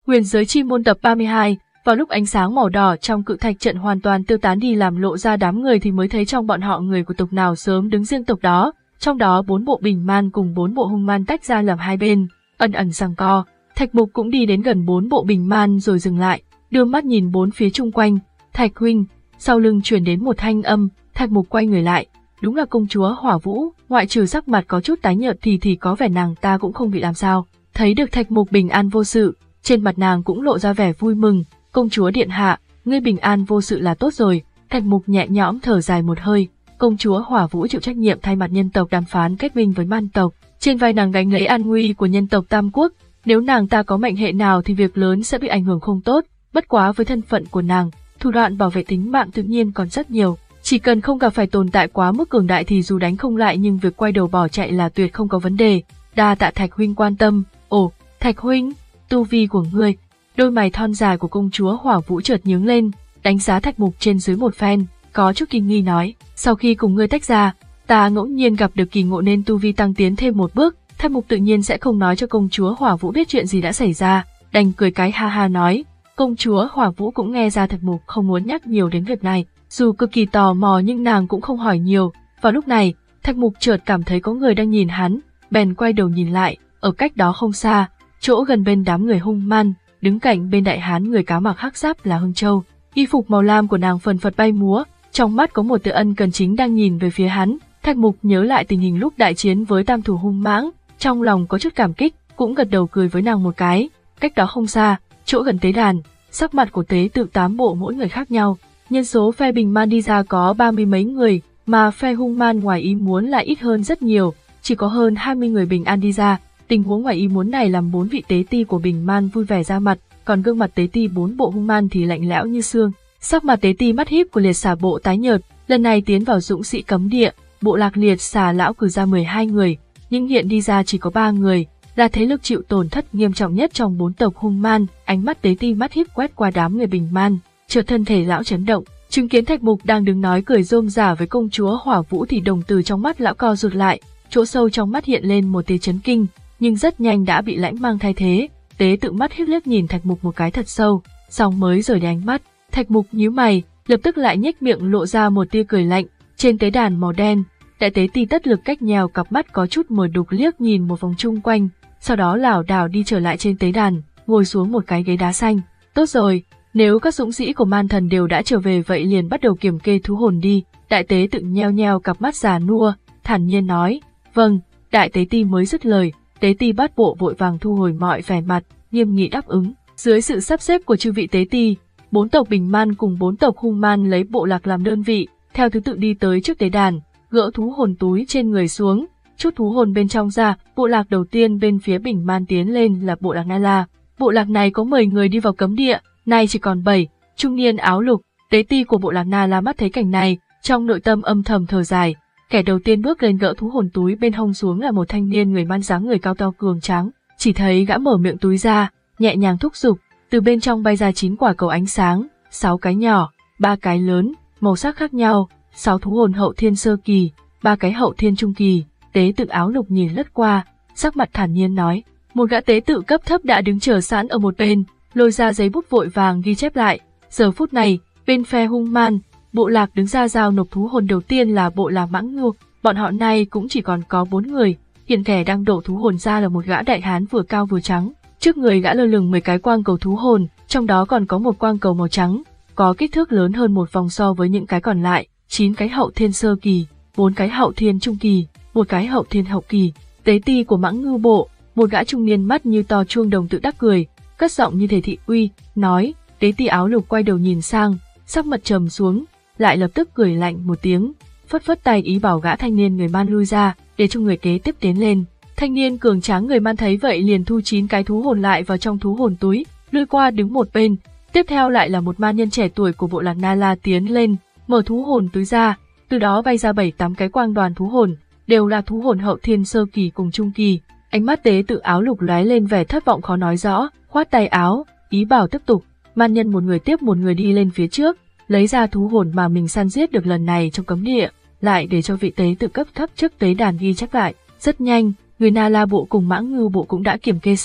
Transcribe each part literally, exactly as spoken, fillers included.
Huyền giới chi môn tập ba mươi hai. Vào lúc ánh sáng màu đỏ trong cự thạch trận hoàn toàn tiêu tán đi làm lộ ra đám người thì mới thấy trong bọn họ người của tộc nào sớm đứng riêng tộc đó, trong đó bốn bộ bình man cùng bốn bộ hung man tách ra làm hai bên, ẩn ẩn giằng co. Thạch Mục cũng đi đến gần bốn bộ bình man rồi dừng lại, đưa mắt nhìn bốn phía chung quanh. Thạch huynh, sau lưng truyền đến một thanh âm. Thạch Mục quay người lại, đúng là công chúa Hỏa Vũ, ngoại trừ sắc mặt có chút tái nhợt thì thì có vẻ nàng ta cũng không bị làm sao. Thấy được Thạch Mục bình an vô sự, trên mặt nàng cũng lộ ra vẻ vui mừng. Công chúa điện hạ, ngươi bình an vô sự là tốt rồi. Thạch Mục nhẹ nhõm thở dài một hơi. Công chúa Hỏa Vũ chịu trách nhiệm thay mặt nhân tộc đàm phán kết minh với man tộc, trên vai nàng gánh lấy an nguy của nhân tộc Tam Quốc. Nếu nàng ta có mệnh hệ nào thì việc lớn sẽ bị ảnh hưởng không tốt. Bất quá với thân phận của nàng, thủ đoạn bảo vệ tính mạng tự nhiên còn rất nhiều. Chỉ cần không gặp phải tồn tại quá mức cường đại thì dù đánh không lại nhưng việc quay đầu bỏ chạy là tuyệt không có vấn đề. Đa tạ Thạch huynh quan tâm. Ồ, Thạch huynh, tu vi của ngươi. Đôi mày thon dài của công chúa Hỏa Vũ chợt nhướng lên, đánh giá Thạch Mục trên dưới một phen, có chút kinh nghi nói, sau khi cùng ngươi tách ra, ta ngẫu nhiên gặp được kỳ ngộ nên tu vi tăng tiến thêm một bước. Thạch Mục tự nhiên sẽ không nói cho công chúa Hỏa Vũ biết chuyện gì đã xảy ra, đành cười cái ha ha nói. Công chúa Hỏa Vũ cũng nghe ra Thạch Mục không muốn nhắc nhiều đến việc này, dù cực kỳ tò mò nhưng nàng cũng không hỏi nhiều. Vào lúc này, Thạch Mục chợt cảm thấy có người đang nhìn hắn, bèn quay đầu nhìn lại, ở cách đó không xa, chỗ gần bên đám người hung man, đứng cạnh bên đại hán người cá mặc hắc giáp là Hưng Châu. Y phục màu lam của nàng phần phật bay múa, trong mắt có một tia ân cần chính đang nhìn về phía hắn. Thạch Mục nhớ lại tình hình lúc đại chiến với tam thủ hung mãng, trong lòng có chút cảm kích, cũng gật đầu cười với nàng một cái. Cách đó không xa, chỗ gần tế đàn, sắc mặt của tế tự tám bộ mỗi người khác nhau. Nhân số phe bình man đi ra có ba mươi mấy người, mà phe hung man ngoài ý muốn lại ít hơn rất nhiều, chỉ có hơn hai mươi người bình an đi ra. Tình huống ngoài ý muốn này làm bốn vị tế ti của bình man vui vẻ ra mặt, còn gương mặt tế ti bốn bộ hung man thì lạnh lẽo như xương. Sắc mặt tế ti mắt híp của liệt xà bộ tái nhợt, lần này tiến vào dũng sĩ cấm địa, bộ lạc liệt xà lão cử ra mười hai người, nhưng hiện đi ra chỉ có ba người, là thế lực chịu tổn thất nghiêm trọng nhất trong bốn tộc hung man. Ánh mắt tế ti mắt híp quét qua đám người bình man, chợt thân thể lão chấn động, chứng kiến Thạch Mục đang đứng nói cười rôm rả với công chúa Hỏa Vũ thì đồng tử trong mắt lão co rụt lại, chỗ sâu trong mắt hiện lên một tia chấn kinh, nhưng rất nhanh đã bị lãnh mang thay thế. Tế tự mắt híp liếc nhìn Thạch Mục một cái thật sâu, xong mới rời đi ánh mắt. Thạch Mục nhíu mày, lập tức lại nhếch miệng lộ ra một tia cười lạnh. Trên tế đàn màu đen, đại tế ti tất lực cách nhèo cặp mắt có chút mờ đục liếc nhìn một vòng chung quanh, sau đó lảo đảo đi trở lại trên tế đàn, ngồi xuống một cái ghế đá xanh. Tốt rồi, nếu các dũng sĩ của man thần đều đã trở về vậy liền bắt đầu kiểm kê thú hồn đi. Đại tế tự nheo nheo cặp mắt già nua, thản nhiên nói. Vâng. Đại tế ti mới dứt lời, tế ti bát bộ vội vàng thu hồi mọi vẻ mặt, nghiêm nghị đáp ứng. Dưới sự sắp xếp của chư vị tế ti, bốn tộc bình man cùng bốn tộc hung man lấy bộ lạc làm đơn vị, theo thứ tự đi tới trước tế đàn, gỡ thú hồn túi trên người xuống, chút thú hồn bên trong ra. Bộ lạc đầu tiên bên phía bình man tiến lên là bộ lạc Nala. Bộ lạc này có mười người đi vào cấm địa, nay chỉ còn bảy. Trung niên áo lục, tế ti của bộ lạc Nala mắt thấy cảnh này, trong nội tâm âm thầm thở dài. Kẻ đầu tiên bước lên gỡ thú hồn túi bên hông xuống là một thanh niên người man dáng người cao to cường tráng. Chỉ thấy gã mở miệng túi ra, nhẹ nhàng thúc giục, từ bên trong bay ra chín quả cầu ánh sáng, sáu cái nhỏ, ba cái lớn, màu sắc khác nhau, sáu thú hồn hậu thiên sơ kỳ, ba cái hậu thiên trung kỳ. Tế tự áo lục nhìn lướt qua, sắc mặt thản nhiên nói. Một gã tế tự cấp thấp đã đứng chờ sẵn ở một bên, lôi ra giấy bút vội vàng ghi chép lại. Giờ phút này, bên phe hung man, bộ lạc đứng ra giao nộp thú hồn đầu tiên là bộ lạc Mãng Ngưu. Bọn họ nay cũng chỉ còn có bốn người. Hiện kẻ đang đổ thú hồn ra là một gã đại hán vừa cao vừa trắng. Trước người gã lơ lửng mười cái quang cầu thú hồn, trong đó còn có một quang cầu màu trắng, có kích thước lớn hơn một vòng so với những cái còn lại. Chín cái hậu thiên sơ kỳ, bốn cái hậu thiên trung kỳ, một cái hậu thiên hậu kỳ. Tế ti của Mãng Ngưu bộ, một gã trung niên mắt như to chuông đồng tự đắc cười, cất giọng như thể thị uy, nói. Tế ti áo lục quay đầu nhìn sang, sắc mặt trầm xuống, lại lập tức cười lạnh một tiếng, phất phất tay ý bảo gã thanh niên người man lui ra, để cho người kế tiếp tiến lên. Thanh niên cường tráng người man thấy vậy liền thu chín cái thú hồn lại vào trong thú hồn túi, lui qua đứng một bên. Tiếp theo lại là một man nhân trẻ tuổi của bộ lạc Nala tiến lên, mở thú hồn túi ra, từ đó bay ra bảy tám cái quang đoàn thú hồn, đều là thú hồn hậu thiên sơ kỳ cùng trung kỳ. Ánh mắt tế tự áo lục lóe lên vẻ thất vọng khó nói rõ, khoát tay áo, ý bảo tiếp tục. Man nhân một người tiếp một người đi lên phía trước, lấy ra thú hồn mà mình săn giết được lần này trong cấm địa, lại để cho vị tế tự cấp thấp trước tế đàn ghi chép lại. Rất nhanh, người Nala bộ cùng Mãng Ngưu bộ cũng đã kiểm kê xong.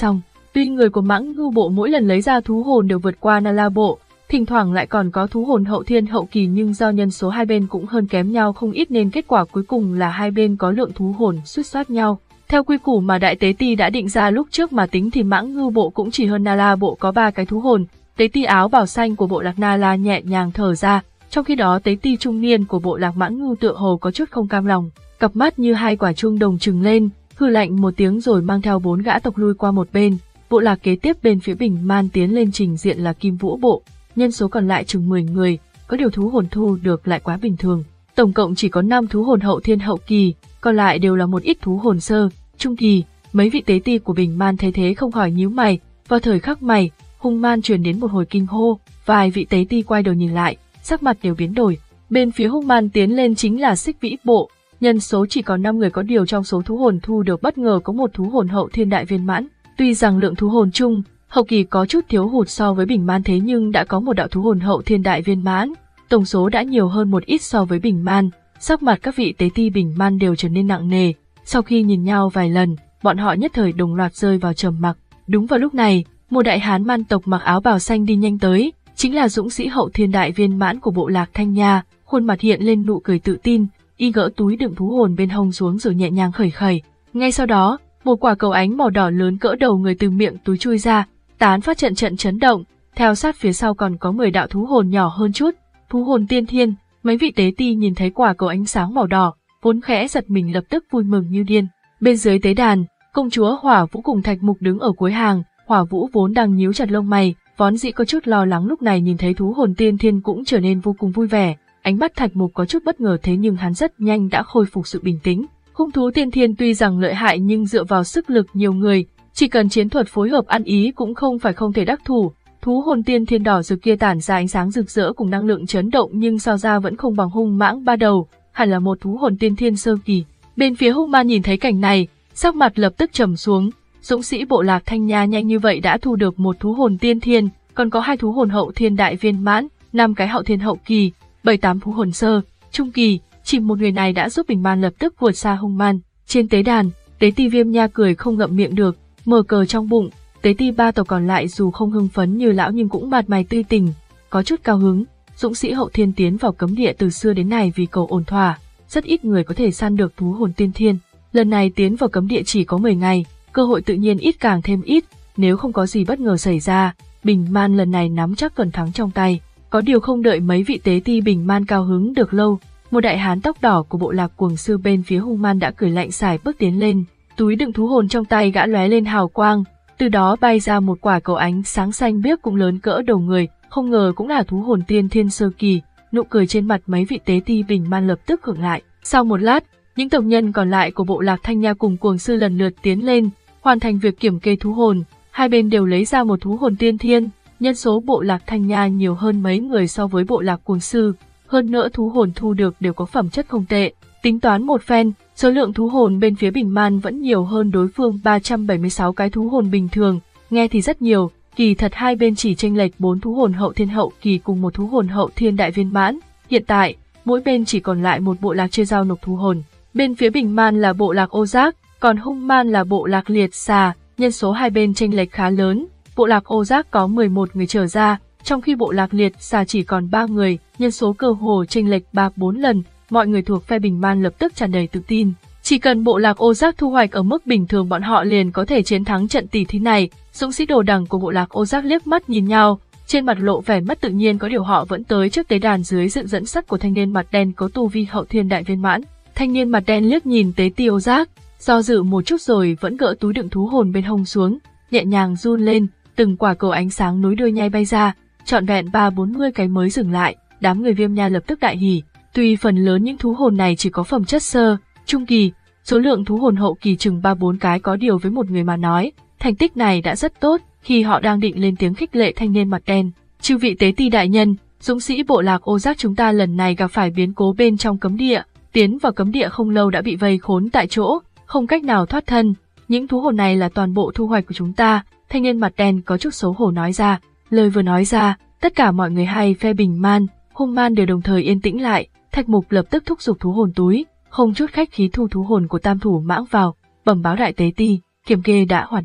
Tuy người của Mãng Ngưu bộ mỗi lần lấy ra thú hồn đều vượt qua Na La bộ, thỉnh thoảng lại còn có thú hồn hậu thiên hậu kỳ, nhưng do nhân số hai bên cũng hơn kém nhau không ít nên kết quả cuối cùng là hai bên có lượng thú hồn suýt soát nhau. Theo quy củ mà Đại Tế Ti đã định ra lúc trước mà tính thì Mãng Ngưu bộ cũng chỉ hơn Na La bộ có ba cái thú hồn. Tế Ti áo bào xanh của bộ lạc Na La nhẹ nhàng thở ra, trong khi đó Tế Ti trung niên của bộ lạc Mãng Ngưu tựa hồ có chút không cam lòng, cặp mắt như hai quả chuông đồng trừng lên, hừ lạnh một tiếng rồi mang theo bốn gã tộc lui qua một bên. Bộ lạc kế tiếp bên phía Bình Man tiến lên trình diện là Kim Vũ bộ, nhân số còn lại chừng mười người, có điều thú hồn thu được lại quá bình thường. Tổng cộng chỉ có năm thú hồn hậu thiên hậu kỳ, còn lại đều là một ít thú hồn sơ, trung kỳ. Mấy vị tế ti của Bình Man thấy thế không khỏi nhíu mày, vào thời khắc mày, Hung Man truyền đến một hồi kinh hô, vài vị tế ti quay đầu nhìn lại, sắc mặt đều biến đổi. Bên phía Hung Man tiến lên chính là Xích Vĩ bộ, nhân số chỉ còn năm người, có điều trong số thú hồn thu được bất ngờ có một thú hồn hậu thiên đại viên mãn. Tuy rằng lượng thú hồn chung, hậu kỳ có chút thiếu hụt so với Bình Man thế nhưng đã có một đạo thú hồn hậu thiên đại viên mãn, tổng số đã nhiều hơn một ít so với Bình Man. Sắc mặt các vị tế ti Bình Man đều trở nên nặng nề, sau khi nhìn nhau vài lần, bọn họ nhất thời đồng loạt rơi vào trầm mặc. Đúng vào lúc này, một đại hán man tộc mặc áo bào xanh đi nhanh tới, chính là dũng sĩ hậu thiên đại viên mãn của bộ lạc Thanh Nha, khuôn mặt hiện lên nụ cười tự tin, y gỡ túi đựng thú hồn bên hông xuống rồi nhẹ nhàng khởi khởi. Ngay sau đó, một quả cầu ánh màu đỏ lớn cỡ đầu người từ miệng túi chui ra, tán phát trận trận chấn động, theo sát phía sau còn có mười đạo thú hồn nhỏ hơn chút, thú hồn tiên thiên. Mấy vị tế ti nhìn thấy quả cầu ánh sáng màu đỏ, vốn khẽ giật mình lập tức vui mừng như điên. Bên dưới tế đàn, công chúa Hỏa Vũ cùng Thạch Mục đứng ở cuối hàng, Hỏa Vũ vốn đang nhíu chặt lông mày, vốn dĩ có chút lo lắng, lúc này nhìn thấy thú hồn tiên thiên cũng trở nên vô cùng vui vẻ. Ánh mắt Thạch Mục có chút bất ngờ thế nhưng hắn rất nhanh đã khôi phục sự bình tĩnh. Hung thú tiên thiên tuy rằng lợi hại nhưng dựa vào sức lực nhiều người, chỉ cần chiến thuật phối hợp ăn ý cũng không phải không thể đắc thủ. Thú hồn tiên thiên đỏ rực kia tản ra ánh sáng rực rỡ cùng năng lượng chấn động nhưng so ra vẫn không bằng hung mãng ba đầu, hẳn là một thú hồn tiên thiên sơ kỳ. Bên phía Hung Man nhìn thấy cảnh này, sắc mặt lập tức trầm xuống. Dũng sĩ bộ lạc Thanh Nha nhanh như vậy đã thu được một thú hồn tiên thiên, còn có hai thú hồn hậu thiên đại viên mãn, năm cái hậu thiên hậu kỳ, bảy tám thú hồn sơ, trung kỳ. Chỉ một người này đã giúp Bình Man lập tức vượt xa Hung Man. Trên tế đàn, Tế Ti Viêm Nha cười không ngậm miệng được, mở cờ trong bụng. Tế ti ba tộc còn lại dù không hưng phấn như lão nhưng cũng mặt mày tươi tỉnh, có chút cao hứng. Dũng sĩ hậu thiên tiến vào cấm địa từ xưa đến nay vì cầu ổn thỏa, rất ít người có thể săn được thú hồn tiên thiên. Lần này tiến vào cấm địa chỉ có mười ngày, cơ hội tự nhiên ít càng thêm ít, nếu không có gì bất ngờ xảy ra, Bình Man lần này nắm chắc phần thắng trong tay. Có điều không đợi mấy vị tế ti Bình Man cao hứng được lâu, một đại hán tóc đỏ của bộ lạc Cuồng Sư bên phía Hung Man đã cười lạnh sải bước tiến lên, túi đựng thú hồn trong tay gã lóe lên hào quang. Từ đó bay ra một quả cầu ánh sáng xanh biếc cũng lớn cỡ đầu người, không ngờ cũng là thú hồn tiên thiên sơ kỳ. Nụ cười trên mặt mấy vị tế ti Bình Man lập tức khựng lại. Sau một lát, những tộc nhân còn lại của bộ lạc Thanh Nha cùng Cuồng Sư lần lượt tiến lên, hoàn thành việc kiểm kê thú hồn. Hai bên đều lấy ra một thú hồn tiên thiên. Nhân số bộ lạc Thanh Nha nhiều hơn mấy người so với bộ lạc Cuồng Sư, hơn nữa thú hồn thu được đều có phẩm chất không tệ. Tính toán một phen, số lượng thú hồn bên phía Bình Man vẫn nhiều hơn đối phương ba trăm bảy mươi sáu cái thú hồn bình thường, nghe thì rất nhiều, kỳ thật hai bên chỉ chênh lệch bốn thú hồn hậu thiên hậu kỳ cùng một thú hồn hậu thiên đại viên mãn. Hiện tại, mỗi bên chỉ còn lại một bộ lạc chưa giao nộp thú hồn. Bên phía Bình Man là bộ lạc Ô Giác, còn Hung Man là bộ lạc Liệt Xà, nhân số hai bên chênh lệch khá lớn. Bộ lạc Ô Giác có mười một người trở ra, trong khi bộ lạc Liệt Xà chỉ còn ba người, nhân số cơ hồ chênh lệch ba bốn lần. Mọi người thuộc phe Bình Man lập tức tràn đầy tự tin. Chỉ cần bộ lạc Ô Giác thu hoạch ở mức bình thường bọn họ liền có thể chiến thắng trận tỷ thí này. Dũng sĩ đồ đằng của bộ lạc Ô Giác liếc mắt nhìn nhau, trên mặt lộ vẻ mất tự nhiên, có điều họ vẫn tới trước tế đàn dưới sự dẫn dắt của thanh niên mặt đen có tu vi hậu thiên đại viên mãn. Thanh niên mặt đen liếc nhìn tế ti Ô Giác, do dự một chút rồi vẫn gỡ túi đựng thú hồn bên hông xuống, nhẹ nhàng run lên, từng quả cầu ánh sáng nối đuôi nhay bay ra, trọn vẹn ba bốn mươi cái mới dừng lại. Đám người Viêm Nha lập tức đại hỉ. Tuy phần lớn những thú hồn này chỉ có phẩm chất sơ, trung kỳ, số lượng thú hồn hậu kỳ chừng ba bốn cái, có điều với một người mà nói, thành tích này đã rất tốt. Khi họ đang định lên tiếng khích lệ thanh niên mặt đen, chư vị tế ti đại nhân, dũng sĩ bộ lạc Ô Giác chúng ta lần này gặp phải biến cố bên trong cấm địa, tiến vào cấm địa không lâu đã bị vây khốn tại chỗ, không cách nào thoát thân. Những thú hồn này là toàn bộ thu hoạch của chúng ta. Thanh niên mặt đen có chút xấu hổ nói ra. Lời vừa nói ra, tất cả mọi người hay phe Bình Man, Hung Man đều đồng thời yên tĩnh lại. Thạch Mục lập tức thúc giục thú hồn túi, không chút khách khí thu thú hồn của tam thủ mãng vào, bẩm báo đại tế ti, kiểm kê đã hoàn tất.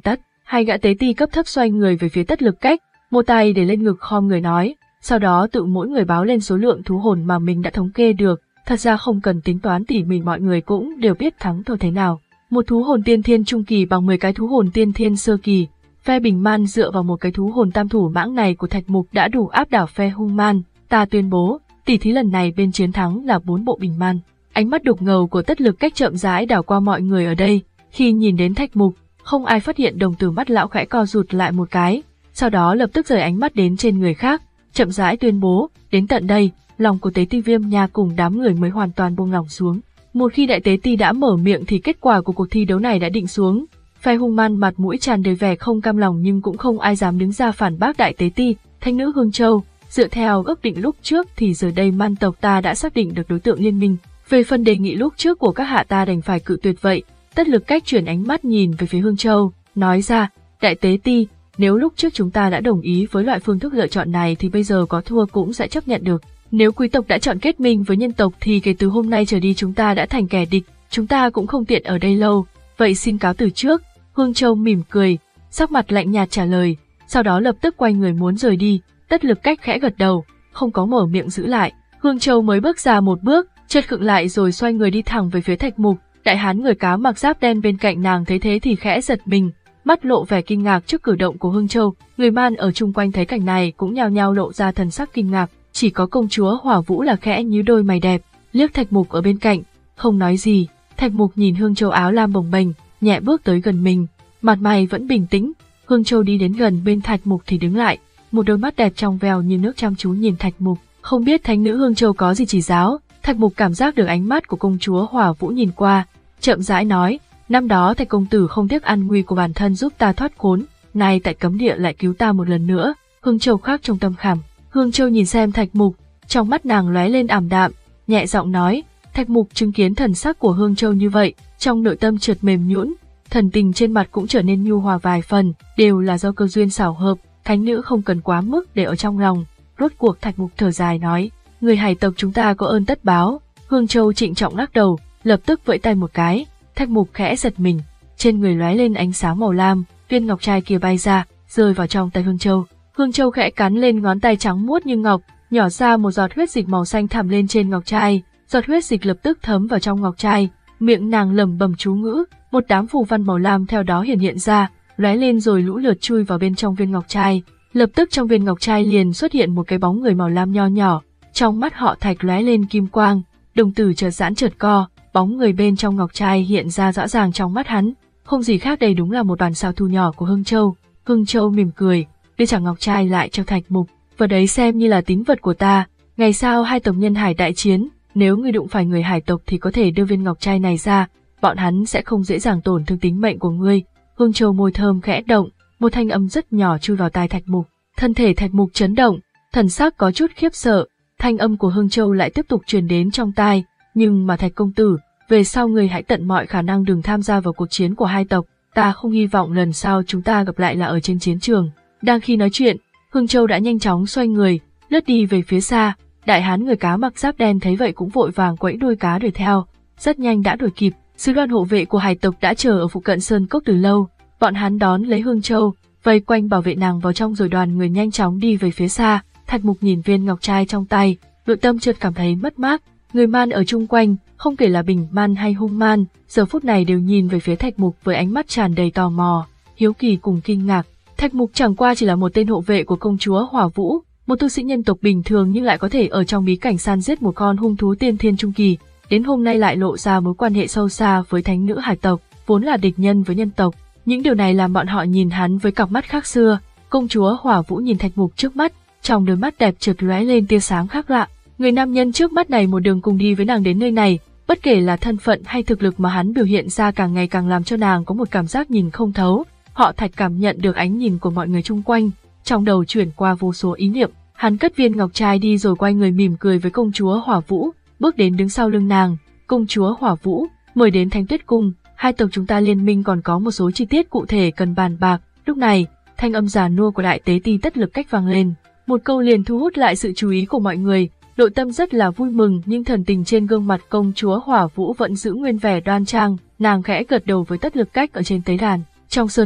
Hai gã tế ti cấp thấp xoay người về phía Tất Lực Cách, một tay để lên ngực khom người nói, sau đó tự mỗi người báo lên số lượng thú hồn mà mình đã thống kê được. Thật ra không cần tính toán tỉ mỉ, mọi người cũng đều biết thắng thua thế nào. Một thú hồn tiên thiên trung kỳ bằng mười cái thú hồn tiên thiên sơ kỳ. Phe Bình Man dựa vào một cái thú hồn tam thủ mãng này của Thạch Mục đã đủ áp đảo phe Hung Man. Ta tuyên bố, tỷ thí lần này bên chiến thắng là bốn bộ Bình Man. Ánh mắt đục ngầu của Tất Lực Cách chậm rãi đảo qua mọi người ở đây. Khi nhìn đến Thạch Mục, không ai phát hiện đồng tử mắt lão khẽ co rụt lại một cái, sau đó lập tức rời ánh mắt đến trên người khác, chậm rãi tuyên bố, đến tận đây, lòng của Tế Ti Viêm Nha cùng đám người mới hoàn toàn buông lỏng xuống. Một khi Đại Tế Ti đã mở miệng thì kết quả của cuộc thi đấu này đã định xuống. Phe Hung Man mặt mũi tràn đầy vẻ không cam lòng nhưng cũng không ai dám đứng ra phản bác Đại Tế Ti. Thánh nữ Hương Châu, dựa theo ước định lúc trước thì giờ đây Man tộc ta đã xác định được đối tượng liên minh. Về phần đề nghị lúc trước của các hạ ta đành phải cự tuyệt vậy. Tất Lực Cách chuyển ánh mắt nhìn về phía Hương Châu, nói ra, Đại Tế Ti, nếu lúc trước chúng ta đã đồng ý với loại phương thức lựa chọn này thì bây giờ có thua cũng sẽ chấp nhận được. Nếu quý tộc đã chọn kết minh với nhân tộc thì kể từ hôm nay trở đi chúng ta đã thành kẻ địch, chúng ta cũng không tiện ở đây lâu, vậy xin cáo từ trước. Hương Châu mỉm cười, sắc mặt lạnh nhạt trả lời, sau đó lập tức quay người muốn rời đi. Tất Lực Cách khẽ gật đầu, không có mở miệng giữ lại. Hương Châu mới bước ra một bước, chợt khựng lại rồi xoay người đi thẳng về phía Thạch Mục. Đại hán người cá mặc giáp đen bên cạnh nàng thấy thế thì khẽ giật mình, mắt lộ vẻ kinh ngạc trước cử động của Hương Châu. Người Man ở chung quanh thấy cảnh này cũng nhao nhao lộ ra thần sắc kinh ngạc, chỉ có công chúa Hỏa Vũ là khẽ nhíu đôi mày đẹp, liếc Thạch Mục ở bên cạnh, không nói gì. Thạch Mục nhìn Hương Châu áo lam bồng bềnh, nhẹ bước tới gần mình, mặt mày vẫn bình tĩnh. Hương Châu đi đến gần bên Thạch Mục thì đứng lại, một đôi mắt đẹp trong veo như nước chăm chú nhìn Thạch Mục. Không biết thánh nữ Hương Châu có gì chỉ giáo, Thạch Mục cảm giác được ánh mắt của công chúa Hỏa Vũ nhìn qua, chậm rãi nói, năm đó Thạch công tử không tiếc an nguy của bản thân giúp ta thoát khốn, nay tại cấm địa lại cứu ta một lần nữa. Hương Châu khác trong tâm khảm. Hương Châu nhìn xem Thạch Mục, trong mắt nàng lóe lên ảm đạm, nhẹ giọng nói. Thạch Mục chứng kiến thần sắc của Hương Châu như vậy, trong nội tâm chợt mềm nhũn, thần tình trên mặt cũng trở nên nhu hòa vài phần, đều là do cơ duyên xảo hợp, thánh nữ không cần quá mức để ở trong lòng. Rốt cuộc Thạch Mục thở dài nói, người Hải tộc chúng ta có ơn tất báo. Hương Châu trịnh trọng lắc đầu, lập tức vẫy tay một cái. Thạch Mục khẽ giật mình, trên người lóe lên ánh sáng màu lam, viên ngọc trai kia bay ra, rơi vào trong tay Hương Châu. Hương Châu khẽ cắn lên ngón tay trắng muốt như ngọc, nhỏ ra một giọt huyết dịch màu xanh thẳm lên trên ngọc trai, giọt huyết dịch lập tức thấm vào trong ngọc trai, miệng nàng lẩm bẩm chú ngữ, một đám phù văn màu lam theo đó hiển hiện ra, lóe lên rồi lũ lượt chui vào bên trong viên ngọc trai. Lập tức trong viên ngọc trai liền xuất hiện một cái bóng người màu lam nho nhỏ, trong mắt họ Thạch lóe lên kim quang, đồng tử chợt giãn chợt co, bóng người bên trong ngọc trai hiện ra rõ ràng trong mắt hắn, không gì khác đây đúng là một đoàn sao thu nhỏ của Hương Châu. Hương Châu mỉm cười, đưa trả ngọc trai lại cho Thạch Mục, vật đấy xem như là tín vật của ta, ngày sau hai tộc nhân hải đại chiến, nếu ngươi đụng phải người hải tộc thì có thể đưa viên ngọc trai này ra, bọn hắn sẽ không dễ dàng tổn thương tính mệnh của ngươi. Hương Châu môi thơm khẽ động, một thanh âm rất nhỏ chui vào tai Thạch Mục, thân thể Thạch Mục chấn động, thần sắc có chút khiếp sợ, thanh âm của Hương Châu lại tiếp tục truyền đến trong tai, nhưng mà Thạch công tử, về sau ngươi hãy tận mọi khả năng đừng tham gia vào cuộc chiến của hai tộc, ta không hy vọng lần sau chúng ta gặp lại là ở trên chiến trường. Đang khi nói chuyện, Hương Châu đã nhanh chóng xoay người, lướt đi về phía xa. Đại hán người cá mặc giáp đen thấy vậy cũng vội vàng quẫy đuôi cá đuổi theo, rất nhanh đã đuổi kịp. Sứ đoàn hộ vệ của hải tộc đã chờ ở phụ cận sơn cốc từ lâu, bọn hắn đón lấy Hương Châu, vây quanh bảo vệ nàng vào trong rồi đoàn người nhanh chóng đi về phía xa. Thạch Mục nhìn viên ngọc trai trong tay, nội tâm chợt cảm thấy mất mát. Người Man ở chung quanh, không kể là Bình Man hay Hung Man, giờ phút này đều nhìn về phía Thạch Mục với ánh mắt tràn đầy tò mò, hiếu kỳ cùng kinh ngạc. Thạch Mục chẳng qua chỉ là một tên hộ vệ của công chúa Hỏa Vũ, một tu sĩ nhân tộc bình thường nhưng lại có thể ở trong bí cảnh săn giết một con hung thú tiên thiên trung kỳ, đến hôm nay lại lộ ra mối quan hệ sâu xa với thánh nữ hải tộc, vốn là địch nhân với nhân tộc. Những điều này làm bọn họ nhìn hắn với cặp mắt khác xưa. Công chúa Hỏa Vũ nhìn Thạch Mục trước mắt, trong đôi mắt đẹp chợt lóe lên tia sáng khác lạ. Người nam nhân trước mắt này một đường cùng đi với nàng đến nơi này, bất kể là thân phận hay thực lực mà hắn biểu hiện ra càng ngày càng làm cho nàng có một cảm giác nhìn không thấu. Họ Thạch cảm nhận được ánh nhìn của mọi người chung quanh, trong đầu chuyển qua vô số ý niệm. Hắn cất viên ngọc trai đi rồi quay người mỉm cười với công chúa Hỏa Vũ, bước đến đứng sau lưng nàng. Công chúa Hỏa Vũ, mời đến Thánh Tuyết Cung, hai tộc chúng ta liên minh còn có một số chi tiết cụ thể cần bàn bạc. Lúc này, thanh âm già nua của Đại Tế Ti Tất Lực Cách vang lên, một câu liền thu hút lại sự chú ý của mọi người. Nội tâm rất là vui mừng nhưng thần tình trên gương mặt công chúa Hỏa Vũ vẫn giữ nguyên vẻ đoan trang, nàng khẽ gật đầu với Tất Lực Cách ở trên tế đàn. Trong sơn cốc,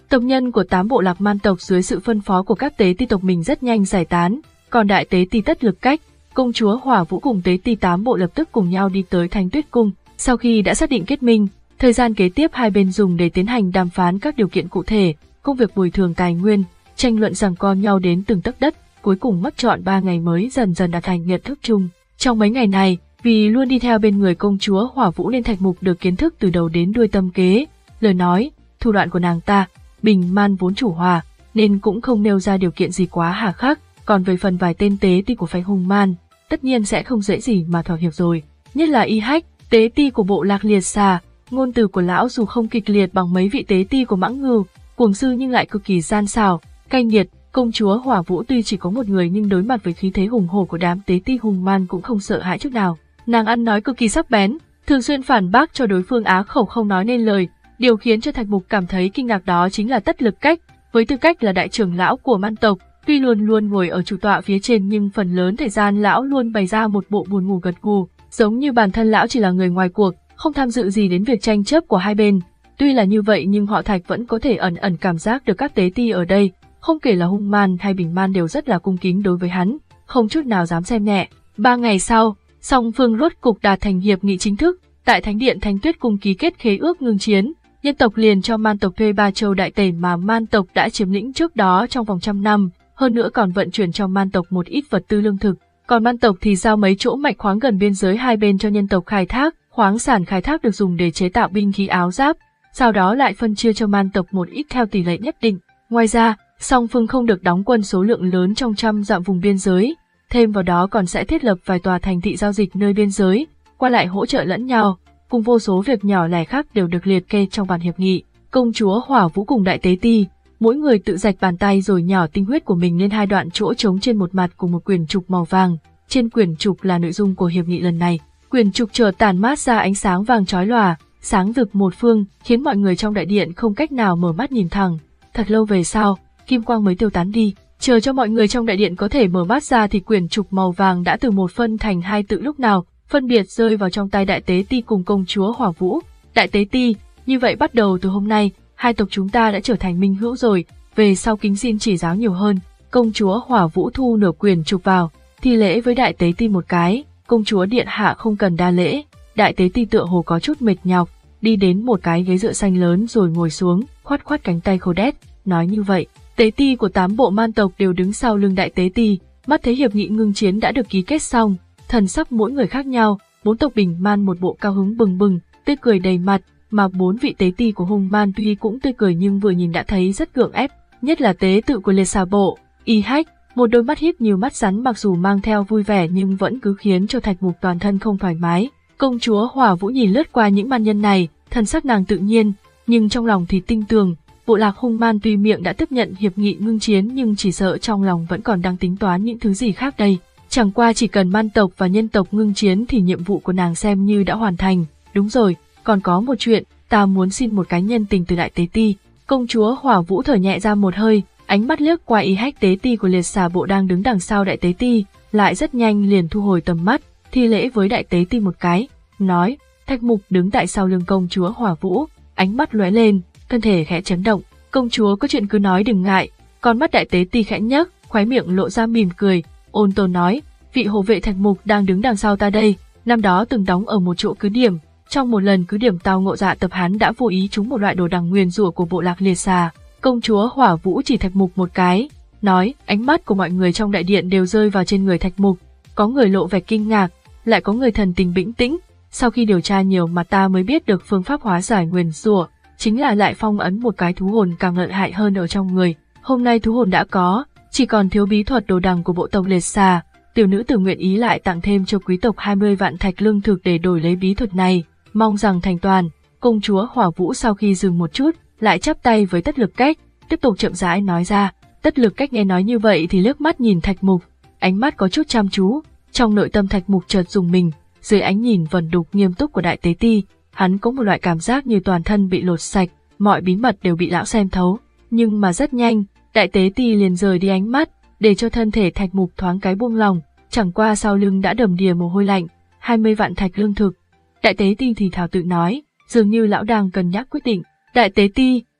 Tộc nhân của tám bộ lạc man tộc dưới sự phân phó của các tế ti tộc mình rất nhanh giải tán, còn đại tế ti Tất Lực Cách, công chúa Hỏa Vũ cùng tế ti tám bộ lập tức cùng nhau đi tới Thánh Tuyết Cung. Sau khi đã xác định kết minh, thời gian kế tiếp hai bên dùng để tiến hành đàm phán các điều kiện cụ thể, công việc bồi thường tài nguyên, tranh luận giằng co nhau đến từng tấc đất, cuối cùng mất trọn ba ngày mới dần dần đạt thành nhận thức chung. Trong mấy ngày này, vì luôn đi theo bên người công chúa Hỏa Vũ nên Thạch Mục được kiến thức từ đầu đến đuôi tâm kế, lời nói, thủ đoạn của nàng ta. Bình Man vốn chủ hòa, nên cũng không nêu ra điều kiện gì quá hà khắc, còn về phần vài tên tế ti của phái Hung Man, tất nhiên sẽ không dễ gì mà thỏa hiệp rồi. Nhất là Y Hách, tế ti của bộ lạc Liệt Xà, ngôn từ của lão dù không kịch liệt bằng mấy vị tế ti của Mãng Ngưu, Cuồng Sư nhưng lại cực kỳ gian xảo, cay nghiệt. Công chúa Hỏa Vũ tuy chỉ có một người nhưng đối mặt với khí thế hùng hổ của đám tế ti Hung Man cũng không sợ hãi chút nào. Nàng ăn nói cực kỳ sắc bén, thường xuyên phản bác cho đối phương á khẩu không nói nên lời. Điều khiến cho Thạch Mục cảm thấy kinh ngạc đó chính là Tất Lực Cách, với tư cách là đại trưởng lão của man tộc, tuy luôn luôn ngồi ở chủ tọa phía trên nhưng phần lớn thời gian lão luôn bày ra một bộ buồn ngủ gật gù, giống như bản thân lão chỉ là người ngoài cuộc, không tham dự gì đến việc tranh chấp của hai bên. Tuy là như vậy nhưng họ Thạch vẫn có thể ẩn ẩn cảm giác được các tế ti ở đây, không kể là Hung Man hay Bình Man đều rất là cung kính đối với hắn, không chút nào dám xem nhẹ. Ba ngày sau, song phương rốt cục đạt thành hiệp nghị chính thức, tại Thánh điện Thánh Tuyết Cung ký kết khế ước ngưng chiến. Nhân tộc liền cho man tộc thuê ba châu đại tể mà man tộc đã chiếm lĩnh trước đó trong vòng trăm năm, hơn nữa còn vận chuyển cho man tộc một ít vật tư lương thực, còn man tộc thì giao mấy chỗ mạch khoáng gần biên giới hai bên cho nhân tộc khai thác, khoáng sản khai thác được dùng để chế tạo binh khí áo giáp, sau đó lại phân chia cho man tộc một ít theo tỷ lệ nhất định. Ngoài ra, song phương không được đóng quân số lượng lớn trong trăm dặm vùng biên giới, thêm vào đó còn sẽ thiết lập vài tòa thành thị giao dịch nơi biên giới, qua lại hỗ trợ lẫn nhau. Cùng vô số việc nhỏ lẻ khác đều được liệt kê trong bản hiệp nghị. Công chúa Hỏa Vũ cùng đại tế ti, mỗi người tự rạch bàn tay rồi nhỏ tinh huyết của mình lên hai đoạn chỗ trống trên một mặt của một quyển trục màu vàng. Trên quyển trục là nội dung của hiệp nghị lần này. Quyển trục chợt tản mát ra ánh sáng vàng chói lòa, sáng rực một phương, khiến mọi người trong đại điện không cách nào mở mắt nhìn thẳng. Thật lâu về sau, kim quang mới tiêu tán đi. Chờ cho mọi người trong đại điện có thể mở mắt ra thì quyển trục màu vàng đã từ một phân thành hai tự lúc nào, phân biệt rơi vào trong tay đại tế ti cùng công chúa Hỏa Vũ. Đại tế ti, như vậy bắt đầu từ hôm nay, hai tộc chúng ta đã trở thành minh hữu rồi, về sau kính xin chỉ giáo nhiều hơn. Công chúa Hỏa Vũ thu nửa quyển trục vào, thi lễ với đại tế ti một cái. Công chúa điện hạ không cần đa lễ. Đại tế ti tựa hồ có chút mệt nhọc, đi đến một cái ghế dựa xanh lớn rồi ngồi xuống, khoát khoát cánh tay khô đét, nói như vậy. Tế ti của tám bộ man tộc đều đứng sau lưng đại tế ti, mắt thấy hiệp nghị ngưng chiến đã được ký kết xong, thần sắc mỗi người khác nhau. Bốn tộc Bình Man một bộ cao hứng bừng bừng, tươi cười đầy mặt, mà bốn vị tế ti của Hung Man tuy cũng tươi cười nhưng vừa nhìn đã thấy rất gượng ép, nhất là tế tự của Liệt Xà bộ, Y Hách, một đôi mắt híp như mắt rắn mặc dù mang theo vui vẻ nhưng vẫn cứ khiến cho Thạch Mục toàn thân không thoải mái. Công chúa Hỏa Vũ nhìn lướt qua những man nhân này, thần sắc nàng tự nhiên, nhưng trong lòng thì tinh tường. Bộ lạc Hung Man tuy miệng đã tiếp nhận hiệp nghị ngưng chiến nhưng chỉ sợ trong lòng vẫn còn đang tính toán những thứ gì khác đây. Chẳng qua chỉ cần man tộc và nhân tộc ngưng chiến thì nhiệm vụ của nàng xem như đã hoàn thành. Đúng rồi, còn có một chuyện, ta muốn xin một cái nhân tình từ đại tế ti. Công chúa Hỏa Vũ thở nhẹ ra một hơi, ánh mắt liếc qua Y Hách tế ti của Liệt Xà bộ đang đứng đằng sau đại tế ti, lại rất nhanh liền thu hồi tầm mắt, thi lễ với đại tế ti một cái, nói, Thạch Mục đứng tại sau lưng công chúa Hỏa Vũ, ánh mắt lóe lên, thân thể khẽ chấn động. Công chúa có chuyện cứ nói đừng ngại. Con mắt đại tế ti khẽ nhấc, khóe miệng lộ ra mỉm cười, ôn tồn nói, vị hộ vệ Thạch Mục đang đứng đằng sau ta đây, năm đó từng đóng ở một chỗ cứ điểm, trong một lần cứ điểm tao ngộ dạ tập hắn đã vô ý trúng một loại đồ đằng nguyền rủa của bộ lạc Liệt Xà. Công chúa Hỏa Vũ chỉ Thạch Mục một cái, nói, ánh mắt của mọi người trong đại điện đều rơi vào trên người Thạch Mục, có người lộ vẻ kinh ngạc, lại có người thần tình bình tĩnh. Sau khi điều tra nhiều mà ta mới biết được phương pháp hóa giải nguyền rủa, chính là lại phong ấn một cái thú hồn càng lợi hại hơn ở trong người. Hôm nay thú hồn đã có, chỉ còn thiếu bí thuật đồ đằng của bộ tộc Liệt Xà. Tiểu nữ tử nguyện ý lại tặng thêm cho quý tộc hai mươi vạn thạch lương thực để đổi lấy bí thuật này, mong rằng thành toàn. Công chúa Hỏa Vũ sau khi dừng một chút, lại chắp tay với Tất Lực Cách, tiếp tục chậm rãi nói ra. Tất Lực Cách nghe nói như vậy thì liếc mắt nhìn Thạch Mục, ánh mắt có chút chăm chú. Trong nội tâm Thạch Mục chợt rùng mình, dưới ánh nhìn vẩn đục nghiêm túc của đại tế ti, hắn có một loại cảm giác như toàn thân bị lột sạch, mọi bí mật đều bị lão xem thấu. Nhưng mà rất nhanh, đại tế ti liền rời đi ánh mắt, để cho thân thể Thạch Mục thoáng cái buông lòng, chẳng qua sau lưng đã đầm đìa mồ hôi lạnh. hai mươi vạn thạch lương thực. Đại tế ti thì thào tự nói, dường như lão đang cân nhắc quyết định. Đại tế ti,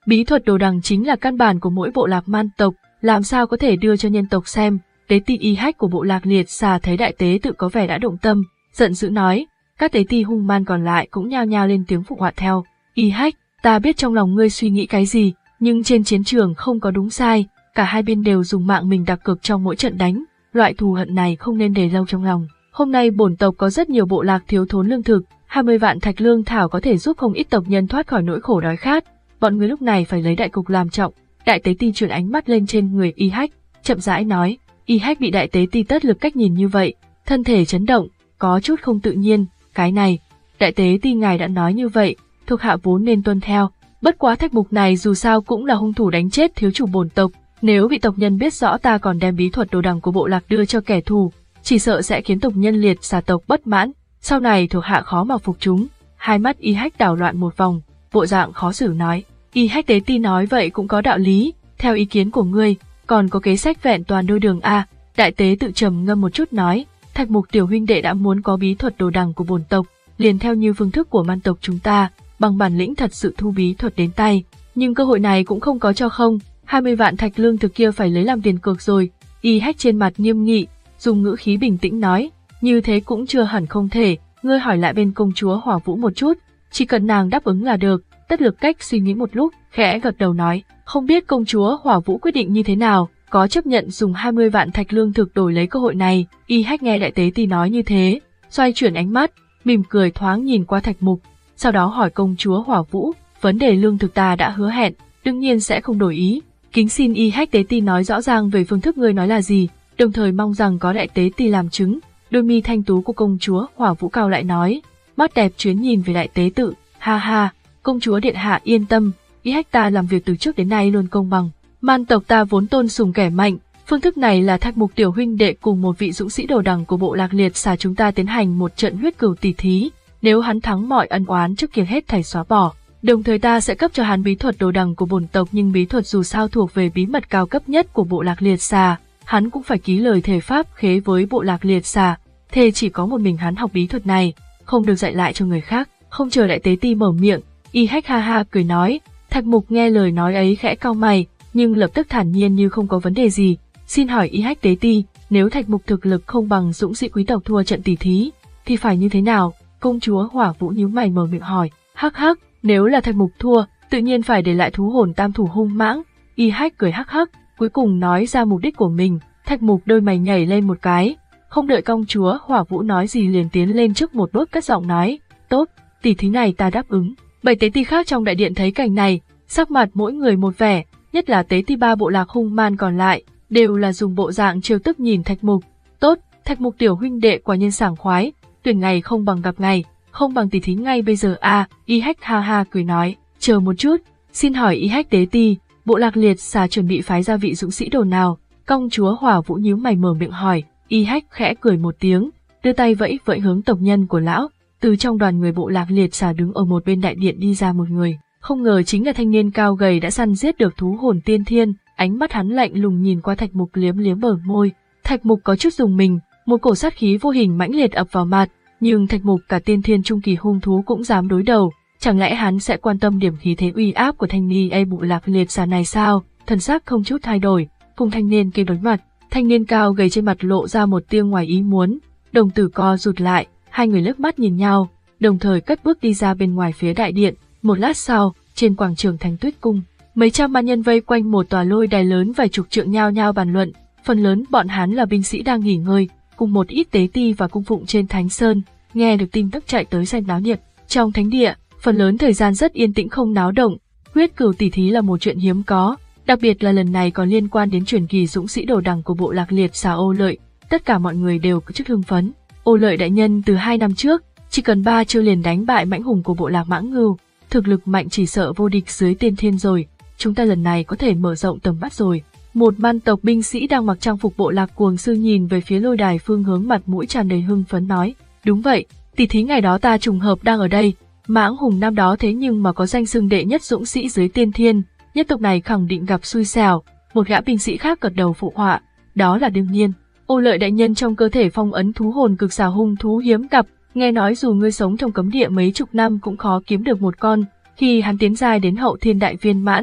Bí thuật đồ đằng chính là căn bản của mỗi bộ lạc man tộc, làm sao có thể đưa cho nhân tộc xem. Tế ti y hách của bộ lạc liệt xà thấy đại tế tự có vẻ đã động tâm, giận dữ nói. Các tế ti hung man còn lại cũng nhao nhao lên tiếng phụ họa theo. Y hách, ta biết trong lòng ngươi suy nghĩ cái gì, nhưng trên chiến trường không có đúng sai, cả hai bên đều dùng mạng mình đặt cược trong mỗi trận đánh, loại thù hận này không nên để lâu trong lòng. Hôm nay bổn tộc có rất nhiều bộ lạc thiếu thốn lương thực, hai mươi vạn thạch lương thảo có thể giúp không ít tộc nhân thoát khỏi nỗi khổ đói khát. Bọn người lúc này phải lấy đại cục làm trọng. Đại tế ti chuyển ánh mắt lên trên người Y hách, chậm rãi nói. Y hách bị đại tế ti tất lực cách nhìn như vậy, thân thể chấn động, có chút không tự nhiên. Cái này, đại tế ti ngài đã nói như vậy, thuộc hạ vốn nên tuân theo. Bất quá Thạch Mục này dù sao cũng là hung thủ đánh chết thiếu chủ bổn tộc, nếu vị tộc nhân biết rõ ta còn đem bí thuật đồ đằng của bộ lạc đưa cho kẻ thù, chỉ sợ sẽ khiến tộc nhân liệt xà tộc bất mãn, sau này thuộc hạ khó mà phục chúng. Hai mắt Y hách đảo loạn một vòng, bộ dạng khó xử nói. Y hách tế ti nói vậy cũng có đạo lý, theo ý kiến của ngươi, còn có kế sách vẹn toàn đôi đường a. Đại tế tự trầm ngâm một chút nói, Thạch Mục tiểu huynh đệ đã muốn có bí thuật đồ đằng của bổn tộc, liền theo như phương thức của man tộc chúng ta, bằng bản lĩnh thật sự thu bí thuật đến tay, nhưng cơ hội này cũng không có cho không, hai mươi vạn thạch lương thực kia phải lấy làm tiền cược rồi. Y hách trên mặt nghiêm nghị, dùng ngữ khí bình tĩnh nói, như thế cũng chưa hẳn không thể, ngươi hỏi lại bên công chúa Hỏa Vũ một chút, chỉ cần nàng đáp ứng là được. Tất lực cách suy nghĩ một lúc, khẽ gật đầu nói, không biết công chúa Hỏa Vũ quyết định như thế nào, có chấp nhận dùng hai mươi vạn thạch lương thực đổi lấy cơ hội này. Y hách nghe đại tế ti nói như thế, xoay chuyển ánh mắt, mỉm cười thoáng nhìn qua Thạch Mục, sau đó hỏi công chúa Hỏa Vũ, vấn đề lương thực ta đã hứa hẹn, đương nhiên sẽ không đổi ý, kính xin Y hách tế ti nói rõ ràng về phương thức ngươi nói là gì, đồng thời mong rằng có đại tế ti làm chứng. Đôi mi thanh tú của công chúa Hỏa Vũ cao lại nói, mắt đẹp chuyến nhìn về đại tế tự, ha ha, công chúa điện hạ yên tâm, Y hách ta làm việc từ trước đến nay luôn công bằng, man tộc ta vốn tôn sùng kẻ mạnh, phương thức này là Thạch Mục tiểu huynh đệ cùng một vị dũng sĩ đồ đằng của bộ lạc liệt xà chúng ta tiến hành một trận huyết cửu tỷ thí, nếu hắn thắng mọi ân oán trước kia hết thảy xóa bỏ, đồng thời ta sẽ cấp cho hắn bí thuật đồ đằng của bổn tộc, nhưng bí thuật dù sao thuộc về bí mật cao cấp nhất của bộ lạc liệt xà, hắn cũng phải ký lời thề pháp khế với bộ lạc liệt xà, thề chỉ có một mình hắn học bí thuật này, không được dạy lại cho người khác. Không chờ đại tế ti mở miệng, Y hách ha ha cười nói. Thạch Mục nghe lời nói ấy khẽ cau mày, nhưng lập tức thản nhiên như không có vấn đề gì. Xin hỏi Y hách tế ti, nếu Thạch Mục thực lực không bằng dũng sĩ quý tộc thua trận tỷ thí, thì phải như thế nào? Công chúa Hỏa Vũ nhíu mày mở miệng hỏi. Hắc hắc, nếu là Thạch Mục thua, tự nhiên phải để lại thú hồn tam thủ hung mãng. Y hách cười hắc hắc, cuối cùng nói ra mục đích của mình. Thạch Mục đôi mày nhảy lên một cái, không đợi công chúa Hỏa Vũ nói gì liền tiến lên trước một bước cất giọng nói, tốt, tỷ thí này ta đáp ứng. Bảy tế ti khác trong đại điện thấy cảnh này, sắc mặt mỗi người một vẻ, nhất là tế ti ba bộ lạc hung man còn lại, đều là dùng bộ dạng trêu tức nhìn Thạch Mục. Tốt, Thạch Mục tiểu huynh đệ quả nhiên sảng khoái, tuyển ngày không bằng gặp ngày, không bằng tỷ thí ngay bây giờ à. Y hách ha ha cười nói, chờ một chút, xin hỏi Y hách tế ti, bộ lạc liệt xà chuẩn bị phái ra vị dũng sĩ đồ nào? Công chúa Hỏa Vũ nhíu mày mở miệng hỏi. Y hách khẽ cười một tiếng, đưa tay vẫy vẫy hướng tộc nhân của lão. Từ trong đoàn người bộ lạc liệt xà đứng ở một bên đại điện đi ra một người, không ngờ chính là thanh niên cao gầy đã săn giết được thú hồn tiên thiên. Ánh mắt hắn lạnh lùng nhìn qua Thạch Mục liếm liếm bờ môi. Thạch Mục có chút rùng mình, một cổ sát khí vô hình mãnh liệt ập vào mặt, nhưng Thạch Mục cả tiên thiên trung kỳ hung thú cũng dám đối đầu, chẳng lẽ hắn sẽ quan tâm điểm khí thế uy áp của thanh niên e bộ lạc liệt xà này sao? Thần sắc không chút thay đổi, cùng thanh niên kia đối mặt. Thanh niên cao gầy trên mặt lộ ra một tia ngoài ý muốn, đồng tử co rụt lại, hai người liếc mắt nhìn nhau, đồng thời cất bước đi ra bên ngoài phía đại điện. Một lát sau, trên quảng trường Thánh Tuyết Cung, mấy trăm man nhân vây quanh một tòa lôi đài lớn vài chục trượng nhao nhao bàn luận, phần lớn bọn hắn là binh sĩ đang nghỉ ngơi, cùng một ít tế ti và cung phụng trên Thánh Sơn, nghe được tin tức chạy tới xem náo nhiệt. Trong thánh địa, phần lớn thời gian rất yên tĩnh không náo động, huyết cửu tỷ thí là một chuyện hiếm có. Đặc biệt là lần này còn liên quan đến truyền kỳ dũng sĩ đồ đằng của bộ lạc liệt xà Ô Lợi, tất cả mọi người đều có chút hưng phấn. Ô Lợi đại nhân từ hai năm trước, chỉ cần ba chiêu liền đánh bại mãnh hùng của bộ lạc Mãng Ngưu, thực lực mạnh chỉ sợ vô địch dưới tiên thiên rồi, chúng ta lần này có thể mở rộng tầm mắt rồi. Một man tộc binh sĩ đang mặc trang phục bộ lạc Cuồng Sư nhìn về phía lôi đài phương hướng, mặt mũi tràn đầy hưng phấn nói, đúng vậy, tỷ thí ngày đó ta trùng hợp đang ở đây, Mãng hùng năm đó thế nhưng mà có danh xưng đệ nhất dũng sĩ dưới tiên thiên. Nhất tộc này khẳng định gặp xui xẻo. Một gã binh sĩ khác gật đầu phụ họa, đó là đương nhiên. Ô Lợi đại nhân trong cơ thể phong ấn thú hồn cực xà hung thú hiếm gặp, nghe nói dù ngươi sống trong cấm địa mấy chục năm cũng khó kiếm được một con. Khi hắn tiến giai đến hậu thiên đại viên mãn,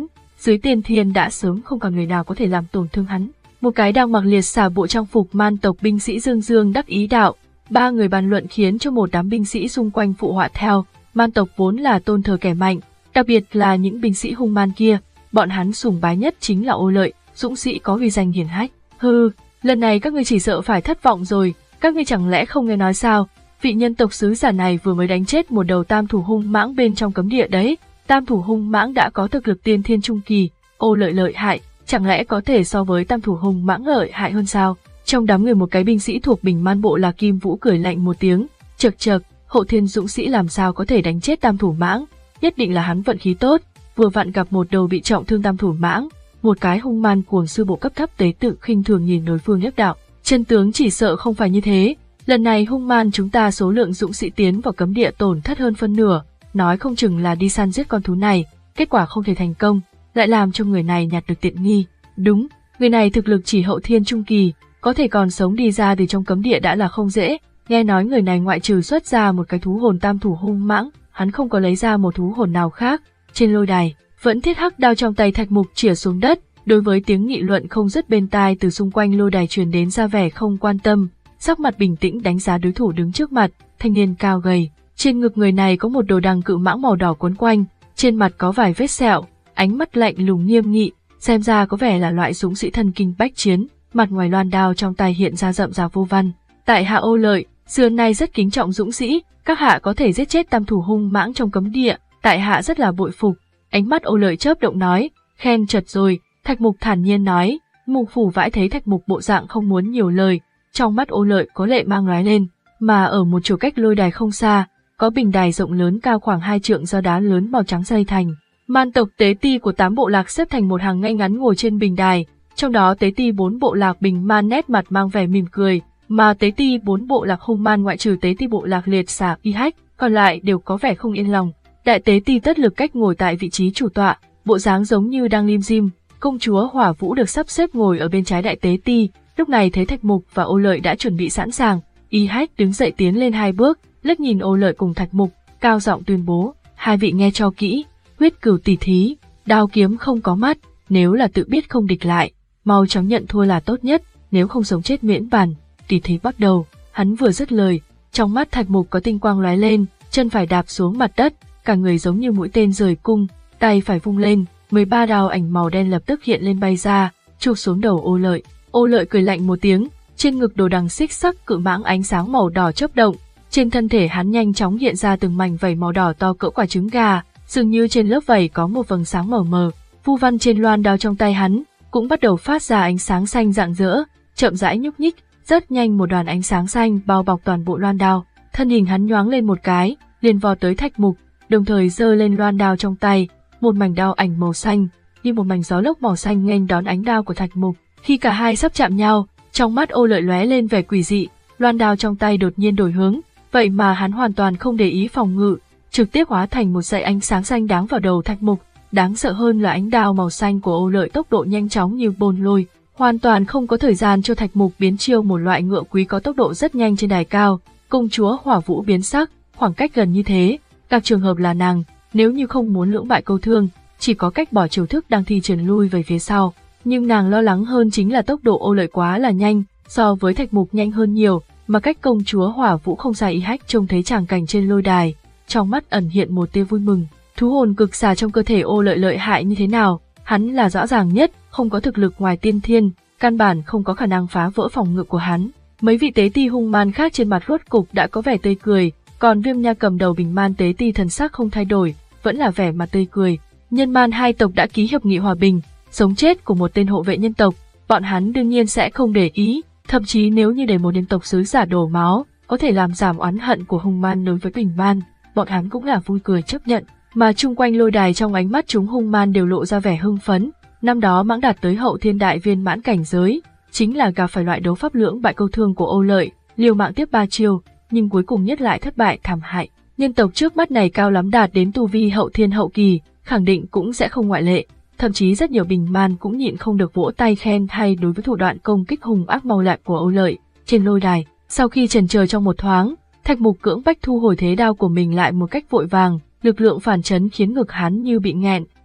dưới tiên thiên đã sớm không còn người nào có thể làm tổn thương hắn. Một cái đang mặc liệt xả bộ trang phục man tộc binh sĩ dương dương đắc ý đạo, ba người bàn luận khiến cho một đám binh sĩ xung quanh phụ họa theo. Man tộc vốn là tôn thờ kẻ mạnh, đặc biệt là những binh sĩ hung man kia, bọn hắn sùng bái nhất chính là Ô Lợi, dũng sĩ có uy danh hiển hách. Hừ, lần này các ngươi chỉ sợ phải thất vọng rồi, các ngươi chẳng lẽ không nghe nói sao? Vị nhân tộc sứ giả này vừa mới đánh chết một đầu tam thủ hung mãng bên trong cấm địa đấy. Tam thủ hung mãng đã có thực lực tiên thiên trung kỳ, Ô Lợi lợi hại, chẳng lẽ có thể so với tam thủ hung mãng lợi hại hơn sao? Trong đám người một cái binh sĩ thuộc Bình Man bộ là Kim Vũ cười lạnh một tiếng, chậc chậc, Hậu Thiên dũng sĩ làm sao có thể đánh chết tam thủ mãng? Nhất định là hắn vận khí tốt, vừa vặn gặp một đầu bị trọng thương tam thủ mãng. Một cái hung man cuồng sư bộ cấp thấp tế tự khinh thường nhìn đối phương liếc đạo, chân tướng chỉ sợ không phải như thế. Lần này hung man chúng ta số lượng dũng sĩ tiến vào cấm địa tổn thất hơn phân nửa, nói không chừng là đi săn giết con thú này, kết quả không thể thành công, lại làm cho người này nhặt được tiện nghi. Đúng, người này thực lực chỉ hậu thiên trung kỳ, có thể còn sống đi ra từ trong cấm địa đã là không dễ. Nghe nói người này ngoại trừ xuất ra một cái thú hồn tam thủ hung mãng, hắn không có lấy ra một thú hồn nào khác. Trên lôi đài, vẫn thiết hắc đao trong tay Thạch Mục chĩa xuống đất, đối với tiếng nghị luận không dứt bên tai từ xung quanh lôi đài truyền đến ra vẻ không quan tâm, sắc mặt bình tĩnh đánh giá đối thủ đứng trước mặt, thanh niên cao gầy. Trên ngực người này có một đồ đằng cự mãng màu đỏ quấn quanh, trên mặt có vài vết sẹo, ánh mắt lạnh lùng nghiêm nghị, xem ra có vẻ là loại dũng sĩ thân kinh bách chiến, mặt ngoài loan đao trong tay hiện ra rậm rạp vô văn. Tại hạ Ô Lợi, xưa nay rất kính trọng dũng sĩ, các hạ có thể giết chết tam thủ hung mãng trong cấm địa, tại hạ rất là bội phục. Ánh mắt Ô Lợi chớp động nói, khen chật rồi. Thạch Mục thản nhiên nói. Mục Phủ Vãi thấy Thạch Mục bộ dạng không muốn nhiều lời, trong mắt Ô Lợi có lệ mang lóe lên, mà ở một chỗ cách lôi đài không xa, có bình đài rộng lớn cao khoảng hai trượng do đá lớn màu trắng xây thành. Man tộc tế ti của tám bộ lạc xếp thành một hàng ngay ngắn ngồi trên bình đài, trong đó tế ti bốn bộ lạc Bình Man nét mặt mang vẻ mỉm cười, mà tế ti bốn bộ lạc hung man ngoại trừ tế ti bộ lạc liệt xả y hách, còn lại đều có vẻ không yên lòng. Đại tế ti tất lực cách ngồi tại vị trí chủ tọa, bộ dáng giống như đang lim dim. Công chúa Hỏa Vũ được sắp xếp ngồi ở bên trái đại tế ti, lúc này thấy Thạch Mục và Ô Lợi đã chuẩn bị sẵn sàng, y hách đứng dậy tiến lên hai bước, liếc nhìn Ô Lợi cùng Thạch Mục, cao giọng tuyên bố, hai vị nghe cho kỹ, huyết cửu tỷ thí, đao kiếm không có mắt, nếu là tự biết không địch lại, mau chóng nhận thua là tốt nhất, nếu không sống chết miễn bàn. Tỷ thí bắt đầu. Hắn vừa dứt lời, trong mắt Thạch Mục có tinh quang lóe lên, chân phải đạp xuống mặt đất, cả người giống như mũi tên rời cung, tay phải vung lên, mười ba đao ảnh màu đen lập tức hiện lên bay ra, chụp xuống đầu Ô Lợi. Ô Lợi cười lạnh một tiếng, trên ngực đồ đằng xích sắc cự mãng ánh sáng màu đỏ chớp động, trên thân thể hắn nhanh chóng hiện ra từng mảnh vảy màu đỏ to cỡ quả trứng gà, dường như trên lớp vảy có một vầng sáng mờ mờ. Vu văn trên loan đao trong tay hắn cũng bắt đầu phát ra ánh sáng xanh rạng rỡ, chậm rãi nhúc nhích, rất nhanh một đoàn ánh sáng xanh bao bọc toàn bộ loan đao. Thân hình hắn nhoáng lên một cái, liền vọt tới Thạch Mục, đồng thời giơ lên loan đao trong tay, một mảnh đao ảnh màu xanh, như một mảnh gió lốc màu xanh nghênh đón ánh đao của Thạch Mục. Khi cả hai sắp chạm nhau, trong mắt Ô Lợi lóe lên vẻ quỷ dị, loan đao trong tay đột nhiên đổi hướng, vậy mà hắn hoàn toàn không để ý phòng ngự, trực tiếp hóa thành một dải ánh sáng xanh đáng vào đầu Thạch Mục. Đáng sợ hơn là ánh đao màu xanh của Ô Lợi tốc độ nhanh chóng như bồn lôi, hoàn toàn không có thời gian cho Thạch Mục biến chiêu một loại ngựa quý có tốc độ rất nhanh trên đài cao. Công chúa Hỏa Vũ biến sắc, khoảng cách gần như thế, các trường hợp là nàng, nếu như không muốn lưỡng bại câu thương, chỉ có cách bỏ chiêu thức đang thi triển lui về phía sau. Nhưng nàng lo lắng hơn chính là tốc độ Ô Lợi quá là nhanh, so với Thạch Mục nhanh hơn nhiều, mà cách công chúa Hỏa Vũ không xa. Y hách trông thấy tràng cảnh trên lôi đài, trong mắt ẩn hiện một tia vui mừng. Thú hồn cực xà trong cơ thể Ô Lợi lợi hại như thế nào, hắn là rõ ràng nhất, không có thực lực ngoài tiên thiên, căn bản không có khả năng phá vỡ phòng ngự của hắn. Mấy vị tế ti hung man khác trên mặt rốt cục đã có vẻ tươi cười, còn Viêm Nha cầm đầu Bình Man tế ti thần sắc không thay đổi, vẫn là vẻ mặt tươi cười. Nhân man hai tộc đã ký hiệp nghị hòa bình, sống chết của một tên hộ vệ nhân tộc, bọn hắn đương nhiên sẽ không để ý, thậm chí nếu như để một nhân tộc sứ giả đổ máu, có thể làm giảm oán hận của hung man đối với Bình Man, bọn hắn cũng là vui cười chấp nhận. Mà chung quanh lôi đài trong ánh mắt chúng hung man đều lộ ra vẻ hưng phấn. Năm đó mãng đạt tới hậu thiên đại viên mãn cảnh giới, chính là gặp phải loại đấu pháp lưỡng bại câu thương của Ô Lợi, liều mạng tiếp ba chiêu, nhưng cuối cùng nhất lại thất bại thảm hại. Nhân tộc trước mắt này cao lắm đạt đến tu vi hậu thiên hậu kỳ, khẳng định cũng sẽ không ngoại lệ. Thậm chí rất nhiều Bình Man cũng nhịn không được vỗ tay khen hay đối với thủ đoạn công kích hung ác mau lẹ của Ô Lợi. Trên lôi đài, sau khi chần chờ trong một thoáng, Thạch Mục cưỡng bách thu hồi thế đao của mình lại một cách vội vàng. Lực lượng phản chấn khiến ngực hắn như bị nghẹn,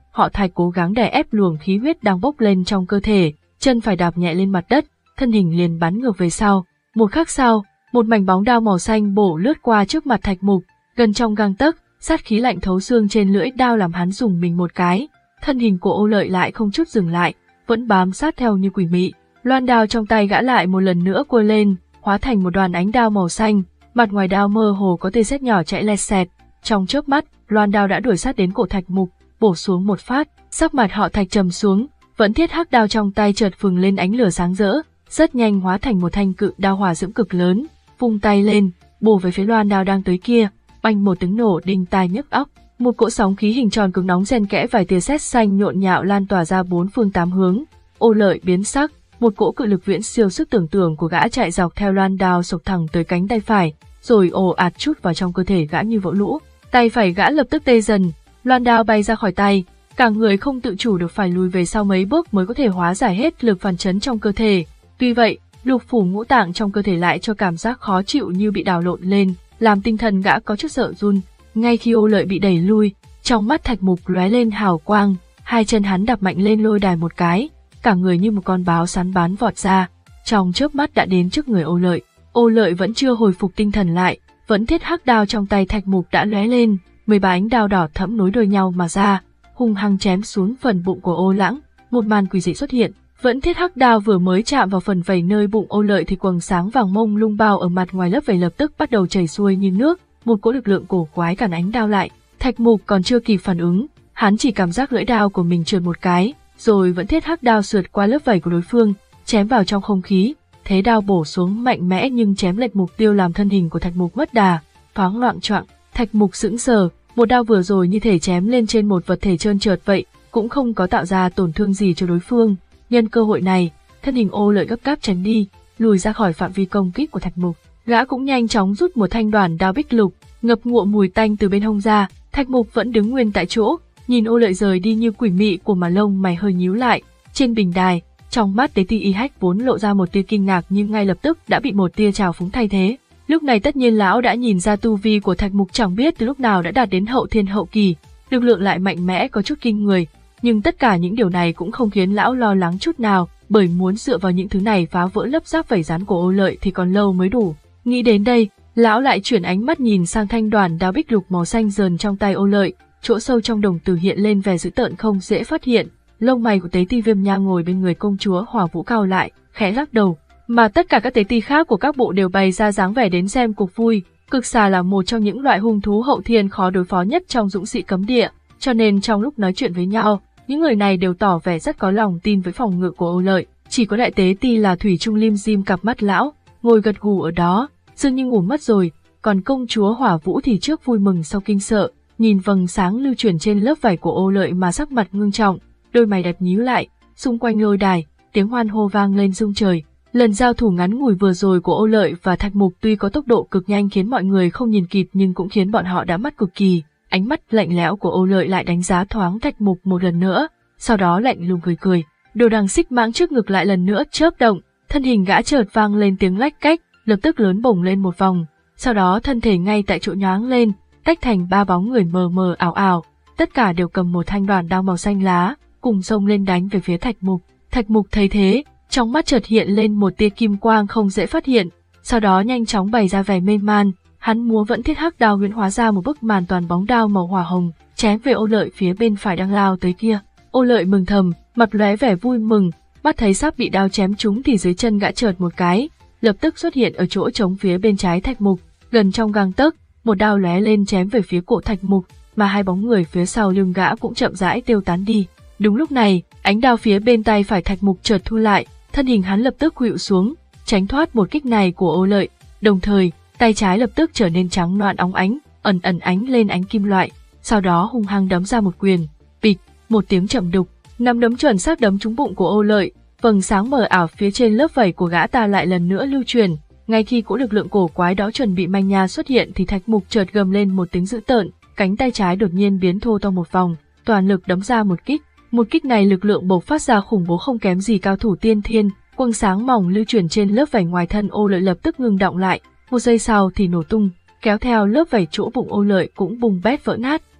Họ Thạch cố gắng đè ép luồng khí huyết đang bốc lên trong cơ thể, chân phải đạp nhẹ lên mặt đất, thân hình liền bắn ngược về sau. Một khắc sau, một mảnh bóng đao màu xanh bổ lướt qua trước mặt Thạch Mục, gần trong gang tấc, sát khí lạnh thấu xương trên lưỡi đao làm hắn dùng mình một cái. Thân hình của Ô Lợi lại không chút dừng lại, vẫn bám sát theo như quỷ mị. Loan đao trong tay gã lại một lần nữa quơ lên, hóa thành một đoàn ánh đao màu xanh, mặt ngoài đao mơ hồ có tia sét nhỏ chạy lẹt xẹt. Trong chớp mắt, loan đao đã đuổi sát đến cổ Thạch Mục, bổ xuống một phát. Sắc mặt Họ Thạch trầm xuống, vẫn thiết hắc đao trong tay chợt phừng lên ánh lửa sáng rỡ, rất nhanh hóa thành một thanh cự đao hỏa diễm cực lớn, vung tay lên, bổ về phía loan đao đang tới kia. Bành một tiếng nổ đinh tai nhức óc, một cỗ sóng khí hình tròn cực nóng xen kẽ vài tia sét xanh nhộn nhạo lan tỏa ra bốn phương tám hướng. Ô Lợi biến sắc, một cỗ cự lực viễn siêu sức tưởng tượng của gã chạy dọc theo loan đao sộc thẳng tới cánh tay phải, rồi ồ ạt chút vào trong cơ thể gã như vỡ lũ. Tay phải gã lập tức tê dần, loan đao bay ra khỏi tay, cả người không tự chủ được phải lùi về sau mấy bước mới có thể hóa giải hết lực phản chấn trong cơ thể. Tuy vậy, lục phủ ngũ tạng trong cơ thể lại cho cảm giác khó chịu như bị đảo lộn lên, làm tinh thần gã có chút sợ run. Ngay khi Ô Lợi bị đẩy lui, trong mắt Thạch Mục lóe lên hào quang, hai chân hắn đạp mạnh lên lôi đài một cái, cả người như một con báo sắn bắn vọt ra, trong chớp mắt đã đến trước người Ô Lợi. Ô Lợi vẫn chưa hồi phục tinh thần lại, vẫn thiết hắc đao trong tay Thạch Mục đã lóe lên, mười ba ánh đao đỏ thẫm nối đuôi nhau mà ra, hung hăng chém xuống phần bụng của Ô Lãng. Một màn quỷ dị xuất hiện, vẫn thiết hắc đao vừa mới chạm vào phần vảy nơi bụng Ô Lợi thì quầng sáng vàng mông lung bao ở mặt ngoài lớp vảy lập tức bắt đầu chảy xuôi như nước, một cỗ lực lượng cổ quái cản ánh đao lại. Thạch Mục còn chưa kịp phản ứng, hắn chỉ cảm giác lưỡi đao của mình trượt một cái, rồi vẫn thiết hắc đao sượt qua lớp vảy của đối phương, chém vào trong không khí. Thế đao bổ xuống mạnh mẽ nhưng chém lệch mục tiêu làm thân hình của Thạch Mục mất đà, thoáng loạng choạng. Thạch Mục sững sờ, một đao vừa rồi như thể chém lên trên một vật thể trơn trượt vậy, cũng không có tạo ra tổn thương gì cho đối phương. Nhân cơ hội này, thân hình Ô Lợi gấp gáp tránh đi, lùi ra khỏi phạm vi công kích của Thạch Mục. Gã cũng nhanh chóng rút một thanh đoàn đao bích lục, ngập ngụa mùi tanh từ bên hông ra. Thạch Mục vẫn đứng nguyên tại chỗ, nhìn Ô Lợi rời đi như quỷ mị của mà lông mày hơi nhíu lại. Trên bình đài, trong mắt Tế Ti Y Hách vốn lộ ra một tia kinh ngạc nhưng ngay lập tức đã bị một tia trào phúng thay thế. Lúc này tất nhiên lão đã nhìn ra tu vi của Thạch Mục chẳng biết từ lúc nào đã đạt đến hậu thiên hậu kỳ, lực lượng lại mạnh mẽ có chút kinh người, nhưng tất cả những điều này cũng không khiến lão lo lắng chút nào, bởi muốn dựa vào những thứ này phá vỡ lớp giáp vảy rắn của Ô Lợi thì còn lâu mới đủ. Nghĩ đến đây, lão lại chuyển ánh mắt nhìn sang thanh đoàn đao bích lục màu xanh dờn trong tay Ô Lợi, chỗ sâu trong đồng tử hiện lên vẻ dữ tợn không dễ phát hiện. Lông mày của Tế Ti Viêm Nha ngồi bên người công chúa Hỏa Vũ cau lại, khẽ lắc đầu, mà tất cả các tế ti khác của các bộ đều bày ra dáng vẻ đến xem cuộc vui. Cực xà là một trong những loại hung thú hậu thiên khó đối phó nhất trong dũng sĩ cấm địa, cho nên trong lúc nói chuyện với nhau, những người này đều tỏ vẻ rất có lòng tin với phòng ngự của Ô Lợi. Chỉ có đại tế ti là Thủy Trung lim dim cặp mắt lão, ngồi gật gù ở đó, dường như ngủ mất rồi. Còn công chúa Hỏa Vũ thì trước vui mừng sau kinh sợ, nhìn vầng sáng lưu chuyển trên lớp vảy của Ô Lợi mà sắc mặt ngưng trọng, đôi mày đẹp nhíu lại. Xung quanh lôi đài, tiếng hoan hô vang lên rung trời. Lần giao thủ ngắn ngủi vừa rồi của Ô Lợi và Thạch Mục tuy có tốc độ cực nhanh khiến mọi người không nhìn kịp nhưng cũng khiến bọn họ đã mắt cực kỳ. Ánh mắt lạnh lẽo của Ô Lợi lại đánh giá thoáng Thạch Mục một lần nữa, sau đó lạnh lùng cười cười. Đồ đằng xích mãng trước ngực lại lần nữa chớp động, thân hình gã chợt vang lên tiếng lách cách, lập tức lớn bổng lên một vòng, sau đó thân thể ngay tại chỗ nhoáng lên, tách thành ba bóng người mờ mờ ảo ảo, tất cả đều cầm một thanh đoàn đao màu xanh lá, cùng xông lên đánh về phía Thạch Mục. Thạch Mục thấy thế, trong mắt chợt hiện lên một tia kim quang không dễ phát hiện, sau đó nhanh chóng bày ra vẻ mê man, hắn múa vẫn thiết hắc đao huyễn hóa ra một bức màn toàn bóng đao màu hỏa hồng, chém về Ô Lợi phía bên phải đang lao tới kia. Ô Lợi mừng thầm, mặt lóe vẻ vui mừng, mắt thấy sắp bị đao chém trúng thì dưới chân gã chợt một cái, lập tức xuất hiện ở chỗ trống phía bên trái Thạch Mục, gần trong gang tấc, một đao lóe lên chém về phía cổ Thạch Mục, mà hai bóng người phía sau lưng gã cũng chậm rãi tiêu tán đi. Đúng lúc này, ánh đao phía bên tay phải Thạch Mục chợt thu lại, thân hình hắn lập tức khuỵu xuống, tránh thoát một kích này của Ô Lợi, đồng thời, tay trái lập tức trở nên trắng loạn óng ánh, ẩn ẩn ánh lên ánh kim loại, sau đó hung hăng đấm ra một quyền, bịch, một tiếng trầm đục, nắm đấm chuẩn xác đấm trúng bụng của Ô Lợi, vầng sáng mờ ảo phía trên lớp vảy của gã ta lại lần nữa lưu truyền. Ngay khi cỗ lực lượng cổ quái đó chuẩn bị manh nha xuất hiện thì Thạch Mục chợt gầm lên một tiếng dữ tợn, cánh tay trái đột nhiên biến thô to một vòng, toàn lực đấm ra một kích. Một kích này lực lượng bộc phát ra khủng bố không kém gì cao thủ tiên thiên, quầng sáng mỏng lưu chuyển trên lớp vảy ngoài thân Ô Lợi lập tức ngừng động lại, một giây sau thì nổ tung, kéo theo lớp vảy chỗ bụng Ô Lợi cũng bùng bét vỡ nát,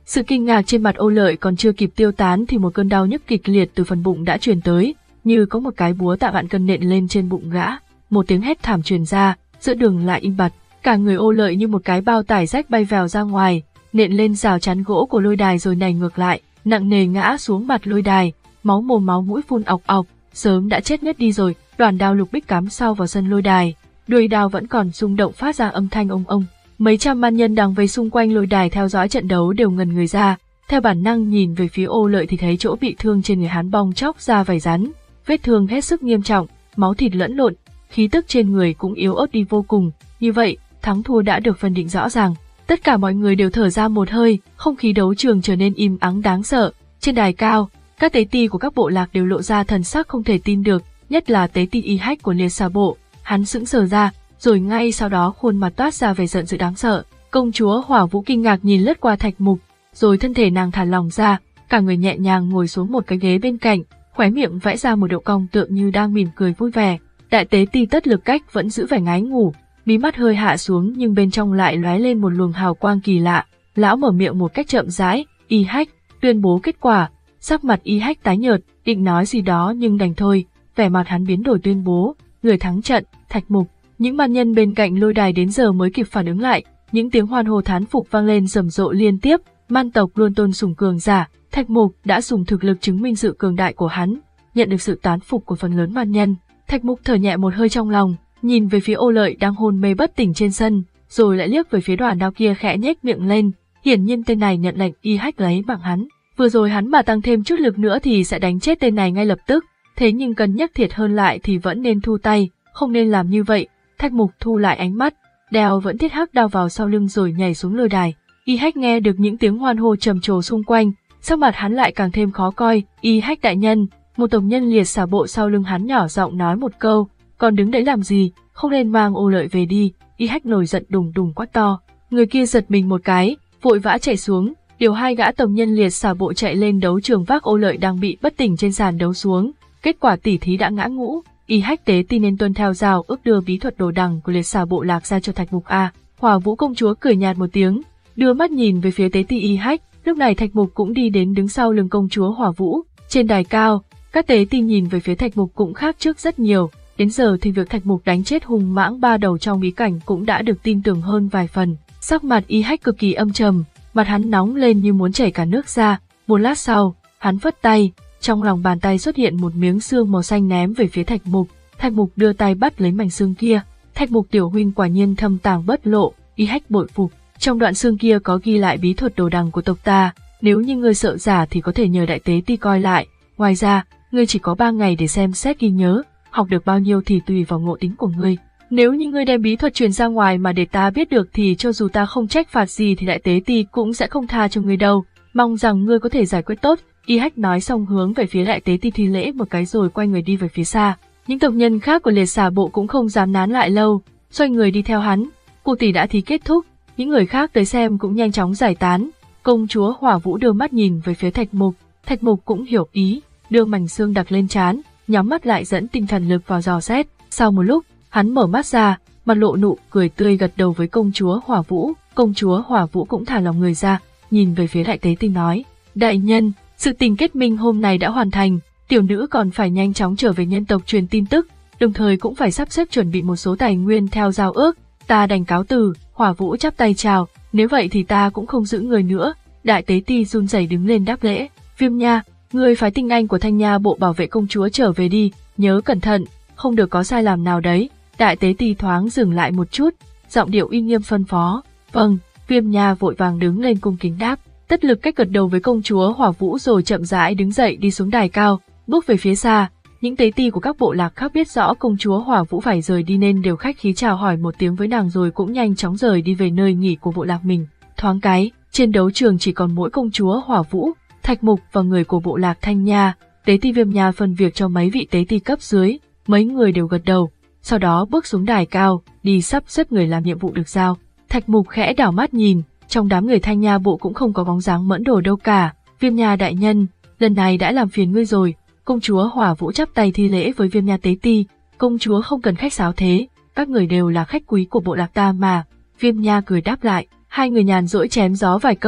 Sự kinh ngạc trên mặt Ô Lợi còn chưa kịp tiêu tán thì một cơn đau nhức kịch liệt từ phần bụng đã truyền tới, như có một cái búa tạ vạn cân nện lên trên bụng gã. Một tiếng hét thảm truyền ra, giữa đường lại im bặt, cả người Ô Lợi như một cái bao tải rách bay vèo ra ngoài, nện lên rào chắn gỗ của lôi đài rồi nảy ngược lại, nặng nề ngã xuống mặt lôi đài, máu mồm máu mũi phun ọc ọc, sớm đã chết ngất đi rồi. Đoàn đao lục bích cắm sau vào sân lôi đài, đuôi đao vẫn còn rung động phát ra âm thanh ông ông. Mấy trăm man nhân đang vây xung quanh lôi đài theo dõi trận đấu đều ngần người ra, theo bản năng nhìn về phía Ô Lợi thì thấy chỗ bị thương trên người hắn bong tróc ra vảy rắn, vết thương hết sức nghiêm trọng, máu thịt lẫn lộn, khí tức trên người cũng yếu ớt đi vô cùng. Như vậy, thắng thua đã được phân định rõ ràng. Tất cả mọi người đều thở ra một hơi, không khí đấu trường trở nên im ắng đáng sợ. Trên đài cao, các tế ti của các bộ lạc đều lộ ra thần sắc không thể tin được, nhất là tế ti Y Hách của Liệt Xà Bộ. Hắn sững sờ ra, rồi ngay sau đó khuôn mặt toát ra vẻ giận dữ đáng sợ. Công chúa Hỏa Vũ kinh ngạc nhìn lướt qua Thạch Mục, rồi thân thể nàng thả lỏng ra, cả người nhẹ nhàng ngồi xuống một cái ghế bên cạnh, khóe miệng vẽ ra một độ cong tựa như đang mỉm cười vui vẻ. Đại tế ti Tất Lực Cách vẫn giữ vẻ ngái ngủ, mí mắt hơi hạ xuống nhưng bên trong lại lóe lên một luồng hào quang kỳ lạ. Lão mở miệng một cách chậm rãi, Y Hách, tuyên bố kết quả. Sắc mặt Y Hách tái nhợt, định nói gì đó nhưng đành thôi, vẻ mặt hắn biến đổi tuyên bố, người thắng trận, Thạch Mục. Những man nhân bên cạnh lôi đài đến giờ mới kịp phản ứng lại, những tiếng hoan hô thán phục vang lên rầm rộ liên tiếp. Man tộc luôn tôn sùng cường giả, Thạch Mục đã dùng thực lực chứng minh sự cường đại của hắn, nhận được sự tán phục của phần lớn man nhân. Thạch Mục thở nhẹ một hơi trong lòng, nhìn về phía Ô Lợi đang hôn mê bất tỉnh trên sân, rồi lại liếc về phía đoàn đao kia khẽ nhếch miệng lên. Hiển nhiên tên này nhận lệnh Y Hách lấy mạng hắn. Vừa rồi hắn mà tăng thêm chút lực nữa thì sẽ đánh chết tên này ngay lập tức, thế nhưng cân nhắc thiệt hơn lại thì vẫn nên thu tay, không nên làm như vậy. Thạch Mục thu lại ánh mắt, đeo vẫn thiết hắc đao vào sau lưng rồi nhảy xuống lôi đài. Y Hách nghe được những tiếng hoan hô trầm trồ xung quanh, sắc mặt hắn lại càng thêm khó coi. Y Hách đại nhân, một tộc nhân Liệt Xà Bộ sau lưng hắn nhỏ giọng nói một câu, còn đứng đấy làm gì, không nên mang Ô Lợi về đi. Y Hách nổi giận đùng đùng quát to, người kia giật mình một cái, vội vã chạy xuống, điều hai gã tộc nhân Liệt Xà Bộ chạy lên đấu trường vác Ô Lợi đang bị bất tỉnh trên sàn đấu xuống. Kết quả tỉ thí đã ngã ngũ, Y Hách tế ti nên tuân theo giao ước đưa bí thuật đồ đằng của Liệt Xà Bộ lạc ra cho Thạch Mục a. Hỏa Vũ công chúa cười nhạt một tiếng, đưa mắt nhìn về phía tế ti Y Hách. Lúc này Thạch Mục cũng đi đến đứng sau lưng công chúa Hỏa Vũ. Trên đài cao, các tế ti nhìn về phía Thạch Mục cũng khác trước rất nhiều. Đến giờ thì việc Thạch Mục đánh chết hùng mãng ba đầu trong bí cảnh cũng đã được tin tưởng hơn vài phần. Sắc mặt Y Hách cực kỳ âm trầm, mặt hắn nóng lên như muốn chảy cả nước ra. Một lát sau, hắn phất tay, trong lòng bàn tay xuất hiện một miếng xương màu xanh ném về phía Thạch Mục. Thạch Mục đưa tay bắt lấy mảnh xương kia. Thạch Mục tiểu huynh quả nhiên thâm tàng bất lộ, Y Hách bội phục. Trong đoạn xương kia có ghi lại bí thuật đồ đằng của tộc ta, nếu như ngươi sợ giả thì có thể nhờ đại tế ti coi lại. Ngoài ra, ngươi chỉ có ba ngày để xem xét ghi nhớ, học được bao nhiêu thì tùy vào ngộ tính của ngươi. Nếu như ngươi đem bí thuật truyền ra ngoài mà để ta biết được thì cho dù ta không trách phạt gì thì đại tế ti cũng sẽ không tha cho ngươi đâu. Mong rằng ngươi có thể giải quyết tốt. Y Hách nói xong hướng về phía đại tế ti thi lễ một cái rồi quay người đi về phía xa. Những tộc nhân khác của Liệt Xà Bộ cũng không dám nán lại lâu, xoay người đi theo hắn. Cuộc tỷ đã thi kết thúc, những người khác tới xem cũng nhanh chóng giải tán. Công chúa Hỏa Vũ đưa mắt nhìn về phía Thạch Mục, Thạch Mục cũng hiểu ý, đưa mảnh xương đặt lên trán, nhắm mắt lại dẫn tinh thần lực vào dò xét. Sau một lúc, hắn mở mắt ra, mặt lộ nụ cười tươi gật đầu với công chúa Hỏa Vũ. Công chúa Hỏa Vũ cũng thả lòng người ra, nhìn về phía đại tế ti nói, đại nhân, sự tình kết minh hôm nay đã hoàn thành, tiểu nữ còn phải nhanh chóng trở về nhân tộc truyền tin tức, đồng thời cũng phải sắp xếp chuẩn bị một số tài nguyên theo giao ước, ta đành cáo từ. Hỏa Vũ chắp tay chào, nếu vậy thì ta cũng không giữ người nữa. Đại tế ti run rẩy đứng lên đáp lễ, Viêm Nha, ngươi phái tinh anh của Thanh Nha Bộ bảo vệ công chúa trở về đi, nhớ cẩn thận, không được có sai lầm nào đấy. Đại tế ti thoáng dừng lại một chút, giọng điệu uy nghiêm phân phó, vâng. Viêm Nha vội vàng đứng lên cung kính đáp. Tất Lực Cách gật đầu với công chúa Hỏa Vũ rồi chậm rãi đứng dậy đi xuống đài cao, bước về phía xa. Những tế ti của các bộ lạc khác biết rõ công chúa Hỏa Vũ phải rời đi nên đều khách khí chào hỏi một tiếng với nàng rồi cũng nhanh chóng rời đi về nơi nghỉ của bộ lạc mình. Thoáng cái, trên đấu trường chỉ còn mỗi công chúa Hỏa Vũ, Thạch Mục và người của bộ lạc Thanh Nha. Tế ti Viêm Nha phân việc cho mấy vị tế ti cấp dưới, mấy người đều gật đầu, sau đó bước xuống đài cao, đi sắp xếp người làm nhiệm vụ được giao. Thạch Mục khẽ đảo mắt nhìn, trong đám người Thanh Nha Bộ cũng không có bóng dáng Mẫn Đồ đâu cả. Viêm Nha đại nhân, lần này đã làm phiền ngươi rồi. Công chúa Hỏa Vũ chắp tay thi lễ với Viêm Nha tế ti, công chúa không cần khách sáo thế, các người đều là khách quý của bộ lạc ta mà. Viêm Nha cười đáp lại, hai người nhàn rỗi chém gió vài câu,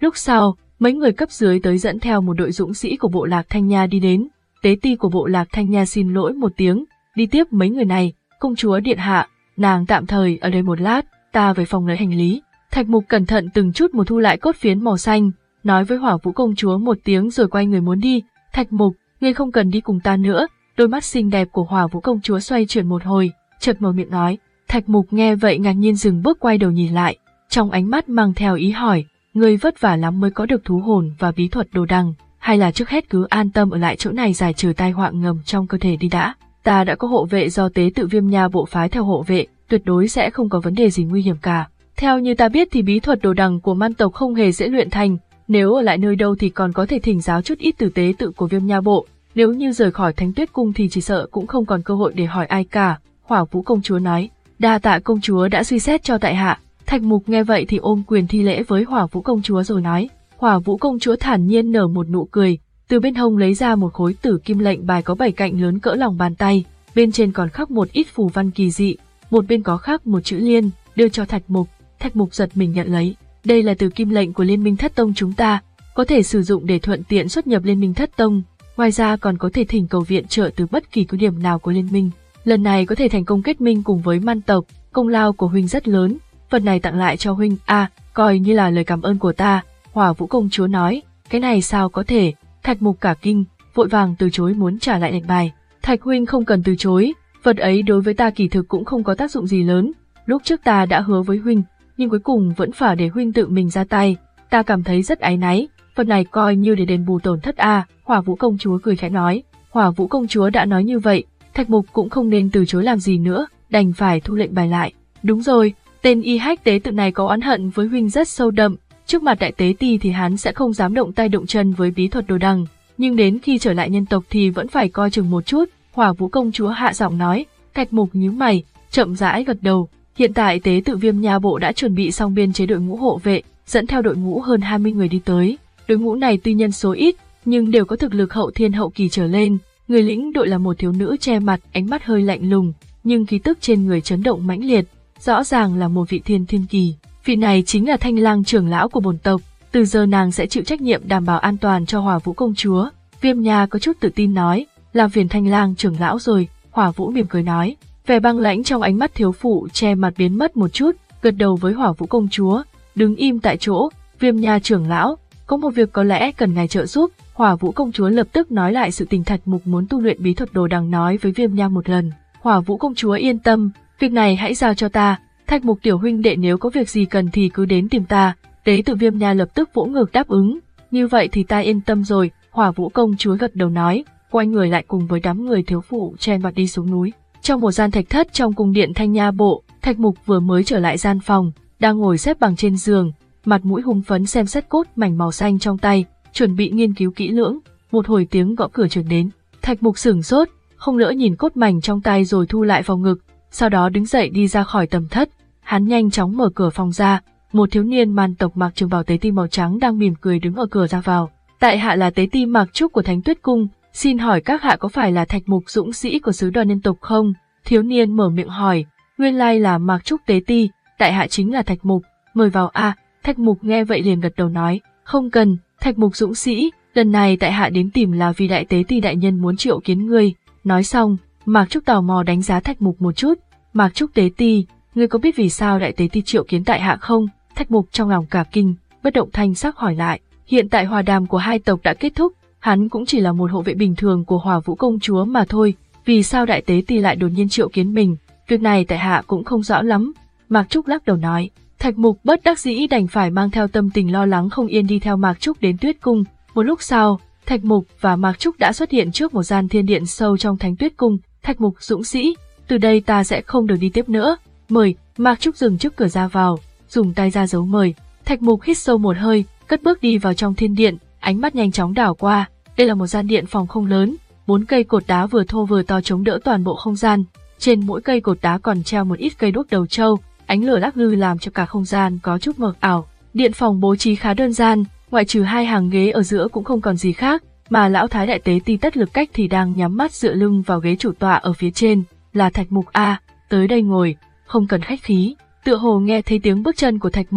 Lúc sau, mấy người cấp dưới tới dẫn theo một đội dũng sĩ của bộ lạc Thanh Nha đi đến. Tế ti của bộ lạc Thanh Nha xin lỗi một tiếng, đi tiếp mấy người này. Công chúa điện hạ, nàng tạm thời ở đây một lát, ta về phòng lấy hành lý. Thạch Mục cẩn thận từng chút một thu lại cốt phiến màu xanh, nói với Hỏa Vũ công chúa một tiếng rồi quay người muốn đi. Thạch Mục, ngươi không cần đi cùng ta nữa. Đôi mắt xinh đẹp của Hỏa Vũ công chúa xoay chuyển một hồi, chợt mở miệng nói. Thạch Mục nghe vậy ngạc nhiên dừng bước quay đầu nhìn lại, trong ánh mắt mang theo ý hỏi, ngươi vất vả lắm mới có được thú hồn và bí thuật đồ đằng, hay là trước hết cứ an tâm ở lại chỗ này giải trừ tai họa ngầm trong cơ thể đi đã. Ta đã có hộ vệ do tế tự Viêm Nha bộ phái theo hộ vệ, tuyệt đối sẽ không có vấn đề gì nguy hiểm cả. Theo như ta biết thì bí thuật đồ đằng của man tộc không hề dễ luyện thành, nếu ở lại nơi đâu thì còn có thể thỉnh giáo chút ít từ tế tự của Viêm Nha bộ, nếu như rời khỏi Thánh Tuyết cung thì chỉ sợ cũng không còn cơ hội để hỏi ai cả. Hỏa Vũ công chúa nói, đa tạ công chúa đã suy xét cho tại hạ. Thạch Mục nghe vậy thì ôm quyền thi lễ với Hỏa Vũ công chúa rồi nói. Hỏa Vũ công chúa thản nhiên nở một nụ cười, từ bên hông lấy ra một khối tử kim lệnh bài có bảy cạnh lớn cỡ lòng bàn tay, bên trên còn khắc một ít phù văn kỳ dị, một bên có khắc một chữ liên, đưa cho Thạch Mục. Thạch Mục giật mình nhận lấy, đây là tử kim lệnh của Liên minh Thất Tông chúng ta, có thể sử dụng để thuận tiện xuất nhập Liên minh Thất Tông, ngoài ra còn có thể thỉnh cầu viện trợ từ bất kỳ cứ điểm nào của liên minh. Lần này có thể thành công kết minh cùng với man tộc, công lao của huynh rất lớn, phần này tặng lại cho huynh, a, à, coi như là lời cảm ơn của ta. Hỏa Vũ công chúa nói, cái này sao có thể? Thạch Mục cả kinh, vội vàng từ chối muốn trả lại lệnh bài. Thạch huynh không cần từ chối, vật ấy đối với ta kỳ thực cũng không có tác dụng gì lớn, lúc trước ta đã hứa với huynh, nhưng cuối cùng vẫn phải để huynh tự mình ra tay, ta cảm thấy rất áy náy, phần này coi như để đền bù tổn thất a. À. Hỏa Vũ công chúa cười khẽ nói. Hỏa Vũ công chúa đã nói như vậy, Thạch Mục cũng không nên từ chối làm gì nữa, đành phải thu lệnh bài lại. Đúng rồi, tên y hách tế tự này có oán hận với huynh rất sâu đậm, trước mặt đại tế ti thì hắn sẽ không dám động tay động chân với bí thuật đồ đằng, nhưng đến khi trở lại nhân tộc thì vẫn phải coi chừng một chút. Hỏa Vũ công chúa hạ giọng nói. Thạch Mục nhíu mày, chậm rãi gật đầu. Hiện tại tế tự Viêm Nha bộ đã chuẩn bị xong biên chế đội ngũ hộ vệ, dẫn theo đội ngũ hơn hai mươi người đi tới. Đội ngũ này tuy nhân số ít, nhưng đều có thực lực hậu thiên hậu kỳ trở lên. Người lĩnh đội là một thiếu nữ che mặt, ánh mắt hơi lạnh lùng, nhưng khí tức trên người chấn động mãnh liệt, rõ ràng là một vị thiên thiên kỳ. Vị này chính là Thanh Lang trưởng lão của bổn tộc, từ giờ nàng sẽ chịu trách nhiệm đảm bảo an toàn cho Hỏa Vũ công chúa. Viêm Nha có chút tự tin nói, làm phiền Thanh Lang trưởng lão rồi. Hỏa Vũ mỉm cười nói, vẻ băng lãnh trong ánh mắt thiếu phụ che mặt biến mất một chút, gật đầu với Hỏa Vũ công chúa, đứng im tại chỗ. Viêm Nha trưởng lão, có một việc có lẽ cần ngài trợ giúp. Hỏa Vũ công chúa lập tức nói lại sự tình Thạch Mục muốn tu luyện bí thuật đồ đằng nói với Viêm Nha một lần. Hỏa Vũ công chúa yên tâm, việc này hãy giao cho ta, Thạch Mục tiểu huynh đệ nếu có việc gì cần thì cứ đến tìm ta. Tế tự Viêm Nha lập tức vỗ ngực đáp ứng, như vậy thì ta yên tâm rồi. Hỏa Vũ công chúa gật đầu nói, quay người lại cùng với đám người thiếu phụ chen mặt đi xuống núi. Trong một gian thạch thất trong cung điện Thanh Nha bộ, Thạch Mục vừa mới trở lại gian phòng, đang ngồi xếp bằng trên giường, mặt mũi hùng phấn xem xét cốt mảnh màu xanh trong tay, chuẩn bị nghiên cứu kỹ lưỡng. Một hồi tiếng gõ cửa truyền đến, Thạch Mục sửng sốt, không nỡ nhìn cốt mảnh trong tay rồi thu lại vào ngực, sau đó đứng dậy đi ra khỏi tầm thất. Hắn nhanh chóng mở cửa phòng ra, một thiếu niên man tộc mặc trường bào tế ti màu trắng đang mỉm cười đứng ở cửa ra vào. Tại hạ là tế ti Mạc Trúc của Thánh Tuyết cung, xin hỏi các hạ có phải là Thạch Mục dũng sĩ của sứ đoàn nhân tộc không? Thiếu niên mở miệng hỏi, nguyên lai là Mạc Trúc tế ti, tại hạ chính là Thạch Mục, mời vào a. À, Thạch Mục nghe vậy liền gật đầu nói, không cần, Thạch Mục dũng sĩ, lần này tại hạ đến tìm là vì đại tế ti đại nhân muốn triệu kiến ngươi. Nói xong, Mạc Trúc tò mò đánh giá Thạch Mục một chút. Mạc Trúc tế ti, ngươi có biết vì sao đại tế ti triệu kiến tại hạ không? Thạch Mục trong lòng cả kinh, bất động thanh sắc hỏi lại. Hiện tại hòa đàm của hai tộc đã kết thúc, hắn cũng chỉ là một hộ vệ bình thường của Hỏa Vũ công chúa mà thôi, vì sao đại tế ti lại đột nhiên triệu kiến mình, việc này tại hạ cũng không rõ lắm. Mạc Trúc lắc đầu nói. Thạch Mục bất đắc dĩ đành phải mang theo tâm tình lo lắng không yên đi theo Mạc Trúc đến Tuyết cung. Một lúc sau, Thạch Mục và Mạc Trúc đã xuất hiện trước một gian thiên điện sâu trong Thánh Tuyết cung. Thạch Mục dũng sĩ, từ đây ta sẽ không được đi tiếp nữa, mời. Mạc Trúc dừng trước cửa ra vào, dùng tay ra dấu mời. Thạch Mục hít sâu một hơi, cất bước đi vào trong thiên điện, ánh mắt nhanh chóng đảo qua. Đây là một gian điện phòng không lớn, bốn cây cột đá vừa thô vừa to chống đỡ toàn bộ không gian. Trên mỗi cây cột đá còn treo một ít cây đuốc đầu trâu, ánh lửa lắc lư làm cho cả không gian có chút mờ ảo. Điện phòng bố trí khá đơn giản, ngoại trừ hai hàng ghế ở giữa cũng không còn gì khác, mà lão thái đại tế ti Tất Lực Cách thì đang nhắm mắt dựa lưng vào ghế chủ tọa ở phía trên. Là Thạch Mục a, tới đây ngồi, không cần khách khí. Tựa hồ nghe thấy tiếng bước chân của Thạch Mục,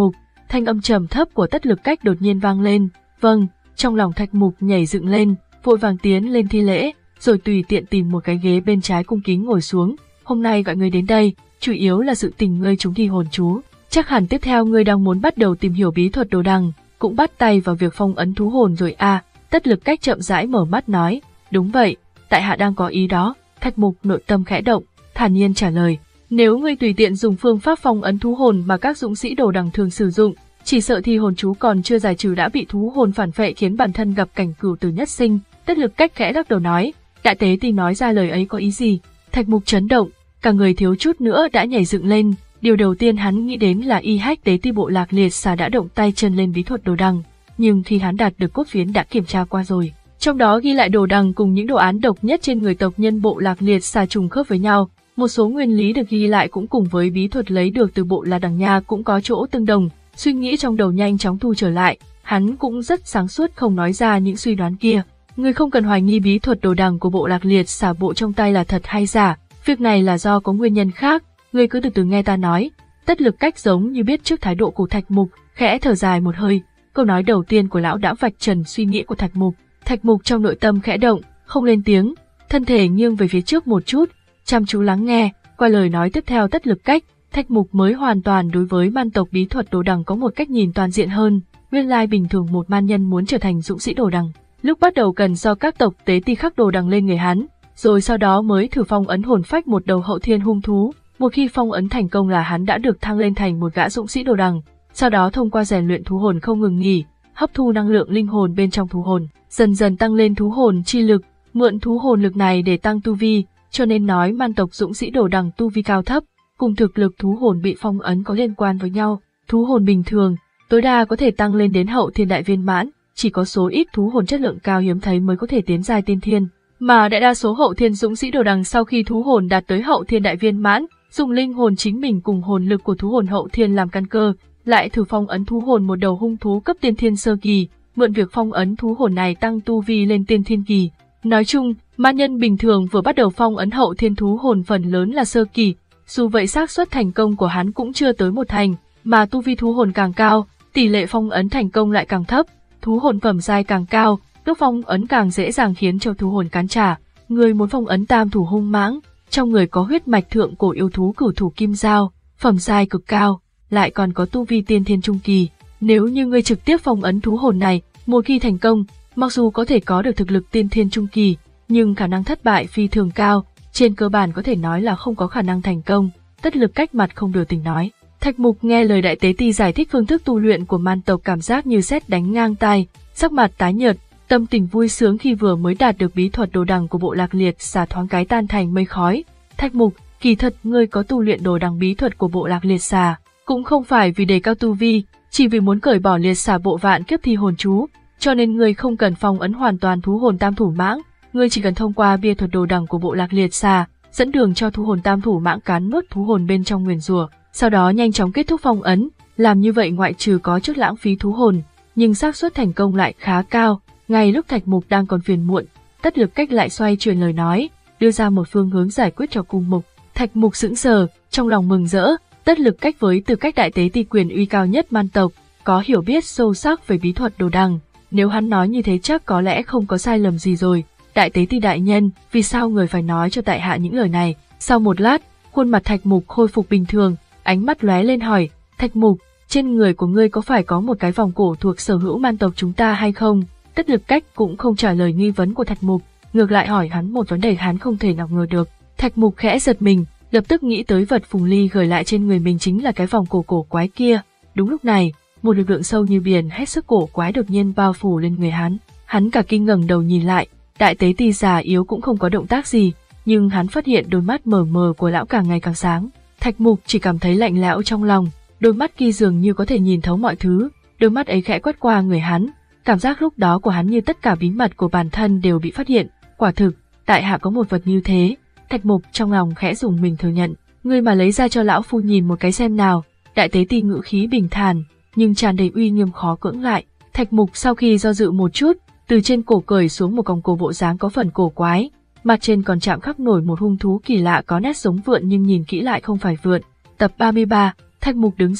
Thanh âm trầm thấp của Tất Lực Cách đột nhiên vang lên. Vâng, trong lòng Thạch Mục nhảy dựng lên, vội vàng tiến lên thi lễ, rồi tùy tiện tìm một cái ghế bên trái cung kính ngồi xuống. Hôm nay gọi ngươi đến đây, chủ yếu là sự tình ngươi trúng thi hồn chú. Chắc hẳn tiếp theo ngươi đang muốn bắt đầu tìm hiểu bí thuật đồ đằng, cũng bắt tay vào việc phong ấn thú hồn rồi à. Tất Lực Cách chậm rãi mở mắt nói, đúng vậy, tại hạ đang có ý đó. Thạch Mục nội tâm khẽ động, thản nhiên trả lời, nếu ngươi tùy tiện dùng phương pháp phong ấn thú hồn mà các dũng sĩ đồ đằng thường sử dụng, chỉ sợ thi hồn chú còn chưa giải trừ đã bị thú hồn phản phệ khiến bản thân gặp cảnh cửu tử nhất sinh. Tất Lực Cách khẽ lắc đầu nói, đại tế thì nói ra lời ấy có ý gì? Thạch Mục chấn động, cả người thiếu chút nữa đã nhảy dựng lên. Điều đầu tiên hắn nghĩ đến là y hách tế ti bộ lạc liệt xà đã động tay chân lên bí thuật đồ đằng, nhưng khi hắn đạt được cốt phiến đã kiểm tra qua rồi, trong đó ghi lại đồ đằng cùng những đồ án độc nhất trên người tộc nhân bộ lạc liệt xà trùng khớp với nhau. Một số nguyên lý được ghi lại cũng cùng với bí thuật lấy được từ bộ lạc đằng nha cũng có chỗ tương đồng. Suy nghĩ trong đầu nhanh chóng thu trở lại, hắn cũng rất sáng suốt không nói ra những suy đoán kia. Ngươi không cần hoài nghi bí thuật đồ đằng của bộ lạc liệt xà bộ trong tay là thật hay giả, việc này là do có nguyên nhân khác, ngươi cứ từ từ nghe ta nói. Tất Lực Cách giống như biết trước thái độ của Thạch Mục, khẽ thở dài một hơi. Câu nói đầu tiên của lão đã vạch trần suy nghĩ của Thạch Mục. Thạch Mục trong nội tâm khẽ động, không lên tiếng, thân thể nghiêng về phía trước một chút, chăm chú lắng nghe. Qua lời nói tiếp theo Tất Lực Cách, Thạch Mục mới hoàn toàn đối với man tộc bí thuật đồ đằng có một cách nhìn toàn diện hơn. Nguyên lai bình thường một man nhân muốn trở thành dũng sĩ đồ đằng, lúc bắt đầu cần do các tộc tế ti khắc đồ đằng lên người hắn, rồi sau đó mới thử phong ấn hồn phách một đầu hậu thiên hung thú. Một khi phong ấn thành công là hắn đã được thăng lên thành một gã dũng sĩ đồ đằng. Sau đó thông qua rèn luyện thú hồn không ngừng nghỉ, hấp thu năng lượng linh hồn bên trong thú hồn, dần dần tăng lên thú hồn chi lực, mượn thú hồn lực này để tăng tu vi, cho nên nói man tộc dũng sĩ đồ đằng tu vi cao thấp, cùng thực lực thú hồn bị phong ấn có liên quan với nhau. Thú hồn bình thường, tối đa có thể tăng lên đến hậu thiên đại viên mãn, chỉ có số ít thú hồn chất lượng cao hiếm thấy mới có thể tiến giai tiên thiên, mà đại đa số hậu thiên dũng sĩ đồ đằng sau khi thú hồn đạt tới hậu thiên đại viên mãn, dùng linh hồn chính mình cùng hồn lực của thú hồn hậu thiên làm căn cơ, lại thử phong ấn thú hồn một đầu hung thú cấp tiên thiên sơ kỳ, mượn việc phong ấn thú hồn này tăng tu vi lên tiên thiên kỳ. Nói chung, man nhân bình thường vừa bắt đầu phong ấn hậu thiên thú hồn phần lớn là sơ kỳ, dù vậy xác suất thành công của hắn cũng chưa tới một thành, mà tu vi thú hồn càng cao, tỷ lệ phong ấn thành công lại càng thấp. Thú hồn phẩm giai càng cao, lúc phong ấn càng dễ dàng khiến cho thú hồn cắn trả. Người muốn phong ấn tam thủ hung mãng, trong người có huyết mạch thượng cổ yêu thú cửu thủ kim dao, phẩm giai cực cao, lại còn có tu vi tiên thiên trung kỳ. Nếu như ngươi trực tiếp phong ấn thú hồn này, một khi thành công, mặc dù có thể có được thực lực tiên thiên trung kỳ, nhưng khả năng thất bại phi thường cao, trên cơ bản có thể nói là không có khả năng thành công. Tất Lực Cách mặt không biểu tình nói. Thạch Mục nghe lời đại tế ti giải thích phương thức tu luyện của man tộc cảm giác như sét đánh ngang tai, sắc mặt tái nhợt, tâm tình vui sướng khi vừa mới đạt được bí thuật đồ đằng của bộ lạc liệt xà thoáng cái tan thành mây khói. Thạch Mục, kỳ thật ngươi có tu luyện đồ đằng bí thuật của bộ lạc liệt xà, cũng không phải vì đề cao tu vi, chỉ vì muốn cởi bỏ liệt xà bộ vạn kiếp thi hồn chú, cho nên ngươi không cần phong ấn hoàn toàn thú hồn tam thủ mãng, ngươi chỉ cần thông qua bia thuật đồ đằng của bộ lạc liệt xà, dẫn đường cho thú hồn tam thủ mãng cắn nuốt thú hồn bên trong nguyền rủa, sau đó nhanh chóng kết thúc phong ấn. Làm như vậy ngoại trừ có chút lãng phí thú hồn, nhưng xác suất thành công lại khá cao. Ngay lúc Thạch Mục đang còn phiền muộn, Tất Lực Cách lại xoay chuyển lời nói, đưa ra một phương hướng giải quyết cho cung mục. Thạch Mục sững sờ, trong lòng mừng rỡ. Tất Lực Cách với tư cách đại tế ti quyền uy cao nhất man tộc, có hiểu biết sâu sắc về bí thuật đồ đằng, nếu hắn nói như thế chắc có lẽ không có sai lầm gì rồi. Đại tế ti đại nhân, vì sao người phải nói cho tại hạ những lời này? Sau một lát, khuôn mặt Thạch Mục khôi phục bình thường, ánh mắt lóe lên hỏi, Thạch Mục, trên người của ngươi có phải có một cái vòng cổ thuộc sở hữu man tộc chúng ta hay không? Tất Lực Cách cũng không trả lời nghi vấn của Thạch Mục, ngược lại hỏi hắn một vấn đề hắn không thể nào ngờ được. Thạch Mục khẽ giật mình, lập tức nghĩ tới vật Phùng Ly gửi lại trên người mình chính là cái vòng cổ cổ quái kia. Đúng lúc này, một lực lượng sâu như biển hết sức cổ quái đột nhiên bao phủ lên người hắn. Hắn cả kinh ngẩng đầu nhìn lại, đại tế ti già yếu cũng không có động tác gì, nhưng hắn phát hiện đôi mắt mờ mờ của lão càng ngày càng sáng. Thạch Mục chỉ cảm thấy lạnh lẽo trong lòng, đôi mắt kia dường như có thể nhìn thấu mọi thứ, đôi mắt ấy khẽ quét qua người hắn, cảm giác lúc đó của hắn như tất cả bí mật của bản thân đều bị phát hiện. Quả thực, tại hạ có một vật như thế. Thạch Mục trong lòng khẽ dùng mình thừa nhận, ngươi mà lấy ra cho lão phu nhìn một cái xem nào. Đại tế ti ngữ khí bình thản, nhưng tràn đầy uy nghiêm khó cưỡng lại. Thạch Mục sau khi do dự một chút, từ trên cổ cởi xuống một còng cổ bộ dáng có phần cổ quái, mặt trên còn chạm khắc nổi một hung thú kỳ lạ có nét giống vượn nhưng nhìn kỹ lại không phải vượn. Tập ba mươi ba, Thạch Mục đứng dậy,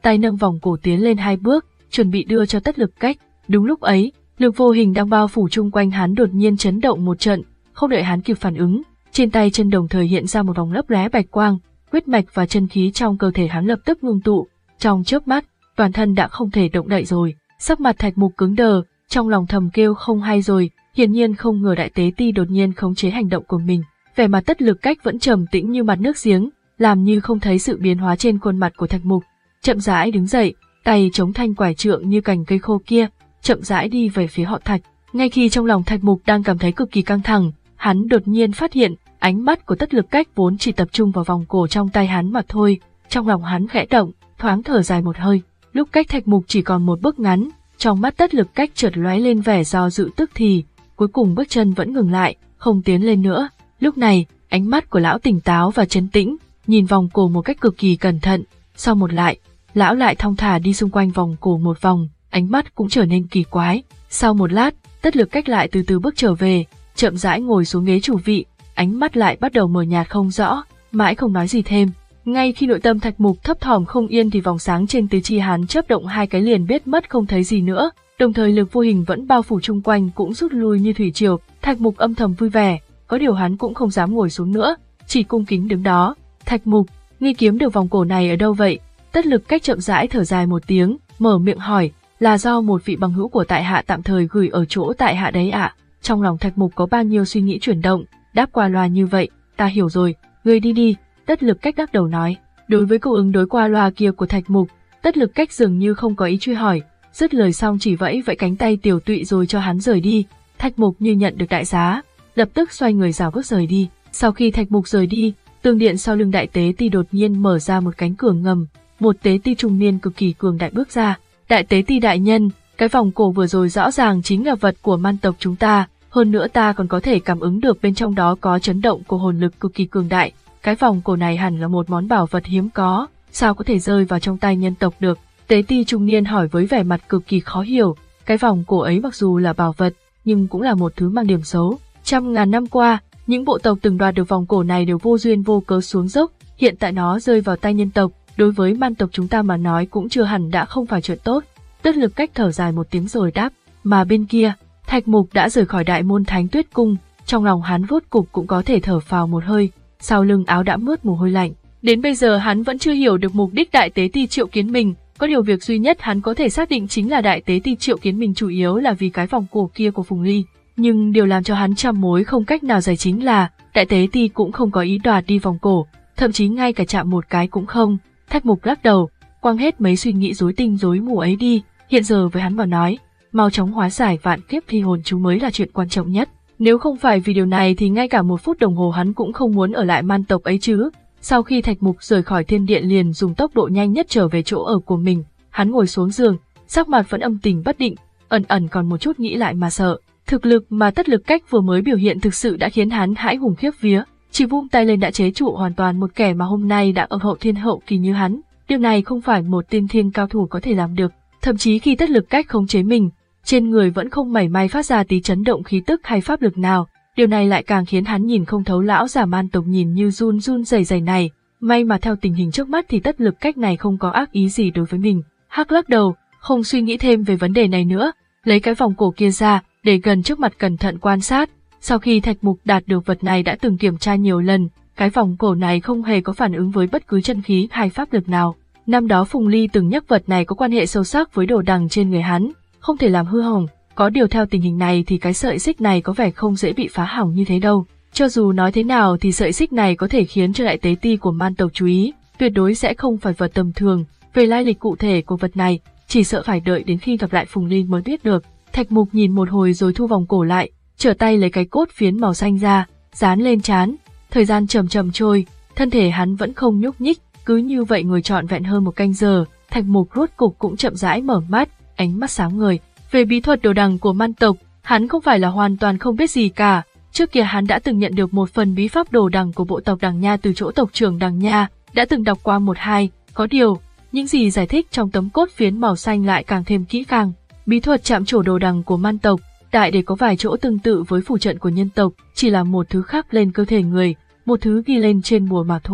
tay nâng vòng cổ tiến lên hai bước, chuẩn bị đưa cho Tất Lực Cách. Đúng lúc ấy, lực vô hình đang bao phủ chung quanh hắn đột nhiên chấn động một trận, không đợi hắn kịp phản ứng, trên tay chân đồng thời hiện ra một vòng lấp lóe bạch quang, huyết mạch và chân khí trong cơ thể hắn lập tức ngưng tụ, trong chớp mắt, toàn thân đã không thể động đậy rồi. Sắc mặt Thạch Mục cứng đờ, trong lòng thầm kêu không hay rồi, hiển nhiên không ngờ Đại Tế Ti đột nhiên khống chế hành động của mình. Vẻ mặt Tất Lực Cách vẫn trầm tĩnh như mặt nước giếng, làm như không thấy sự biến hóa trên khuôn mặt của Thạch Mục. Chậm rãi đứng dậy, tay chống thanh quải trượng như cành cây khô kia, chậm rãi đi về phía họ Thạch. Ngay khi trong lòng Thạch Mục đang cảm thấy cực kỳ căng thẳng, hắn đột nhiên phát hiện, ánh mắt của Tất Lực Cách vốn chỉ tập trung vào vòng cổ trong tay hắn mà thôi. Trong lòng hắn khẽ động, thoáng thở dài một hơi. Lúc cách Thạch Mục chỉ còn một bước ngắn, trong mắt Tất Lực Cách chợt lóe lên vẻ do dự tức thì, cuối cùng bước chân vẫn ngừng lại, không tiến lên nữa. Lúc này, ánh mắt của lão tỉnh táo và trấn tĩnh, nhìn vòng cổ một cách cực kỳ cẩn thận. Sau một lại, lão lại thong thả đi xung quanh vòng cổ một vòng, ánh mắt cũng trở nên kỳ quái. Sau một lát, Tất Lực Cách lại từ từ bước trở về, chậm rãi ngồi xuống ghế chủ vị, ánh mắt lại bắt đầu mờ nhạt không rõ, mãi không nói gì thêm. Ngay khi nội tâm Thạch Mục thấp thỏm không yên thì vòng sáng trên tứ chi hắn chớp động hai cái liền biết mất không thấy gì nữa, đồng thời lực vô hình vẫn bao phủ chung quanh cũng rút lui như thủy triều. Thạch Mục âm thầm vui vẻ, có điều hắn cũng không dám ngồi xuống nữa, chỉ cung kính đứng đó. Thạch Mục, ngươi kiếm được vòng cổ này ở đâu vậy? Tất Lực Cách chậm rãi thở dài một tiếng, mở miệng hỏi, là do một vị bằng hữu của tại hạ tạm thời gửi ở chỗ tại hạ đấy ạ. À? Trong lòng Thạch Mục có bao nhiêu suy nghĩ chuyển động, đáp qua loa như vậy, ta hiểu rồi, ngươi đi đi. Tất Lực Cách đắc đầu nói. Đối với câu ứng đối qua loa kia của Thạch Mục, Tất Lực Cách dường như không có ý truy hỏi, dứt lời xong chỉ vẫy vẫy cánh tay tiểu tụy rồi cho hắn rời đi. Thạch Mục như nhận được đại giá, lập tức xoay người rảo bước rời đi. Sau khi Thạch Mục rời đi, tường điện sau lưng Đại Tế Ti đột nhiên mở ra một cánh cửa ngầm, một tế ti trung niên cực kỳ cường đại bước ra. Đại Tế Ti đại nhân, cái vòng cổ vừa rồi rõ ràng chính là vật của man tộc chúng ta, hơn nữa ta còn có thể cảm ứng được bên trong đó có chấn động của hồn lực cực kỳ cường đại. Cái vòng cổ này hẳn là một món bảo vật hiếm có, sao có thể rơi vào trong tay nhân tộc được? Tế ti trung niên hỏi với vẻ mặt cực kỳ khó hiểu, cái vòng cổ ấy mặc dù là bảo vật, nhưng cũng là một thứ mang điểm xấu. Trăm ngàn năm qua, những bộ tộc từng đoạt được vòng cổ này đều vô duyên vô cớ xuống dốc, hiện tại nó rơi vào tay nhân tộc, đối với man tộc chúng ta mà nói cũng chưa hẳn đã không phải chuyện tốt. Tất Lực Cách thở dài một tiếng rồi đáp, mà bên kia, Thạch Mục đã rời khỏi đại môn Thánh Tuyết Cung, trong lòng hắn rốt cục cũng có thể thở phào một hơi. Sau lưng áo đã mướt mồ hôi lạnh. Đến bây giờ hắn vẫn chưa hiểu được mục đích Đại Tế Ti triệu kiến mình, có điều việc duy nhất hắn có thể xác định chính là Đại Tế Ti triệu kiến mình chủ yếu là vì cái vòng cổ kia của Phùng Ly. Nhưng điều làm cho hắn trăm mối không cách nào giải chính là Đại Tế Ti cũng không có ý đoạt đi vòng cổ, thậm chí ngay cả chạm một cái cũng không. Thạch Mục lắc đầu, quăng hết mấy suy nghĩ rối tinh rối mù ấy đi, hiện giờ với hắn mà nói, mau chóng hóa giải vạn kiếp thi hồn chú mới là chuyện quan trọng nhất. Nếu không phải vì điều này thì ngay cả một phút đồng hồ hắn cũng không muốn ở lại man tộc ấy chứ. Sau khi Thạch Mục rời khỏi thiên điện liền dùng tốc độ nhanh nhất trở về chỗ ở của mình, hắn ngồi xuống giường, sắc mặt vẫn âm tình bất định, ẩn ẩn còn một chút nghĩ lại mà sợ. Thực lực mà Tất Lực Cách vừa mới biểu hiện thực sự đã khiến hắn hãi hùng khiếp vía, chỉ vung tay lên đã chế trụ hoàn toàn một kẻ mà hôm nay đã ở hậu thiên hậu kỳ như hắn. Điều này không phải một tiên thiên cao thủ có thể làm được, thậm chí khi Tất Lực Cách khống chế mình, trên người vẫn không mảy may phát ra tí chấn động khí tức hay pháp lực nào, điều này lại càng khiến hắn nhìn không thấu lão giả man tộc nhìn như run run rẩy rẩy này. May mà theo tình hình trước mắt thì Tất Lực Cách này không có ác ý gì đối với mình. Hắc lắc đầu, không suy nghĩ thêm về vấn đề này nữa, lấy cái vòng cổ kia ra, để gần trước mặt cẩn thận quan sát. Sau khi Thạch Mục đạt được vật này đã từng kiểm tra nhiều lần, cái vòng cổ này không hề có phản ứng với bất cứ chân khí hay pháp lực nào. Năm đó Phùng Ly từng nhắc vật này có quan hệ sâu sắc với đồ đằng trên người hắn, không thể làm hư hỏng, có điều theo tình hình này thì cái sợi xích này có vẻ không dễ bị phá hỏng như thế đâu. Cho dù nói thế nào thì sợi xích này có thể khiến cho Đại Tế Ti của man tộc chú ý, tuyệt đối sẽ không phải vật tầm thường. Về lai lịch cụ thể của vật này, chỉ sợ phải đợi đến khi gặp lại Phùng Ly mới biết được. Thạch Mục nhìn một hồi rồi thu vòng cổ lại, trở tay lấy cái cốt phiến màu xanh ra, dán lên trán. Thời gian chậm chậm trôi, thân thể hắn vẫn không nhúc nhích, cứ như vậy ngồi trọn vẹn hơn một canh giờ. Thạch Mục rốt cục cũng chậm rãi mở mắt, ánh mắt sáng ngời. Về bí thuật đồ đằng của man tộc, hắn không phải là hoàn toàn không biết gì cả. Trước kia hắn đã từng nhận được một phần bí pháp đồ đằng của bộ tộc Đằng Nha từ chỗ tộc trưởng Đằng Nha, đã từng đọc qua một hai, có điều, những gì giải thích trong tấm cốt phiến màu xanh lại càng thêm kỹ càng. Bí thuật chạm trổ đồ đằng của man tộc, đại để có vài chỗ tương tự với phù trận của nhân tộc, chỉ là một thứ khắc lên cơ thể người, một thứ ghi lên trên bùa mà thôi.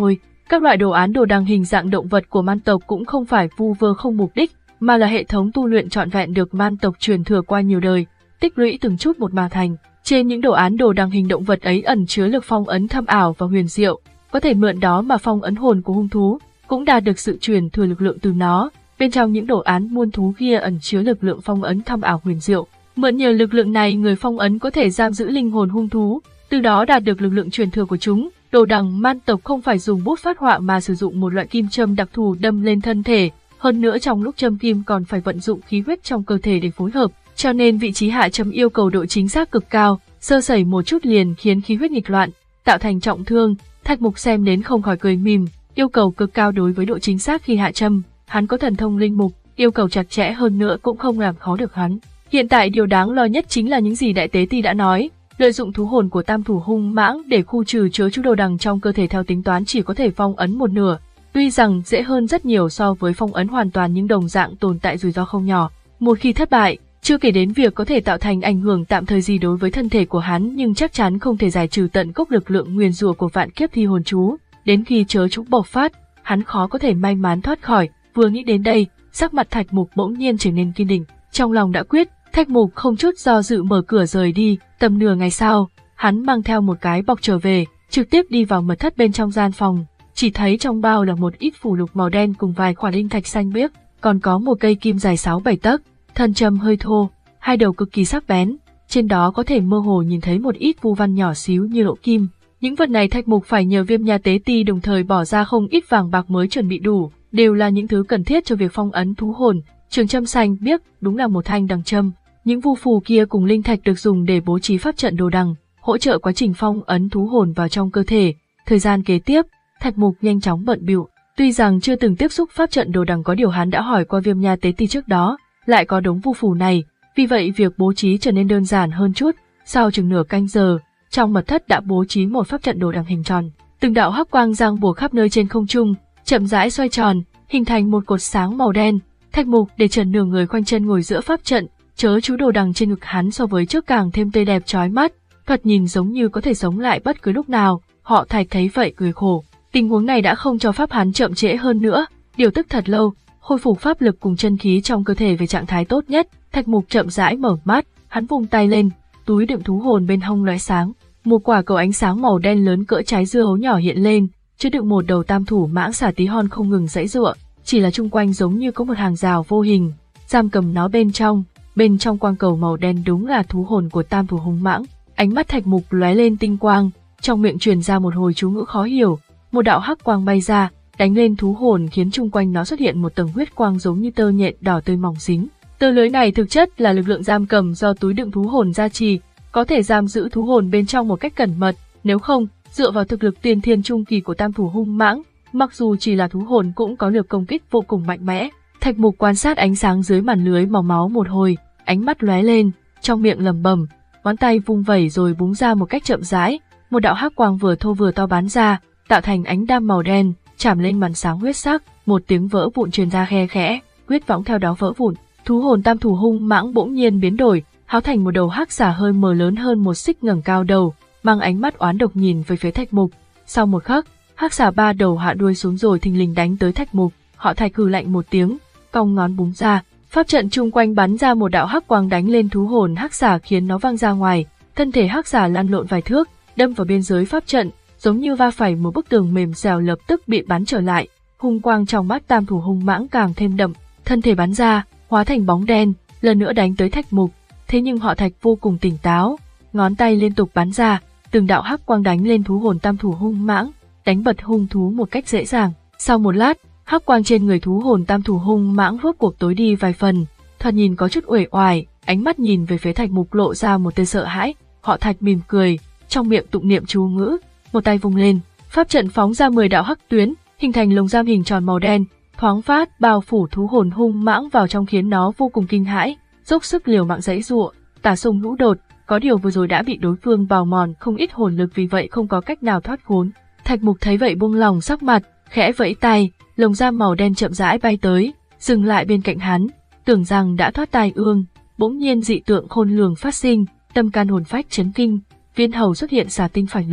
Các loại đồ án đồ đằng hình dạng động vật của man tộc cũng không phải vu vơ không mục đích, mà là hệ thống tu luyện trọn vẹn được man tộc truyền thừa qua nhiều đời, tích lũy từng chút một mà thành. Trên những đồ án đồ đằng hình động vật ấy ẩn chứa lực phong ấn thâm ảo và huyền diệu, có thể mượn đó mà phong ấn hồn của hung thú, cũng đạt được sự truyền thừa lực lượng từ nó. Bên trong những đồ án muôn thú kia ẩn chứa lực lượng phong ấn thâm ảo huyền diệu. Mượn nhờ lực lượng này, người phong ấn có thể giam giữ linh hồn hung thú, từ đó đạt được lực lượng truyền thừa của chúng. Đồ đằng man tộc không phải dùng bút phát họa mà sử dụng một loại kim châm đặc thù đâm lên thân thể, hơn nữa trong lúc châm kim còn phải vận dụng khí huyết trong cơ thể để phối hợp, cho nên vị trí hạ châm yêu cầu độ chính xác cực cao, sơ sẩy một chút liền khiến khí huyết nghịch loạn, tạo thành trọng thương. Thạch Mục xem đến không khỏi cười mỉm, yêu cầu cực cao đối với độ chính xác khi hạ châm, hắn có thần thông linh mục, yêu cầu chặt chẽ hơn nữa cũng không làm khó được hắn. Hiện tại điều đáng lo nhất chính là những gì Đại Tế Ti đã nói, lợi dụng thú hồn của tam thủ hung mãng để khu trừ chớ chú đồ đằng trong cơ thể theo tính toán chỉ có thể phong ấn một nửa, tuy rằng dễ hơn rất nhiều so với phong ấn hoàn toàn nhưng đồng dạng tồn tại rủi ro không nhỏ. Một khi thất bại, chưa kể đến việc có thể tạo thành ảnh hưởng tạm thời gì đối với thân thể của hắn nhưng chắc chắn không thể giải trừ tận gốc lực lượng nguyền rủa của vạn kiếp thi hồn chú, đến khi chớ chú bộc phát, hắn khó có thể may mắn thoát khỏi. Vừa nghĩ đến đây, sắc mặt Thạch Mục bỗng nhiên trở nên kiên định, trong lòng đã quyết, Thạch Mục không chút do dự mở cửa rời đi. Tầm nửa ngày sau, hắn mang theo một cái bọc trở về, trực tiếp đi vào mật thất bên trong gian phòng, chỉ thấy trong bao là một ít phù lục màu đen cùng vài quả linh thạch xanh biếc, còn có một cây kim dài sáu bảy tấc, thân châm hơi thô, hai đầu cực kỳ sắc bén, trên đó có thể mơ hồ nhìn thấy một ít phù văn nhỏ xíu như lỗ kim. Những vật này Thạch Mục phải nhờ Viêm Nha Tế Ti đồng thời bỏ ra không ít vàng bạc mới chuẩn bị đủ, đều là những thứ cần thiết cho việc phong ấn thú hồn. Trường châm xanh biếc đúng là một thanh đằng châm. Những vu phù kia cùng linh thạch được dùng để bố trí pháp trận đồ đằng, hỗ trợ quá trình phong ấn thú hồn vào trong cơ thể. Thời gian kế tiếp, Thạch Mục nhanh chóng bận bịu. Tuy rằng chưa từng tiếp xúc pháp trận đồ đằng có điều hắn đã hỏi qua Viêm Nha Tế Ti trước đó, lại có đống vu phù này, vì vậy việc bố trí trở nên đơn giản hơn chút. Sau chừng nửa canh giờ, trong mật thất đã bố trí một pháp trận đồ đằng hình tròn, từng đạo hắc quang giăng buộc khắp nơi trên không trung, chậm rãi xoay tròn, hình thành một cột sáng màu đen. Thạch Mục để trần nửa người khoanh chân ngồi giữa pháp trận, chớ chú đồ đằng trên ngực hắn so với trước càng thêm tươi đẹp chói mắt, thoạt nhìn giống như có thể sống lại bất cứ lúc nào. Họ Thạch thấy vậy cười khổ, tình huống này đã không cho pháp hắn chậm trễ hơn nữa, điều tức thật lâu, khôi phục pháp lực cùng chân khí trong cơ thể về trạng thái tốt nhất. Thạch Mục chậm rãi mở mắt, hắn vung tay lên, túi đựng thú hồn bên hông lóe sáng, một quả cầu ánh sáng màu đen lớn cỡ trái dưa hấu nhỏ hiện lên, chứa đựng một đầu tam thủ mãng xà tí hon không ngừng giãy giụa, chỉ là chung quanh giống như có một hàng rào vô hình giam cầm nó bên trong. Bên trong quang cầu màu đen đúng là thú hồn của tam thủ hung mãng. Ánh mắt Thạch Mục lóe lên tinh quang, trong miệng truyền ra một hồi chú ngữ khó hiểu, một đạo hắc quang bay ra, đánh lên thú hồn khiến chung quanh nó xuất hiện một tầng huyết quang giống như tơ nhện đỏ tươi mỏng dính. Tơ lưới này thực chất là lực lượng giam cầm do túi đựng thú hồn gia trì, có thể giam giữ thú hồn bên trong một cách cẩn mật, nếu không, dựa vào thực lực tiên thiên trung kỳ của tam thủ hung mãng, mặc dù chỉ là thú hồn cũng có lực công kích vô cùng mạnh mẽ. Thạch Mục quan sát ánh sáng dưới màn lưới màu máu một hồi, ánh mắt lóe lên, trong miệng lẩm bẩm, ngón tay vung vẩy rồi búng ra một cách chậm rãi, một đạo hắc quang vừa thô vừa to bắn ra, tạo thành ánh đam màu đen, chạm lên màn sáng huyết sắc, một tiếng vỡ vụn truyền ra khe khẽ, huyết võng theo đó vỡ vụn. Thú hồn tam thủ hung mãng bỗng nhiên biến đổi, hóa thành một đầu hắc xà hơi mờ lớn hơn một xích ngẩng cao đầu, mang ánh mắt oán độc nhìn về phía Thạch Mục. Sau một khắc, hắc xà ba đầu hạ đuôi xuống rồi thình lình đánh tới Thạch Mục. Họ Thạch hừ lạnh một tiếng, cong ngón búng ra, pháp trận chung quanh bắn ra một đạo hắc quang đánh lên thú hồn hắc xà khiến nó văng ra ngoài, thân thể hắc xà lăn lộn vài thước, đâm vào biên giới pháp trận, giống như va phải một bức tường mềm dẻo lập tức bị bắn trở lại. Hung quang trong mắt tam thủ hung mãng càng thêm đậm, thân thể bắn ra, hóa thành bóng đen, lần nữa đánh tới Thạch Mục. Thế nhưng họ Thạch vô cùng tỉnh táo, ngón tay liên tục bắn ra, từng đạo hắc quang đánh lên thú hồn tam thủ hung mãng, đánh bật hung thú một cách dễ dàng. Sau một lát, hắc quang trên người thú hồn tam thủ hung mãng rốt cuộc tối đi vài phần, thoạt nhìn có chút uể oải, ánh mắt nhìn về phía Thạch Mục lộ ra một tia sợ hãi. Họ Thạch mỉm cười, trong miệng tụng niệm chú ngữ, một tay vung lên, pháp trận phóng ra mười đạo hắc tuyến, hình thành lồng giam hình tròn màu đen, thoáng phát bao phủ thú hồn hung mãng vào trong khiến nó vô cùng kinh hãi, dốc sức liều mạng giãy giụa, tả sung lũ đột, có điều vừa rồi đã bị đối phương bào mòn không ít hồn lực vì vậy không có cách nào thoát khốn. Thạch Mục thấy vậy buông lòng sắc mặt, khẽ vẫy tay, lồng giam màu đen chậm rãi bay tới, dừng lại bên cạnh hắn, tưởng rằng đã thoát tai ương, bỗng nhiên dị tượng khôn lường phát sinh, tâm can hồn phách chấn kinh, viên hầu xuất hiện xà tinh phải lùi,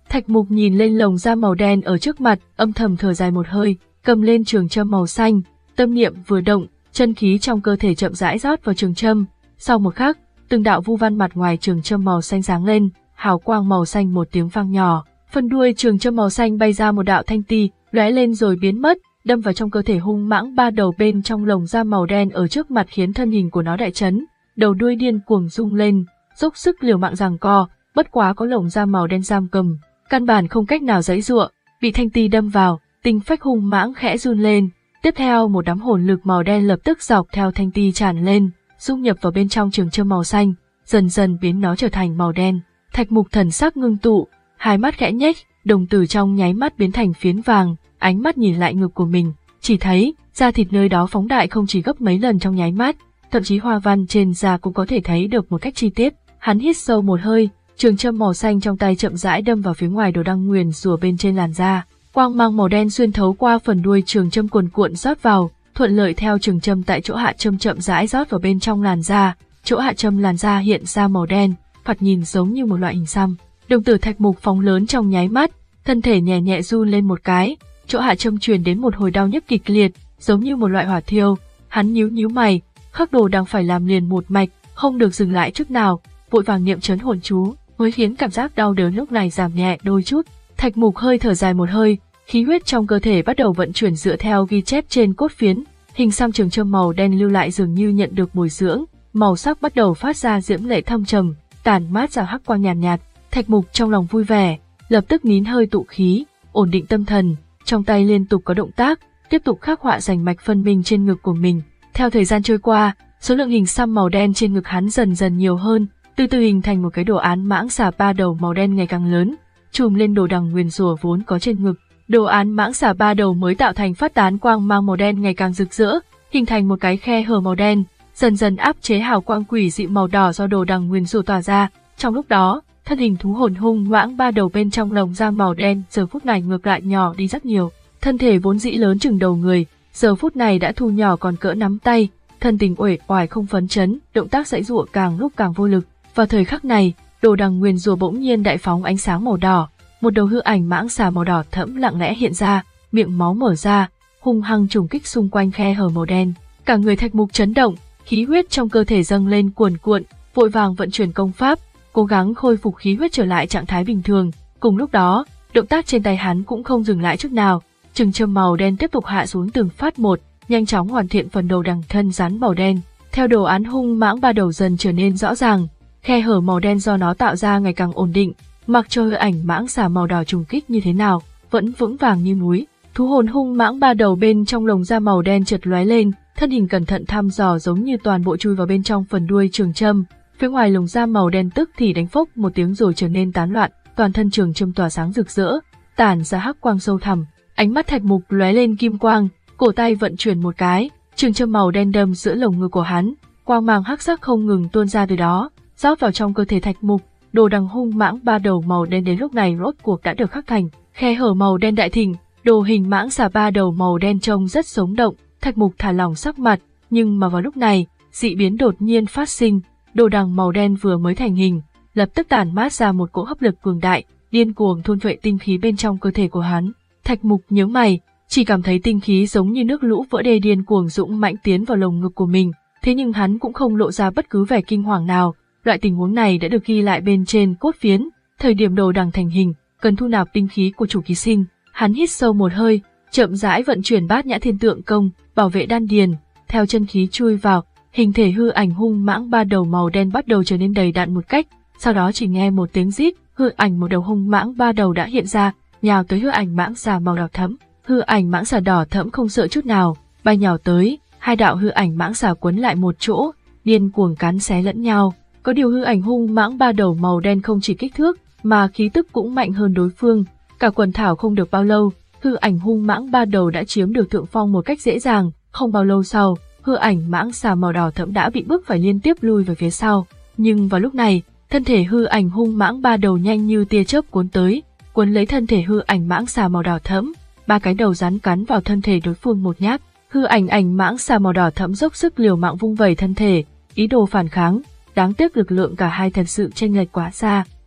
Thạch Mục nhìn lên lồng da màu đen ở trước mặt, âm thầm thở dài một hơi, cầm lên trường châm màu xanh, tâm niệm vừa động, chân khí trong cơ thể chậm rãi rót vào trường châm. Sau một khắc, từng đạo vu văn mặt ngoài trường châm màu xanh sáng lên, hào quang màu xanh một tiếng vang nhỏ, phần đuôi trường châm màu xanh bay ra một đạo thanh ti, lóe lên rồi biến mất, đâm vào trong cơ thể hung mãng ba đầu bên trong lồng da màu đen ở trước mặt, khiến thân hình của nó đại chấn, đầu đuôi điên cuồng rung lên, dốc sức liều mạng giằng co, bất quá có lồng da màu đen giam cầm, căn bản không cách nào giãy giụa, bị thanh ti đâm vào, tinh phách hung mãng khẽ run lên, tiếp theo một đám hồn lực màu đen lập tức dọc theo thanh ti tràn lên, dung nhập vào bên trong trường châm màu xanh, dần dần biến nó trở thành màu đen. Thạch Mục thần sắc ngưng tụ, hai mắt khẽ nhếch, đồng tử trong nháy mắt biến thành phiến vàng, ánh mắt nhìn lại ngực của mình, chỉ thấy da thịt nơi đó phóng đại không chỉ gấp mấy lần trong nháy mắt, thậm chí hoa văn trên da cũng có thể thấy được một cách chi tiết. Hắn hít sâu một hơi, trường châm màu xanh trong tay chậm rãi đâm vào phía ngoài đồ đăng nguyền rủa bên trên làn da, quang mang màu đen xuyên thấu qua phần đuôi trường châm cuồn cuộn rót vào, thuận lợi theo trường châm tại chỗ hạ châm chậm rãi rót vào bên trong làn da, chỗ hạ châm làn da hiện ra màu đen, thoạt nhìn giống như một loại hình xăm. Đồng tử Thạch Mục phóng lớn trong nháy mắt, thân thể nhẹ nhẹ run lên một cái, chỗ hạ châm truyền đến một hồi đau nhức kịch liệt, giống như một loại hỏa thiêu. Hắn nhíu nhíu mày, khắc đồ đang phải làm liền một mạch, không được dừng lại chút nào, vội vàng niệm trấn hồn chú, mới khiến cảm giác đau đớn lúc này giảm nhẹ đôi chút. Thạch Mục hơi thở dài một hơi, khí huyết trong cơ thể bắt đầu vận chuyển dựa theo ghi chép trên cốt phiến, hình xăm trường châm màu đen lưu lại dường như nhận được bồi dưỡng, màu sắc bắt đầu phát ra diễm lệ thâm trầm, tản mát ra hắc quang nhàn nhạt, nhạt. Thạch Mục trong lòng vui vẻ, lập tức nín hơi tụ khí, ổn định tâm thần, trong tay liên tục có động tác, tiếp tục khắc họa rành mạch phân minh trên ngực của mình. Theo thời gian trôi qua, số lượng hình xăm màu đen trên ngực hắn dần dần nhiều hơn, từ từ hình thành một cái đồ án mãng xà ba đầu màu đen ngày càng lớn, trùm lên đồ đằng nguyền rủa vốn có trên ngực. Đồ án mãng xà ba đầu mới tạo thành phát tán quang mang màu đen ngày càng rực rỡ, hình thành một cái khe hở màu đen, dần dần áp chế hào quang quỷ dị màu đỏ do đồ đằng nguyền rủa tỏa ra. Trong lúc đó, thân hình thú hồn hung mãng ba đầu bên trong lồng da màu đen giờ phút này ngược lại nhỏ đi rất nhiều. Thân thể vốn dĩ lớn chừng đầu người, giờ phút này đã thu nhỏ còn cỡ nắm tay, thân tình uể oải không phấn chấn, động tác giãy giụa càng lúc càng vô lực. Vào thời khắc này, đồ đằng nguyền rủa bỗng nhiên đại phóng ánh sáng màu đỏ, một đầu hư ảnh mãng xà màu đỏ thẫm lặng lẽ hiện ra, miệng máu mở ra, hung hăng trùng kích xung quanh khe hở màu đen. Cả người Thạch Mục chấn động, khí huyết trong cơ thể dâng lên cuồn cuộn, vội vàng vận chuyển công pháp, cố gắng khôi phục khí huyết trở lại trạng thái bình thường. Cùng lúc đó, động tác trên tay hắn cũng không dừng lại chút nào, trường châm màu đen tiếp tục hạ xuống từng phát một, nhanh chóng hoàn thiện phần đầu đằng thân rắn màu đen. Theo đồ án hung mãng ba đầu dần trở nên rõ ràng, khe hở màu đen do nó tạo ra ngày càng ổn định, mặc cho hư ảnh mãng xà màu đỏ trùng kích như thế nào, vẫn vững vàng như núi. Thú hồn hung mãng ba đầu bên trong lồng da màu đen chợt lóe lên, thân hình cẩn thận thăm dò giống như toàn bộ chui vào bên trong phần đuôi trường châm. Phía ngoài lồng da màu đen tức thì đánh phốc một tiếng rồi trở nên tán loạn, toàn thân trường châm tỏa sáng rực rỡ, tản ra hắc quang sâu thẳm. Ánh mắt Thạch Mục lóe lên kim quang, cổ tay vận chuyển một cái, trường châm màu đen đâm giữa lồng ngực của hắn, quang mang hắc sắc không ngừng tuôn ra từ đó, rót vào trong cơ thể Thạch Mục. Đồ đằng hung mãng ba đầu màu đen đến lúc này rốt cuộc đã được khắc thành, khe hở màu đen đại thịnh, đồ hình mãng xà ba đầu màu đen trông rất sống động. Thạch Mục thả lỏng sắc mặt, nhưng mà vào lúc này, dị biến đột nhiên phát sinh, đồ đằng màu đen vừa mới thành hình, lập tức tản mát ra một cỗ hấp lực cường đại, điên cuồng thôn phệ tinh khí bên trong cơ thể của hắn. Thạch Mục nhướng mày, chỉ cảm thấy tinh khí giống như nước lũ vỡ đê điên cuồng dũng mãnh tiến vào lồng ngực của mình, thế nhưng hắn cũng không lộ ra bất cứ vẻ kinh hoàng nào. Loại tình huống này đã được ghi lại bên trên cốt phiến, thời điểm đồ đằng thành hình, cần thu nạp tinh khí của chủ ký sinh. Hắn hít sâu một hơi, chậm rãi vận chuyển bát nhã thiên tượng công, bảo vệ đan điền, theo chân khí chui vào, hình thể hư ảnh hung mãng ba đầu màu đen bắt đầu trở nên đầy đặn một cách, sau đó chỉ nghe một tiếng rít, hư ảnh một đầu hung mãng ba đầu đã hiện ra, nhào tới hư ảnh mãng xà màu đỏ thẫm. Hư ảnh mãng xà đỏ thẫm không sợ chút nào, bay nhào tới, hai đạo hư ảnh mãng xà quấn lại một chỗ, điên cuồng cắn xé lẫn nhau. Có điều hư ảnh hung mãng ba đầu màu đen không chỉ kích thước, mà khí tức cũng mạnh hơn đối phương. Cả quần thảo không được bao lâu, hư ảnh hung mãng ba đầu đã chiếm được thượng phong một cách dễ dàng. Không bao lâu sau, hư ảnh mãng xà màu đỏ thẫm đã bị bức phải liên tiếp lui về phía sau. Nhưng vào lúc này, thân thể hư ảnh hung mãng ba đầu nhanh như tia chớp cuốn tới, cuốn lấy thân thể hư ảnh mãng xà màu đỏ thẫm. Ba cái đầu rắn cắn vào thân thể đối phương một nhát. Hư ảnh ảnh mãng xà màu đỏ thẫm dốc sức liều mạng vung vẩy thân thể, ý đồ phản kháng. Đáng tiếc lực lượng cả hai thật sự chênh lệch quá xa,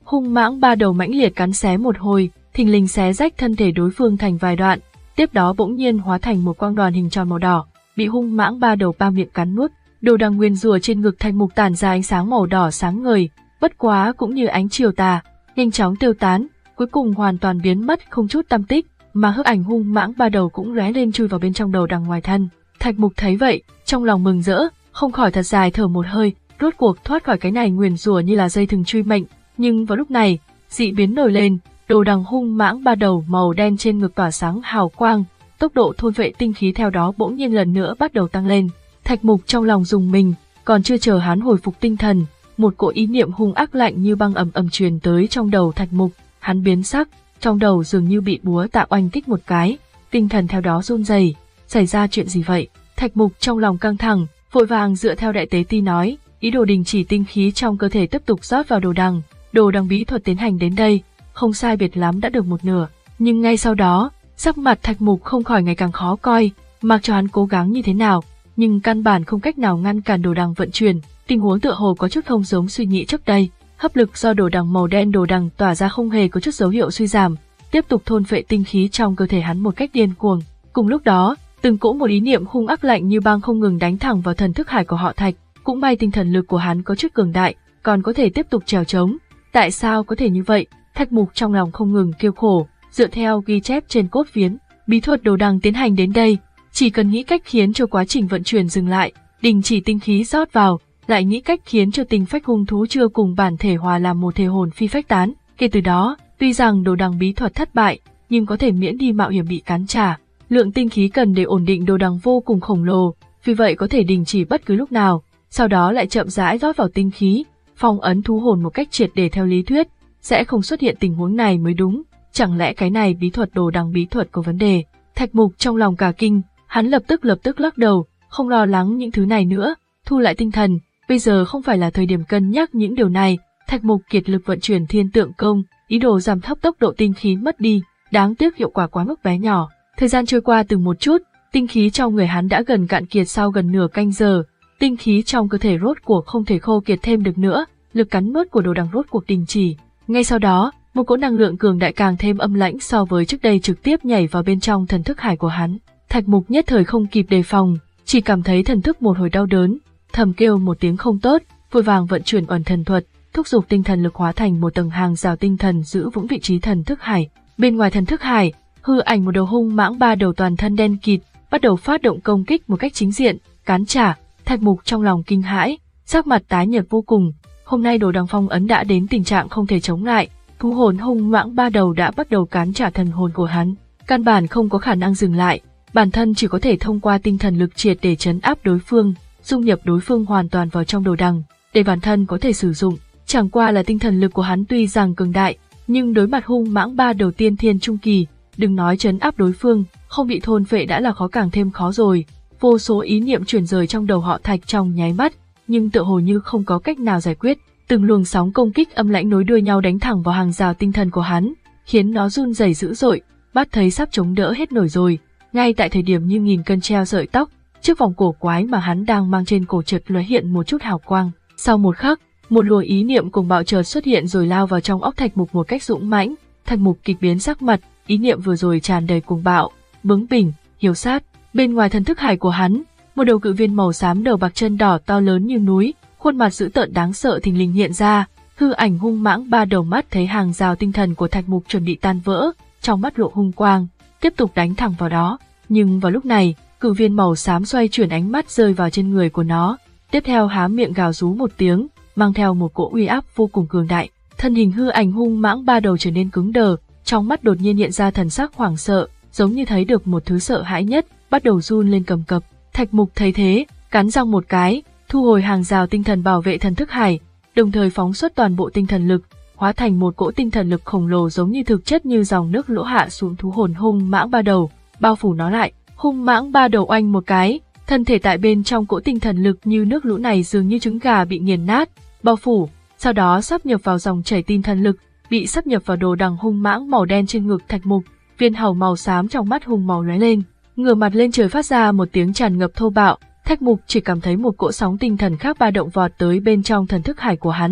hung mãng ba đầu mãnh liệt cắn xé một hồi, thình lình xé rách thân thể đối phương thành vài đoạn, tiếp đó bỗng nhiên hóa thành một quang đoàn hình tròn màu đỏ, bị hung mãng ba đầu ba miệng cắn nuốt. Đồ đằng nguyên rủa trên ngực Thạch Mục tản ra ánh sáng màu đỏ sáng ngời, bất quá cũng như ánh chiều tà, nhanh chóng tiêu tán, cuối cùng hoàn toàn biến mất không chút tăm tích, mà hư ảnh hung mãng ba đầu cũng lóe lên chui vào bên trong đầu đằng ngoài thân. Thạch Mục thấy vậy, trong lòng mừng rỡ, không khỏi thật dài thở một hơi, rốt cuộc thoát khỏi cái này nguyền rủa như là dây thừng truy mệnh. Nhưng vào lúc này, dị biến nổi lên, đồ đằng hung mãng ba đầu màu đen trên ngực tỏa sáng hào quang, tốc độ thôn vệ tinh khí theo đó bỗng nhiên lần nữa bắt đầu tăng lên. Thạch Mục trong lòng rùng mình, còn chưa chờ hắn hồi phục tinh thần, một cỗ ý niệm hung ác lạnh như băng ầm ầm truyền tới trong đầu Thạch Mục, hắn biến sắc, trong đầu dường như bị búa tạ oanh kích một cái, tinh thần theo đó run rẩy. Xảy ra chuyện gì vậy? Thạch Mục trong lòng căng thẳng, vội vàng dựa theo đại tế ti nói, ý đồ đình chỉ tinh khí trong cơ thể tiếp tục rót vào đồ đằng. Đồ đằng bí thuật tiến hành đến đây, không sai biệt lắm đã được một nửa, nhưng ngay sau đó, sắc mặt Thạch Mục không khỏi ngày càng khó coi, mặc cho hắn cố gắng như thế nào, nhưng căn bản không cách nào ngăn cản đồ đằng vận chuyển. Tình huống tựa hồ có chút không giống suy nghĩ trước đây, hấp lực do đồ đằng màu đen đồ đằng tỏa ra không hề có chút dấu hiệu suy giảm, tiếp tục thôn phệ tinh khí trong cơ thể hắn một cách điên cuồng. Cùng lúc đó, từng cỗ một ý niệm hung ác lạnh như băng không ngừng đánh thẳng vào thần thức hải của họ Thạch, cũng may tinh thần lực của hắn có chút cường đại, còn có thể tiếp tục trèo trống. Tại sao có thể như vậy? Thạch Mục trong lòng không ngừng kêu khổ, dựa theo ghi chép trên cốt phiến, bí thuật đồ đằng tiến hành đến đây, chỉ cần nghĩ cách khiến cho quá trình vận chuyển dừng lại, đình chỉ tinh khí rót vào, lại nghĩ cách khiến cho tinh phách hung thú chưa cùng bản thể hòa làm một thể hồn phi phách tán. Kể từ đó, tuy rằng đồ đằng bí thuật thất bại, nhưng có thể miễn đi mạo hiểm bị cắn trả. Lượng tinh khí cần để ổn định đồ đằng vô cùng khổng lồ, vì vậy có thể đình chỉ bất cứ lúc nào, sau đó lại chậm rãi rót vào tinh khí, phong ấn thú hồn một cách triệt để. Theo lý thuyết, sẽ không xuất hiện tình huống này mới đúng. Chẳng lẽ cái này bí thuật đồ đằng bí thuật có vấn đề? Thạch Mục trong lòng cả kinh, hắn lập tức lập tức lắc đầu, không lo lắng những thứ này nữa, thu lại tinh thần. Bây giờ không phải là thời điểm cân nhắc những điều này. Thạch Mục kiệt lực vận chuyển thiên tượng công, ý đồ giảm thấp tốc độ tinh khí mất đi, đáng tiếc hiệu quả quá mức bé nhỏ. Thời gian trôi qua từng một chút, tinh khí trong người hắn đã gần cạn kiệt. Sau gần nửa canh giờ, tinh khí trong cơ thể rốt cuộc không thể khô kiệt thêm được nữa, lực cắn nuốt của đồ đằng rốt cuộc đình chỉ. Ngay sau đó, một cỗ năng lượng cường đại càng thêm âm lãnh so với trước đây trực tiếp nhảy vào bên trong thần thức hải của hắn. Thạch Mục nhất thời không kịp đề phòng, chỉ cảm thấy thần thức một hồi đau đớn, thầm kêu một tiếng không tốt, vội vàng vận chuyển ẩn thần thuật, thúc giục tinh thần lực hóa thành một tầng hàng rào tinh thần giữ vững vị trí thần thức hải. Bên ngoài thần thức hải, hư ảnh một đầu hung mãng ba đầu toàn thân đen kịt, bắt đầu phát động công kích một cách chính diện, cắn trả. Thạch Mục trong lòng kinh hãi, sắc mặt tái nhợt vô cùng. Hôm nay đồ đằng phong ấn đã đến tình trạng không thể chống lại, thú hồn hung mãng ba đầu đã bắt đầu cắn trả thần hồn của hắn, căn bản không có khả năng dừng lại, bản thân chỉ có thể thông qua tinh thần lực triệt để trấn áp đối phương, dung nhập đối phương hoàn toàn vào trong đồ đằng, để bản thân có thể sử dụng. Chẳng qua là tinh thần lực của hắn tuy rằng cường đại, nhưng đối mặt hung mãng ba đầu tiên thiên trung kỳ, đừng nói trấn áp đối phương, không bị thôn phệ đã là khó càng thêm khó rồi. Vô số ý niệm chuyển rời trong đầu họ Thạch trong nháy mắt, nhưng tựa hồ như không có cách nào giải quyết. Từng luồng sóng công kích âm lãnh nối đuôi nhau đánh thẳng vào hàng rào tinh thần của hắn, khiến nó run rẩy dữ dội, bắt thấy sắp chống đỡ hết nổi rồi. Ngay tại thời điểm như nghìn cân treo sợi tóc, chiếc vòng cổ quái mà hắn đang mang trên cổ chợt lóe hiện một chút hào quang. Sau một khắc, một luồng ý niệm cuồng bạo chợt xuất hiện rồi lao vào trong óc Thạch Mục một cách dũng mãnh. Thạch Mục kịch biến sắc mặt, ý niệm vừa rồi tràn đầy cuồng bạo, bướng bỉnh, hiếu sát. Bên ngoài thần thức hải của hắn, một đầu cự viên màu xám đầu bạc chân đỏ to lớn như núi, khuôn mặt dữ tợn đáng sợ thình lình hiện ra. Hư ảnh hung mãng ba đầu mắt thấy hàng rào tinh thần của Thạch Mục chuẩn bị tan vỡ, trong mắt lộ hung quang, tiếp tục đánh thẳng vào đó. Nhưng vào lúc này, cự viên màu xám xoay chuyển ánh mắt rơi vào trên người của nó, tiếp theo há miệng gào rú một tiếng, mang theo một cỗ uy áp vô cùng cường đại. Thân hình hư ảnh hung mãng ba đầu trở nên cứng đờ, trong mắt đột nhiên hiện ra thần sắc hoảng sợ, giống như thấy được một thứ sợ hãi nhất, bắt đầu run lên cầm cập. Thạch Mục thấy thế, cắn răng một cái, thu hồi hàng rào tinh thần bảo vệ thần thức hải, đồng thời phóng xuất toàn bộ tinh thần lực, hóa thành một cỗ tinh thần lực khổng lồ giống như thực chất như dòng nước lũ hạ xuống thú hồn hung mãng ba đầu, bao phủ nó lại. Hung mãng ba đầu oanh một cái, thân thể tại bên trong cỗ tinh thần lực như nước lũ này dường như trứng gà bị nghiền nát, bao phủ, sau đó sáp nhập vào dòng chảy tinh thần lực, bị sáp nhập vào đồ đằng hung mãng màu đen trên ngực Thạch Mục. Viên hầu màu xám trong mắt hung màu lóe lên, ngửa mặt lên trời phát ra một tiếng tràn ngập thô bạo. Thạch Mục chỉ cảm thấy một cỗ sóng tinh thần khác ba động vọt tới bên trong thần thức hải của hắn, một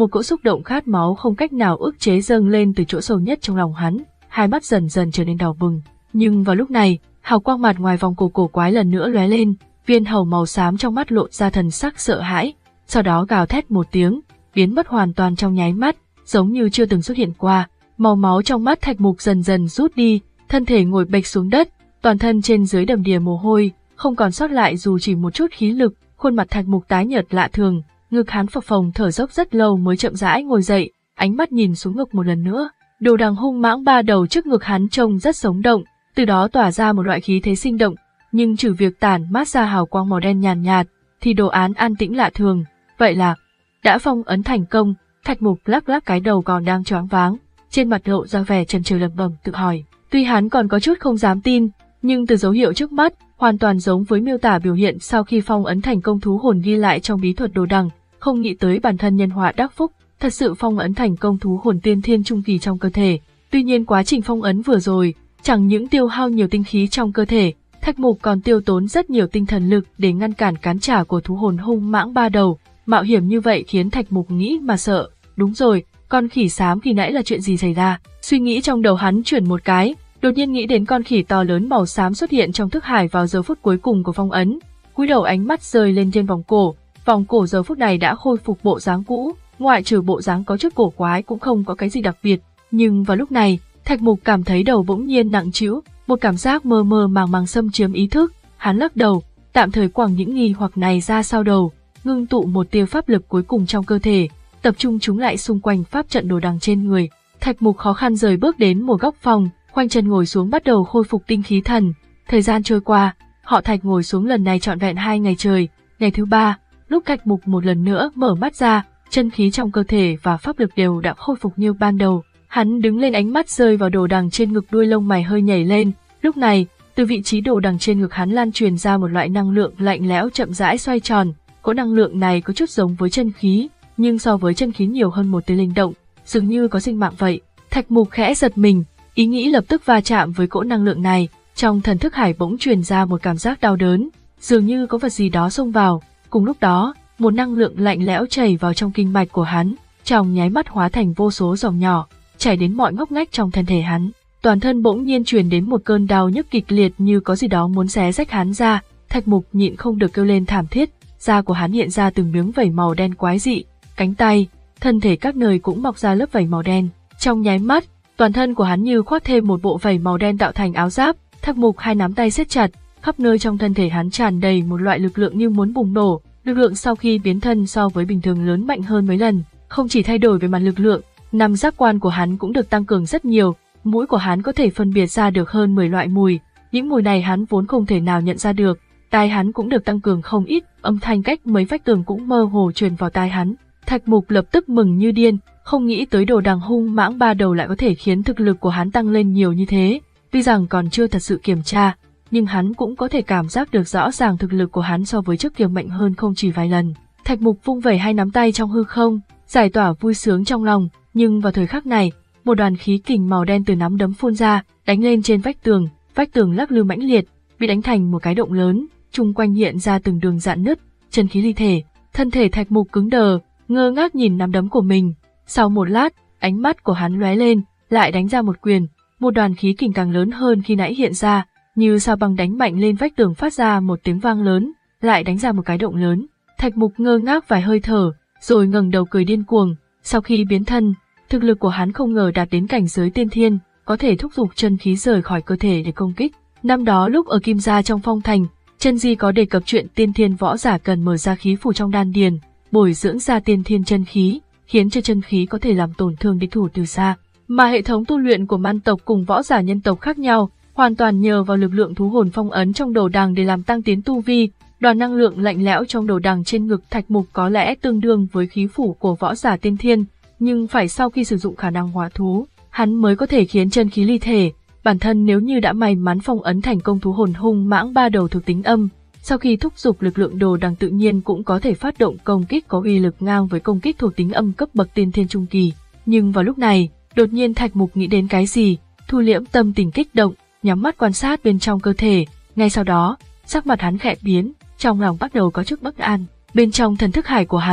một cỗ xúc động khát máu không cách nào ức chế dâng lên từ chỗ sâu nhất trong lòng hắn, hai mắt dần dần trở nên đỏ bừng. Nhưng vào lúc này, hào quang mặt ngoài vòng cổ cổ quái lần nữa lóe lên, viên hầu màu xám trong mắt lộ ra thần sắc sợ hãi, sau đó gào thét một tiếng, biến mất hoàn toàn trong nháy mắt, giống như chưa từng xuất hiện qua. Màu máu trong mắt Thạch Mục dần dần rút đi, thân thể ngồi bệt xuống đất, toàn thân trên dưới đầm đìa mồ hôi, không còn sót lại dù chỉ một chút khí lực. Khuôn mặt Thạch Mục tái nhợt lạ thường, ngực hắn phập phồng thở dốc rất lâu mới chậm rãi ngồi dậy, ánh mắt nhìn xuống ngực một lần nữa. Đồ đằng hung mãng ba đầu trước ngực hắn trông rất sống động, từ đó tỏa ra một loại khí thế sinh động, nhưng trừ việc tản mát ra hào quang màu đen nhàn nhạt, nhạt, thì đồ án an tĩnh lạ thường. Vậy là đã phong ấn thành công. Thạch Mục lắc lắc cái đầu còn đang choáng váng, trên mặt lộ ra vẻ chần chừ lẩm bẩm tự hỏi. Tuy hắn còn có chút không dám tin, nhưng từ dấu hiệu trước mắt, hoàn toàn giống với miêu tả biểu hiện sau khi phong ấn thành công thú hồn ghi lại trong bí thuật đồ đằng, không nghĩ tới bản thân nhân họa đắc phúc, thật sự phong ấn thành công thú hồn tiên thiên trung kỳ trong cơ thể. Tuy nhiên quá trình phong ấn vừa rồi, chẳng những tiêu hao nhiều tinh khí trong cơ thể, Thạch Mục còn tiêu tốn rất nhiều tinh thần lực để ngăn cản cắn trả của thú hồn hung mãng ba đầu. Mạo hiểm như vậy khiến Thạch Mục nghĩ mà sợ. Đúng rồi, con khỉ xám khi nãy là chuyện gì xảy ra? Suy nghĩ trong đầu hắn chuyển một cái, đột nhiên nghĩ đến con khỉ to lớn màu xám xuất hiện trong thức hải vào giờ phút cuối cùng của phong ấn. Cúi đầu ánh mắt rơi lên trên vòng cổ, vòng cổ giờ phút này đã khôi phục bộ dáng cũ, ngoại trừ bộ dáng có chút cổ quái cũng không có cái gì đặc biệt. Nhưng vào lúc này, Thạch Mục cảm thấy đầu bỗng nhiên nặng trĩu, một cảm giác mơ mơ màng màng xâm chiếm ý thức. Hắn lắc đầu, tạm thời quẳng những nghi hoặc này ra sau đầu, ngưng tụ một tia pháp lực cuối cùng trong cơ thể, tập trung chúng lại xung quanh pháp trận đồ đằng trên người. Thạch Mục khó khăn rời bước đến một góc phòng, khoanh chân ngồi xuống bắt đầu khôi phục tinh khí thần. Thời gian trôi qua, họ Thạch ngồi xuống lần này trọn vẹn hai ngày trời. Ngày thứ ba, lúc Thạch Mục một lần nữa mở mắt ra, chân khí trong cơ thể và pháp lực đều đã khôi phục như ban đầu. Hắn đứng lên, ánh mắt rơi vào đồ đằng trên ngực, đuôi lông mày hơi nhảy lên. Lúc này, từ vị trí đồ đằng trên ngực hắn lan truyền ra một loại năng lượng lạnh lẽo chậm rãi xoay tròn. Cỗ năng lượng này có chút giống với chân khí, nhưng so với chân khí nhiều hơn một tia linh động, dường như có sinh mạng vậy. Thạch Mục khẽ giật mình, ý nghĩ lập tức va chạm với cỗ năng lượng này, trong thần thức hải bỗng truyền ra một cảm giác đau đớn, dường như có vật gì đó xông vào. Cùng lúc đó, một năng lượng lạnh lẽo chảy vào trong kinh mạch của hắn, trong nháy mắt hóa thành vô số dòng nhỏ, chảy đến mọi ngóc ngách trong thân thể hắn. Toàn thân bỗng nhiên truyền đến một cơn đau nhức kịch liệt như có gì đó muốn xé rách hắn ra. Thạch Mục nhịn không được kêu lên thảm thiết, da của hắn hiện ra từng miếng vảy màu đen quái dị, cánh tay, thân thể các nơi cũng mọc ra lớp vảy màu đen. Trong nháy mắt, toàn thân của hắn như khoác thêm một bộ vảy màu đen tạo thành áo giáp. Thạch Mục hai nắm tay siết chặt, khắp nơi trong thân thể hắn tràn đầy một loại lực lượng như muốn bùng nổ. Lực lượng sau khi biến thân so với bình thường lớn mạnh hơn mấy lần, không chỉ thay đổi về mặt lực lượng, năm giác quan của hắn cũng được tăng cường rất nhiều. Mũi của hắn có thể phân biệt ra được hơn mười loại mùi, những mùi này hắn vốn không thể nào nhận ra được. Tai hắn cũng được tăng cường không ít, âm thanh cách mấy vách tường cũng mơ hồ truyền vào tai hắn. Thạch Mục lập tức mừng như điên, không nghĩ tới đồ đằng hung mãng ba đầu lại có thể khiến thực lực của hắn tăng lên nhiều như thế. Tuy rằng còn chưa thật sự kiểm tra, nhưng hắn cũng có thể cảm giác được rõ ràng thực lực của hắn so với trước kia mạnh hơn không chỉ vài lần. Thạch Mục vung vẩy hai nắm tay trong hư không, giải tỏa vui sướng trong lòng, nhưng vào thời khắc này, một đoàn khí kình màu đen từ nắm đấm phun ra, đánh lên trên vách tường, vách tường lắc lư mãnh liệt, bị đánh thành một cái động lớn, chung quanh hiện ra từng đường rạn nứt, chân khí ly thể. Thân thể Thạch Mục cứng đờ, ngơ ngác nhìn nắm đấm của mình. Sau một lát, ánh mắt của hắn lóe lên, lại đánh ra một quyền, một đoàn khí kình càng lớn hơn khi nãy hiện ra, như sao băng đánh mạnh lên vách tường phát ra một tiếng vang lớn, lại đánh ra một cái động lớn. Thạch Mục ngơ ngác vài hơi thở, rồi ngẩng đầu cười điên cuồng. Sau khi biến thân, thực lực của hắn không ngờ đạt đến cảnh giới tiên thiên, có thể thúc giục chân khí rời khỏi cơ thể để công kích. Năm đó lúc ở Kim Gia trong phong thành, Chân Di có đề cập chuyện tiên thiên võ giả cần mở ra khí phủ trong đan điền, bồi dưỡng ra tiên thiên chân khí, khiến cho chân khí có thể làm tổn thương địch thủ từ xa. Mà hệ thống tu luyện của man tộc cùng võ giả nhân tộc khác nhau, hoàn toàn nhờ vào lực lượng thú hồn phong ấn trong đồ đằng để làm tăng tiến tu vi. Đoàn năng lượng lạnh lẽo trong đồ đằng trên ngực Thạch Mục có lẽ tương đương với khí phủ của võ giả tiên thiên, nhưng phải sau khi sử dụng khả năng hóa thú, hắn mới có thể khiến chân khí ly thể. Bản thân nếu như đã may mắn phong ấn thành công thú hồn hung mãng ba đầu thuộc tính âm, sau khi thúc giục lực lượng đồ đằng tự nhiên cũng có thể phát động công kích có uy lực ngang với công kích thuộc tính âm cấp bậc tiên thiên trung kỳ. Nhưng vào lúc này, đột nhiên Thạch Mục nghĩ đến cái gì, thu liễm tâm tình kích động, nhắm mắt quan sát bên trong cơ thể. Ngay sau đó, sắc mặt hắn khẽ biến, trong lòng bắt đầu có chút bất an. Bên trong thần thức hải của hắn,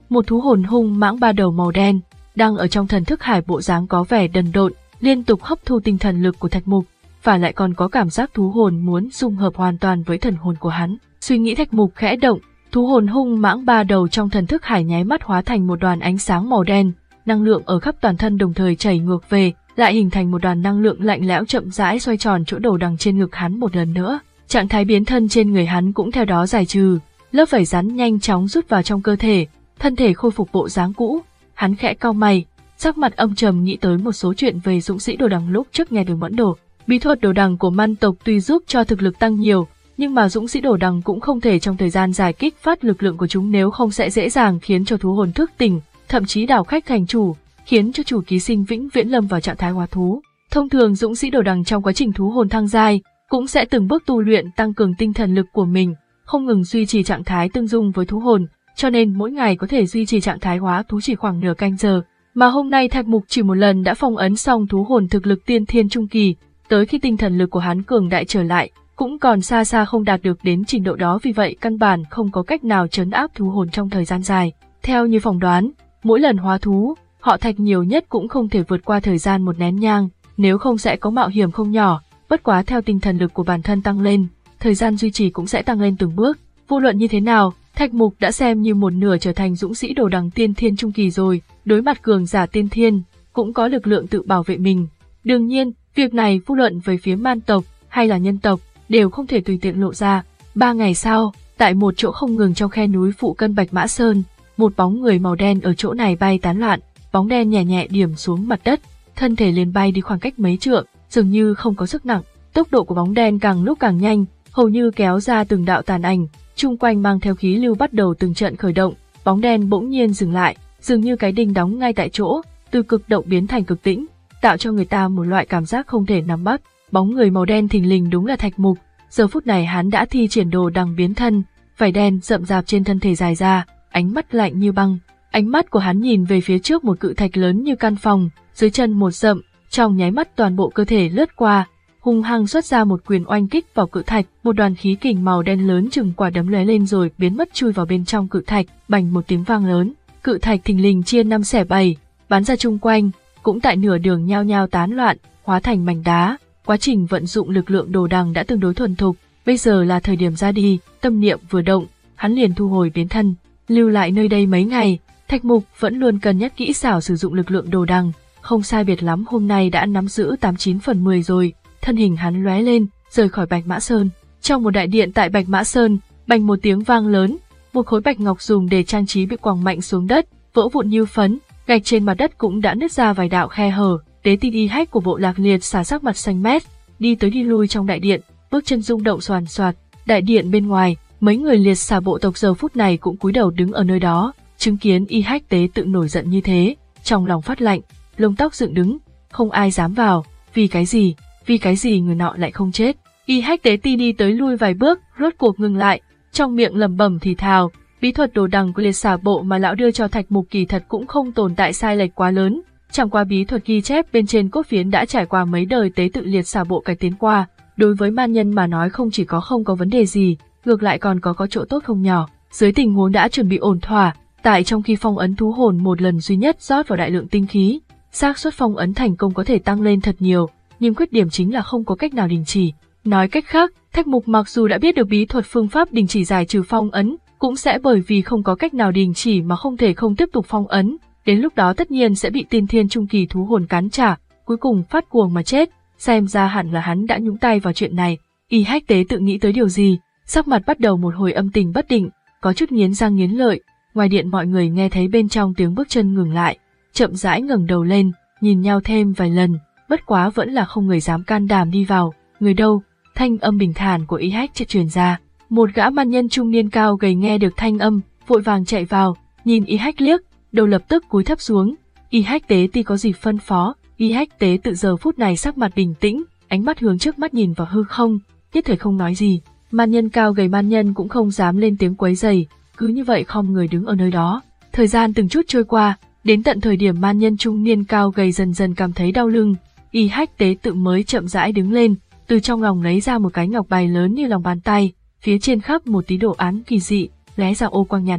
một thú hồn hung mãng ba đầu màu đen, đang ở trong thần thức hải bộ dáng có vẻ đần độn, liên tục hấp thu tinh thần lực của Thạch Mục, và lại còn có cảm giác thú hồn muốn dung hợp hoàn toàn với thần hồn của hắn. Suy nghĩ Thạch Mục khẽ động, thú hồn hung mãng ba đầu trong thần thức hải nháy mắt hóa thành một đoàn ánh sáng màu đen, năng lượng ở khắp toàn thân đồng thời chảy ngược về, lại hình thành một đoàn năng lượng lạnh lẽo chậm rãi xoay tròn chỗ đầu đằng trên ngực hắn một lần nữa. Trạng thái biến thân trên người hắn cũng theo đó giải trừ, lớp vảy rắn nhanh chóng rút vào trong cơ thể, thân thể khôi phục bộ dáng cũ. Hắn khẽ cau mày, sắc mặt âm trầm nghĩ tới một số chuyện về dũng sĩ đồ đằng lúc trước nghe được Mẫn Đồ. Bí thuật đồ đằng của man tộc tuy giúp cho thực lực tăng nhiều, nhưng mà dũng sĩ đồ đằng cũng không thể trong thời gian dài kích phát lực lượng của chúng, nếu không sẽ dễ dàng khiến cho thú hồn thức tỉnh, thậm chí đảo khách thành chủ, khiến cho chủ ký sinh vĩnh viễn lâm vào trạng thái hóa thú. Thông thường dũng sĩ đồ đằng trong quá trình thú hồn thăng giai cũng sẽ từng bước tu luyện tăng cường tinh thần lực của mình, không ngừng duy trì trạng thái tương dung với thú hồn, cho nên mỗi ngày có thể duy trì trạng thái hóa thú chỉ khoảng nửa canh giờ. Mà hôm nay Thạch Mục chỉ một lần đã phong ấn xong thú hồn thực lực tiên thiên trung kỳ, tới khi tinh thần lực của hắn cường đại trở lại, cũng còn xa xa không đạt được đến trình độ đó, vì vậy căn bản không có cách nào trấn áp thú hồn trong thời gian dài. Theo như phỏng đoán, mỗi lần hóa thú, họ Thạch nhiều nhất cũng không thể vượt qua thời gian một nén nhang, nếu không sẽ có mạo hiểm không nhỏ. Bất quá theo tinh thần lực của bản thân tăng lên, thời gian duy trì cũng sẽ tăng lên từng bước. Vô luận như thế nào, Thạch Mục đã xem như một nửa trở thành dũng sĩ đồ đằng tiên thiên trung kỳ rồi, đối mặt cường giả tiên thiên, cũng có lực lượng tự bảo vệ mình. Đương nhiên, việc này vô luận về phía man tộc hay là nhân tộc đều không thể tùy tiện lộ ra. Ba ngày sau, tại một chỗ không ngừng trong khe núi phụ cận Bạch Mã Sơn, một bóng người màu đen ở chỗ này bay tán loạn, bóng đen nhẹ nhẹ điểm xuống mặt đất, thân thể liền bay đi khoảng cách mấy trượng, dường như không có sức nặng. Tốc độ của bóng đen càng lúc càng nhanh, hầu như kéo ra từng đạo tàn ảnh, chung quanh mang theo khí lưu bắt đầu từng trận khởi động. Bóng đen bỗng nhiên dừng lại, dường như cái đinh đóng ngay tại chỗ, từ cực động biến thành cực tĩnh, tạo cho người ta một loại cảm giác không thể nắm bắt. Bóng người màu đen thình lình đúng là Thạch Mục. Giờ phút này hắn đã thi triển đồ đằng biến thân, vảy đen rậm rạp trên thân thể dài ra, ánh mắt lạnh như băng. Ánh mắt của hắn nhìn về phía trước một cự thạch lớn như căn phòng, dưới chân một rậm, trong nháy mắt toàn bộ cơ thể lướt qua, hung hăng xuất ra một quyền oanh kích vào cự thạch, một đoàn khí kình màu đen lớn chừng quả đấm lóe lên rồi biến mất chui vào bên trong cự thạch, bành một tiếng vang lớn, cự thạch thình lình chia năm xẻ bảy, bắn ra chung quanh, cũng tại nửa đường nhao nhao tán loạn, hóa thành mảnh đá. Quá trình vận dụng lực lượng đồ đằng đã tương đối thuần thục, bây giờ là thời điểm ra đi. Tâm niệm vừa động, hắn liền thu hồi biến thân, lưu lại nơi đây mấy ngày. Thạch Mục vẫn luôn cân nhắc kỹ xảo sử dụng lực lượng đồ đằng, không sai biệt lắm hôm nay đã nắm giữ tám chín phần mười rồi. Thân hình hắn lóe lên, rời khỏi Bạch Mã Sơn. Trong một đại điện tại Bạch Mã Sơn, bành một tiếng vang lớn, một khối bạch ngọc dùng để trang trí bị quẳng mạnh xuống đất, vỡ vụn như phấn, gạch trên mặt đất cũng đã nứt ra vài đạo khe hở. Tế Ti Y Hách của bộ Lạc Liệt xả sắc mặt xanh mét, đi tới đi lui trong đại điện, bước chân rung động xoàn xoạt. Đại điện bên ngoài, mấy người liệt xả bộ tộc giờ phút này cũng cúi đầu đứng ở nơi đó, chứng kiến Y Hách Tế tự nổi giận như thế, trong lòng phát lạnh, lông tóc dựng đứng, không ai dám vào. Vì cái gì? Vì cái gì người nọ lại không chết? Y Hách Tế Ti đi tới lui vài bước, rốt cuộc ngừng lại, trong miệng lẩm bẩm thì thào, bí thuật đồ đằng của liệt xả bộ mà lão đưa cho Thạch Mục kỳ thật cũng không tồn tại sai lệch quá lớn. Chẳng qua bí thuật ghi chép bên trên cốt phiến đã trải qua mấy đời tế tự liệt xả bộ cải tiến qua, đối với man nhân mà nói không chỉ có không có vấn đề gì, ngược lại còn có có chỗ tốt không nhỏ. Dưới tình huống đã chuẩn bị ổn thỏa, tại trong khi phong ấn thú hồn một lần duy nhất rót vào đại lượng tinh khí, xác suất phong ấn thành công có thể tăng lên thật nhiều, nhưng khuyết điểm chính là không có cách nào đình chỉ. Nói cách khác, Thạch Mục mặc dù đã biết được bí thuật phương pháp đình chỉ giải trừ phong ấn, cũng sẽ bởi vì không có cách nào đình chỉ mà không thể không tiếp tục phong ấn. Đến lúc đó tất nhiên sẽ bị tiên thiên trung kỳ thú hồn cắn trả, cuối cùng phát cuồng mà chết. Xem ra hẳn là hắn đã nhúng tay vào chuyện này. Y Hách Tế tự nghĩ tới điều gì, sắc mặt bắt đầu một hồi âm tình bất định, có chút nghiến răng nghiến lợi. Ngoài điện mọi người nghe thấy bên trong tiếng bước chân ngừng lại, chậm rãi ngẩng đầu lên, nhìn nhau thêm vài lần, bất quá vẫn là không người dám can đảm đi vào. Người đâu? Thanh âm bình thản của Y Hách truyền ra. Một gã man nhân trung niên cao gầy nghe được thanh âm, vội vàng chạy vào, nhìn Y Hách liếc, đầu lập tức cúi thấp xuống. Y Hách Tế Ti có gì phân phó? Y Hách Tế tự giờ phút này sắc mặt bình tĩnh, ánh mắt hướng trước mắt nhìn vào hư không, nhất thời không nói gì. Man nhân cao gầy man nhân cũng không dám lên tiếng quấy rầy, cứ như vậy khom người đứng ở nơi đó. Thời gian từng chút trôi qua, đến tận thời điểm man nhân trung niên cao gầy dần dần cảm thấy đau lưng, Y Hách Tế tự mới chậm rãi đứng lên, từ trong lòng lấy ra một cái ngọc bài lớn như lòng bàn tay, phía trên khắc một tí đồ án kỳ dị, lóe ra ô quang nhạt nhạt.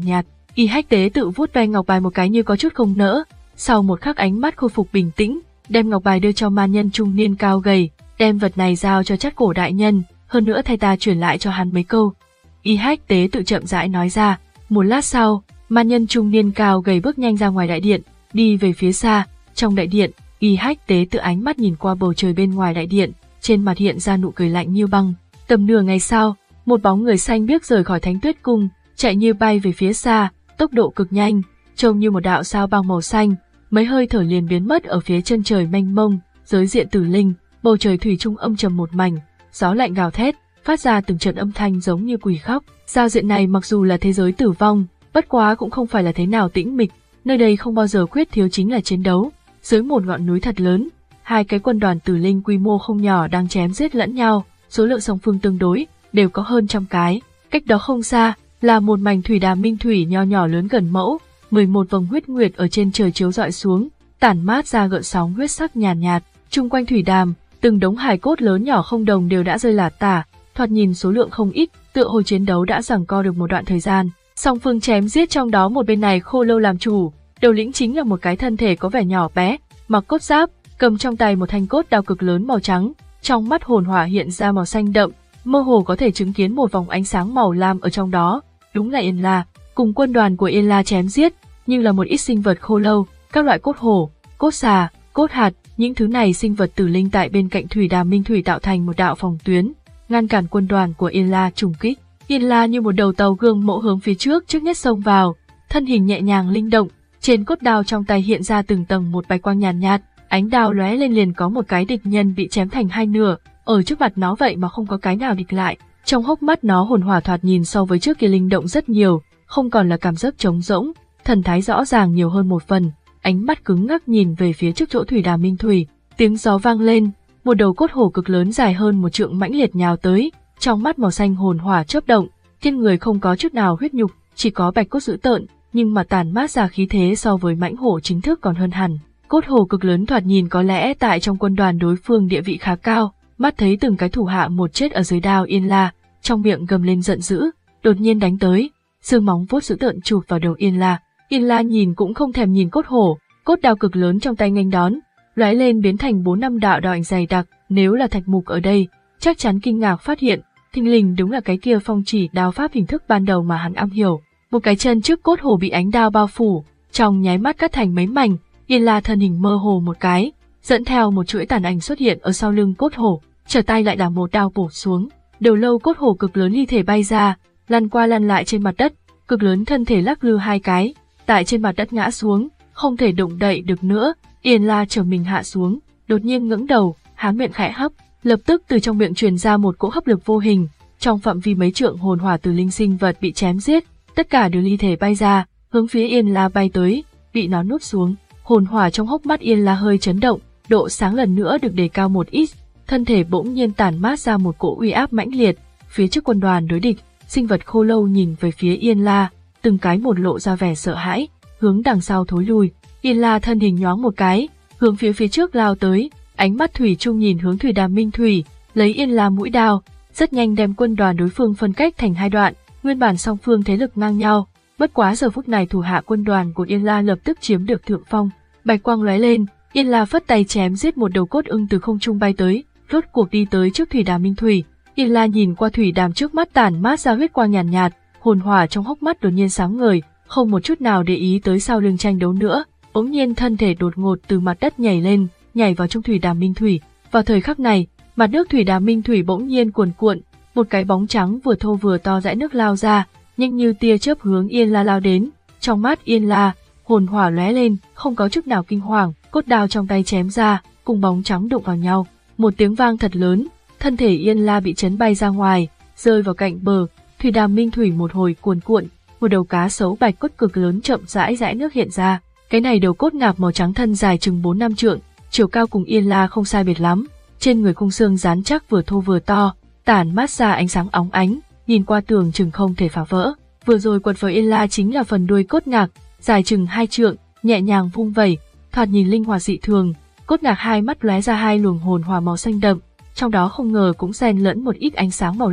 Y Hách tế tự vuốt ve ngọc bài một cái như có chút không nỡ, sau một khắc ánh mắt khôi phục bình tĩnh, đem ngọc bài đưa cho man nhân trung niên cao gầy, đem vật này giao cho Trát Cổ đại nhân, hơn nữa thay ta truyền lại cho hắn mấy câu. Y Hách tế tự chậm rãi nói ra. Một lát sau, man nhân trung niên cao gầy bước nhanh ra ngoài đại điện, đi về phía xa. Trong đại điện, Y Hách tế tự ánh mắt nhìn qua bầu trời bên ngoài đại điện, trên mặt hiện ra nụ cười lạnh như băng. Tầm nửa ngày sau, một bóng người xanh biếc rời khỏi Thánh Tuyết Cung, chạy như bay về phía xa, tốc độ cực nhanh, trông như một đạo sao băng màu xanh, mấy hơi thở liền biến mất ở phía chân trời mênh mông, giới diện tử linh, bầu trời thủy chung âm trầm một mảnh, gió lạnh gào thét, phát ra từng trận âm thanh giống như quỷ khóc. Giao diện này mặc dù là thế giới tử vong, bất quá cũng không phải là thế nào tĩnh mịch, nơi đây không bao giờ khuyết thiếu chính là chiến đấu. Dưới một ngọn núi thật lớn, hai cái quân đoàn tử linh quy mô không nhỏ đang chém giết lẫn nhau, số lượng song phương tương đối, đều có hơn trăm cái. Cách đó không xa, là một mảnh thủy đàm minh thủy nho nhỏ lớn gần mẫu, mười một vầng huyết nguyệt ở trên trời chiếu rọi xuống, tản mát ra gợn sóng huyết sắc nhàn nhạt, nhạt. Chung quanh thủy đàm, từng đống hài cốt lớn nhỏ không đồng đều đã rơi lả tả, thoạt nhìn số lượng không ít, tựa hồ chiến đấu đã giằng co được một đoạn thời gian. Song phương chém giết trong đó một bên này Khô Lâu làm chủ, đầu lĩnh chính là một cái thân thể có vẻ nhỏ bé, mặc cốt giáp, cầm trong tay một thanh cốt đao cực lớn màu trắng, trong mắt hồn hỏa hiện ra màu xanh đậm, mơ hồ có thể chứng kiến một vòng ánh sáng màu lam ở trong đó. Đúng là Yên La, cùng quân đoàn của Yên La chém giết, nhưng là một ít sinh vật khô lâu, các loại cốt hổ, cốt xà, cốt hạt, những thứ này sinh vật tử linh tại bên cạnh thủy đàm minh thủy tạo thành một đạo phòng tuyến, ngăn cản quân đoàn của Yên La trùng kích. Yên La như một đầu tàu gương mẫu hướng phía trước trước nhất xông vào, thân hình nhẹ nhàng linh động, trên cốt đao trong tay hiện ra từng tầng một bạch quang nhàn nhạt, nhạt, ánh đao lóe lên liền có một cái địch nhân bị chém thành hai nửa, ở trước mặt nó vậy mà không có cái nào địch lại. Trong hốc mắt nó hồn hỏa thoạt nhìn so với trước kia linh động rất nhiều, không còn là cảm giác trống rỗng, thần thái rõ ràng nhiều hơn một phần, ánh mắt cứng ngắc nhìn về phía trước chỗ thủy đàm minh thủy, tiếng gió vang lên, một đầu cốt hổ cực lớn dài hơn một trượng mãnh liệt nhào tới, trong mắt màu xanh hồn hỏa chớp động, trên người không có chút nào huyết nhục, chỉ có bạch cốt dữ tợn, nhưng mà tản mát ra khí thế so với mãnh hổ chính thức còn hơn hẳn. Cốt hổ cực lớn thoạt nhìn có lẽ tại trong quân đoàn đối phương địa vị khá cao, mắt thấy từng cái thủ hạ một chết ở dưới đao Yên La, trong miệng gầm lên giận dữ, đột nhiên đánh tới, xương móng vuốt dữ tợn chụp vào đầu Yên La. Yên La nhìn cũng không thèm nhìn cốt hổ, cốt đao cực lớn trong tay nghênh đón, lóe lên biến thành bốn năm đạo đao ảnh dày đặc, nếu là Thạch Mục ở đây, chắc chắn kinh ngạc phát hiện, thình lình đúng là cái kia phong chỉ đao pháp hình thức ban đầu mà hắn am hiểu. Một cái chân trước cốt hổ bị ánh đao bao phủ, trong nháy mắt cắt thành mấy mảnh, Yên La thân hình mơ hồ một cái, dẫn theo một chuỗi tàn ảnh xuất hiện ở sau lưng cốt hổ, trở tay lại là một đao bổ xuống, đầu lâu cốt hổ cực lớn ly thể bay ra, lăn qua lăn lại trên mặt đất, cực lớn thân thể lắc lư hai cái, tại trên mặt đất ngã xuống, không thể động đậy được nữa. Yên La trở mình hạ xuống, đột nhiên ngẩng đầu, há miệng khẽ hấp, lập tức từ trong miệng truyền ra một cỗ hấp lực vô hình, trong phạm vi mấy trượng hồn hỏa từ linh sinh vật bị chém giết, tất cả đều ly thể bay ra, hướng phía Yên La bay tới, bị nó nuốt xuống. Hồn hỏa trong hốc mắt Yên La hơi chấn động, độ sáng lần nữa được đề cao một ít, thân thể bỗng nhiên tản mát ra một cỗ uy áp mãnh liệt. Phía trước quân đoàn đối địch, sinh vật khô lâu nhìn về phía Yên La, từng cái một lộ ra vẻ sợ hãi, hướng đằng sau thối lui. Yên La thân hình nhoáng một cái, hướng phía phía trước lao tới, ánh mắt thủy chung nhìn hướng thủy đàm minh thủy, lấy Yên La mũi đao, rất nhanh đem quân đoàn đối phương phân cách thành hai đoạn. Nguyên bản song phương thế lực ngang nhau, bất quá giờ phút này thủ hạ quân đoàn của Yên La lập tức chiếm được thượng phong. Bạch quang lóe lên, Yên La phất tay chém giết một đầu cốt ưng từ không trung bay tới, rốt cuộc đi tới trước thủy đàm minh thủy. Yên La nhìn qua thủy đàm trước mắt tản mát ra huyết quang nhàn nhạt, nhạt, hồn hỏa trong hốc mắt đột nhiên sáng ngời, không một chút nào để ý tới sau lưng tranh đấu nữa, bỗng nhiên thân thể đột ngột từ mặt đất nhảy lên, nhảy vào trong thủy đàm minh thủy. Vào thời khắc này, mặt nước thủy đàm minh thủy bỗng nhiên cuồn cuộn, một cái bóng trắng vừa thô vừa to dãi nước lao ra, nhanh như tia chớp hướng Yên La lao đến. Trong mắt Yên La, hồn hỏa lóe lên, không có chút nào kinh hoàng, cốt đao trong tay chém ra, cùng bóng trắng đụng vào nhau, một tiếng vang thật lớn, thân thể Yên La bị chấn bay ra ngoài, rơi vào cạnh bờ. Thủy đàm minh thủy một hồi cuồn cuộn, một đầu cá sấu bạch cốt cực lớn chậm rãi rãi nước hiện ra. Cái này đầu cốt ngạp màu trắng thân dài chừng bốn năm trượng, chiều cao cùng Yên La không sai biệt lắm, trên người khung xương rắn chắc vừa thô vừa to, tản mát ra ánh sáng óng ánh, nhìn qua tường chừng không thể phá vỡ. Vừa rồi quật với Yên La chính là phần đuôi cốt ngạc, dài chừng hai trượng, nhẹ nhàng vung vẩy, thoạt nhìn linh hoạt dị thường. Cốt ngạc hai mắt lóe ra hai luồng hồn hỏa màu xanh đậm, trong đó không ngờ cũng xen lẫn một ít ánh sáng màu lam.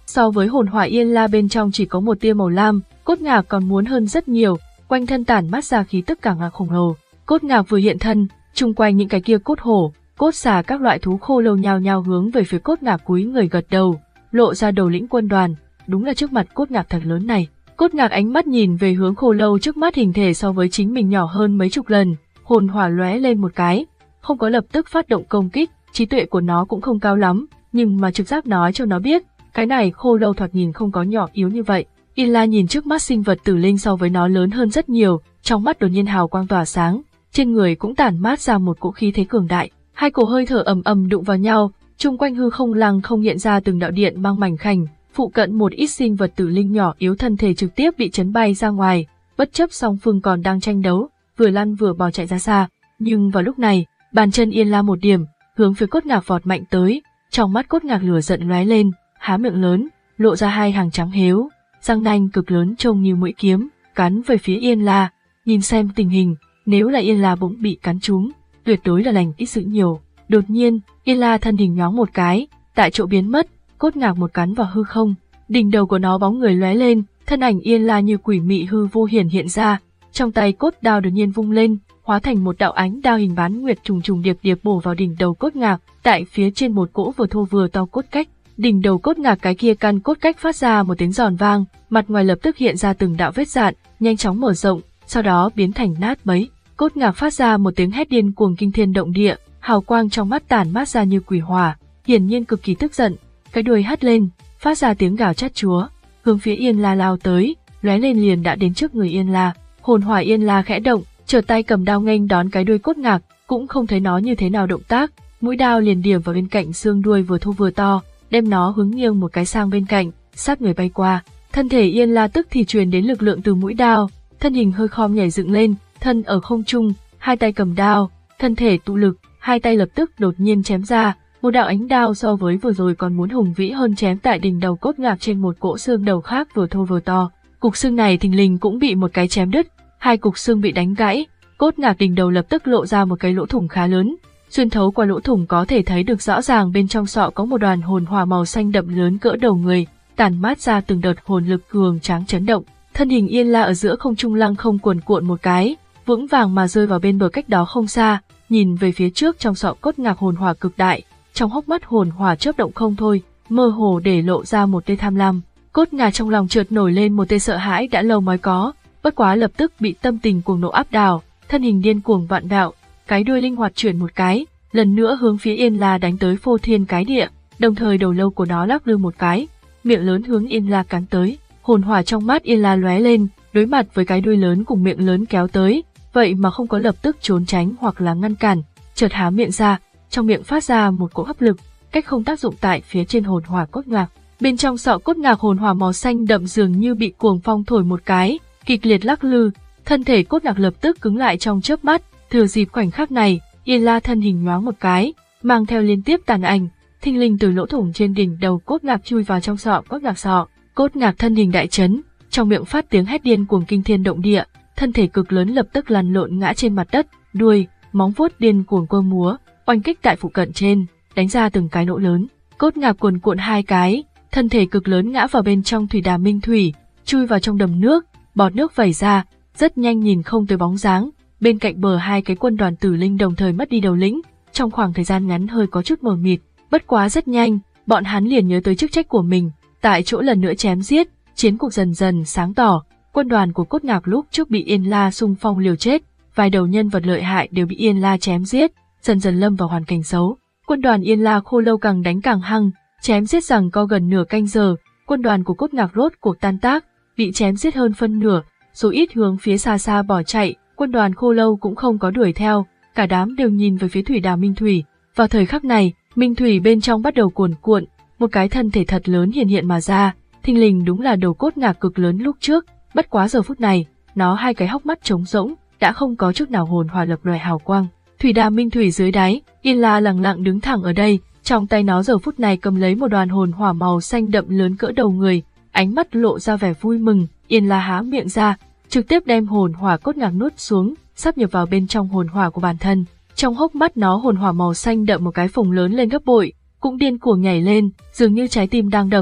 So với hồn hỏa Yên La bên trong chỉ có một tia màu lam, cốt ngạc còn muốn hơn rất nhiều, quanh thân tản mát ra khí tức càng ngạc khổng lồ. Cốt ngạc vừa hiện thân, chung quanh những cái kia cốt hổ, cốt xà các loại thú khô lâu nhao nhao hướng về phía cốt ngạc cúi người gật đầu, lộ ra đầu lĩnh quân đoàn. Đúng là trước mặt cốt ngạc thật lớn này. Cốt ngạc ánh mắt nhìn về hướng khô lâu trước mắt, hình thể so với chính mình nhỏ hơn mấy chục lần, hồn hỏa lóe lên một cái, không có lập tức phát động công kích, trí tuệ của nó cũng không cao lắm, nhưng mà trực giác nói cho nó biết, cái này khô lâu thoạt nhìn không có nhỏ yếu như vậy. Yên La nhìn trước mắt sinh vật tử linh so với nó lớn hơn rất nhiều, trong mắt đột nhiên hào quang tỏa sáng, trên người cũng tản mát ra một cỗ khí thế cường đại. Hai cổ hơi thở ầm ầm đụng vào nhau, chung quanh hư không lăng không hiện ra từng đạo điện mang mảnh khảnh, phụ cận một ít sinh vật tử linh nhỏ yếu thân thể trực tiếp bị chấn bay ra ngoài, bất chấp song phương còn đang tranh đấu, vừa lăn vừa bò chạy ra xa. Nhưng vào lúc này, bàn chân Yên La một điểm, hướng phía cốt ngạc vọt mạnh tới, trong mắt cốt ngạc lửa giận lóe lên, há miệng lớn, lộ ra hai hàng trắng héo, răng nanh cực lớn trông như mũi kiếm, cắn về phía Yên La. Nhìn xem tình hình, nếu là Yên La bỗng bị cắn trúng, tuyệt đối là lành ít dữ nhiều. Đột nhiên, Yên La thân hình nhoáng một cái, tại chỗ biến mất, cốt ngạc một cắn vào hư không, đỉnh đầu của nó bóng người lóe lên, thân ảnh Yên La như quỷ mị hư vô hiển hiện ra, trong tay cốt đao đột nhiên vung lên, hóa thành một đạo ánh đao hình bán nguyệt trùng trùng điệp điệp bổ vào đỉnh đầu cốt ngạc, tại phía trên một cỗ vừa thô vừa to cốt cách. Đỉnh đầu cốt ngạc cái kia căn cốt cách phát ra một tiếng giòn vang, mặt ngoài lập tức hiện ra từng đạo vết dạn, nhanh chóng mở rộng, sau đó biến thành nát bấy. Cốt ngạc phát ra một tiếng hét điên cuồng kinh thiên động địa, hào quang trong mắt tản mát ra như quỷ hỏa, hiển nhiên cực kỳ tức giận, cái đuôi hất lên, phát ra tiếng gào chát chúa, hướng phía Yên La lao tới, lóe lên liền đã đến trước người Yên La. Hồn hỏa Yên La khẽ động, trở tay cầm đao nghênh đón cái đuôi cốt ngạc, cũng không thấy nó như thế nào động tác, mũi đao liền điểm vào bên cạnh xương đuôi vừa thô vừa to, đem nó hướng nghiêng một cái sang bên cạnh, sát người bay qua. Thân thể Yên La tức thì truyền đến lực lượng từ mũi đao, thân hình hơi khom nhảy dựng lên, thân ở không trung, hai tay cầm đao, thân thể tụ lực, hai tay lập tức đột nhiên chém ra, một đạo ánh đao so với vừa rồi còn muốn hùng vĩ hơn chém tại đỉnh đầu cốt ngạc trên một cỗ xương đầu khác vừa thô vừa to. Cục xương này thình lình cũng bị một cái chém đứt, hai cục xương bị đánh gãy, cốt ngạc đỉnh đầu lập tức lộ ra một cái lỗ thủng khá lớn. Xuyên thấu qua lỗ thủng có thể thấy được rõ ràng bên trong sọ có một đoàn hồn hỏa màu xanh đậm lớn cỡ đầu người, tản mát ra từng đợt hồn lực cường tráng chấn động. Thân hình Yên La ở giữa không trung lăng không cuồn cuộn một cái, vững vàng mà rơi vào bên bờ cách đó không xa, nhìn về phía trước trong sọ cốt ngạc hồn hỏa cực đại, trong hốc mắt hồn hỏa chớp động không thôi, mơ hồ để lộ ra một tia tham lam. Cốt ngạc trong lòng chợt nổi lên một tia sợ hãi đã lâu mới có, bất quá lập tức bị tâm tình cuồng nộ áp đảo, thân hình điên cuồng vạn đạo, cái đuôi linh hoạt chuyển một cái, lần nữa hướng phía Yên La đánh tới phô thiên cái địa, đồng thời đầu lâu của nó lắc lư một cái, miệng lớn hướng Yên La cắn tới. Hồn hỏa trong mắt Yên La lóe lên, đối mặt với cái đuôi lớn cùng miệng lớn kéo tới, vậy mà không có lập tức trốn tránh hoặc là ngăn cản, chợt há miệng ra, trong miệng phát ra một cỗ hấp lực, cách không tác dụng tại phía trên hồn hỏa cốt ngạc. Bên trong sọ cốt ngạc hồn hỏa màu xanh đậm dường như bị cuồng phong thổi một cái, kịch liệt lắc lư, thân thể cốt ngạc lập tức cứng lại trong chớp mắt. Thừa dịp khoảnh khắc này, Yên La thân hình nhoáng một cái, mang theo liên tiếp tàn ảnh, thình lình từ lỗ thủng trên đỉnh đầu cốt ngạc chui vào trong sọ cốt ngạc sọ. Cốt ngạc thân hình đại chấn, trong miệng phát tiếng hét điên cuồng kinh thiên động địa, thân thể cực lớn lập tức lăn lộn ngã trên mặt đất, đuôi, móng vuốt điên cuồng quơ múa, oanh kích tại phụ cận trên, đánh ra từng cái nỗ lớn. Cốt ngạc cuồn cuộn hai cái, thân thể cực lớn ngã vào bên trong thủy đàm minh thủy, chui vào trong đầm nước, bọt nước vẩy ra, rất nhanh nhìn không tới bóng dáng. Bên cạnh bờ hai cái quân đoàn tử linh đồng thời mất đi đầu lĩnh, trong khoảng thời gian ngắn hơi có chút mờ mịt, bất quá rất nhanh, bọn hắn liền nhớ tới chức trách của mình, tại chỗ lần nữa chém giết, chiến cục dần dần sáng tỏ. Quân đoàn của cốt ngạc lúc trước bị Yên La xung phong liều chết, vài đầu nhân vật lợi hại đều bị Yên La chém giết, dần dần lâm vào hoàn cảnh xấu. Quân đoàn Yên La khô lâu càng đánh càng hăng, chém giết rằng có gần nửa canh giờ, quân đoàn của cốt ngạc rốt cuộc tan tác, bị chém giết hơn phân nửa, số ít hướng phía xa xa bỏ chạy. Quân đoàn khô lâu cũng không có đuổi theo, cả đám đều nhìn về phía thủy đàm minh thủy. Vào thời khắc này, minh thủy bên trong bắt đầu cuồn cuộn, một cái thân thể thật lớn hiện hiện mà ra, thình lình đúng là đầu cốt ngạc cực lớn lúc trước, bất quá giờ phút này, nó hai cái hốc mắt trống rỗng, đã không có chút nào hồn hỏa lập loè hào quang. Thủy đàm minh thủy dưới đáy, Yên La lặng lặng đứng thẳng ở đây, trong tay nó giờ phút này cầm lấy một đoàn hồn hỏa màu xanh đậm lớn cỡ đầu người, ánh mắt lộ ra vẻ vui mừng. Yên La há miệng ra, trực tiếp đem hồn hỏa cốt ngạc nuốt xuống, sắp nhập vào bên trong hồn hỏa của bản thân. Trong hốc mắt nó hồn hỏa màu xanh đậm một cái phồng lớn lên gấp bội, cũng điên cuồng nhảy lên, dường như trái tim đang đập. Ở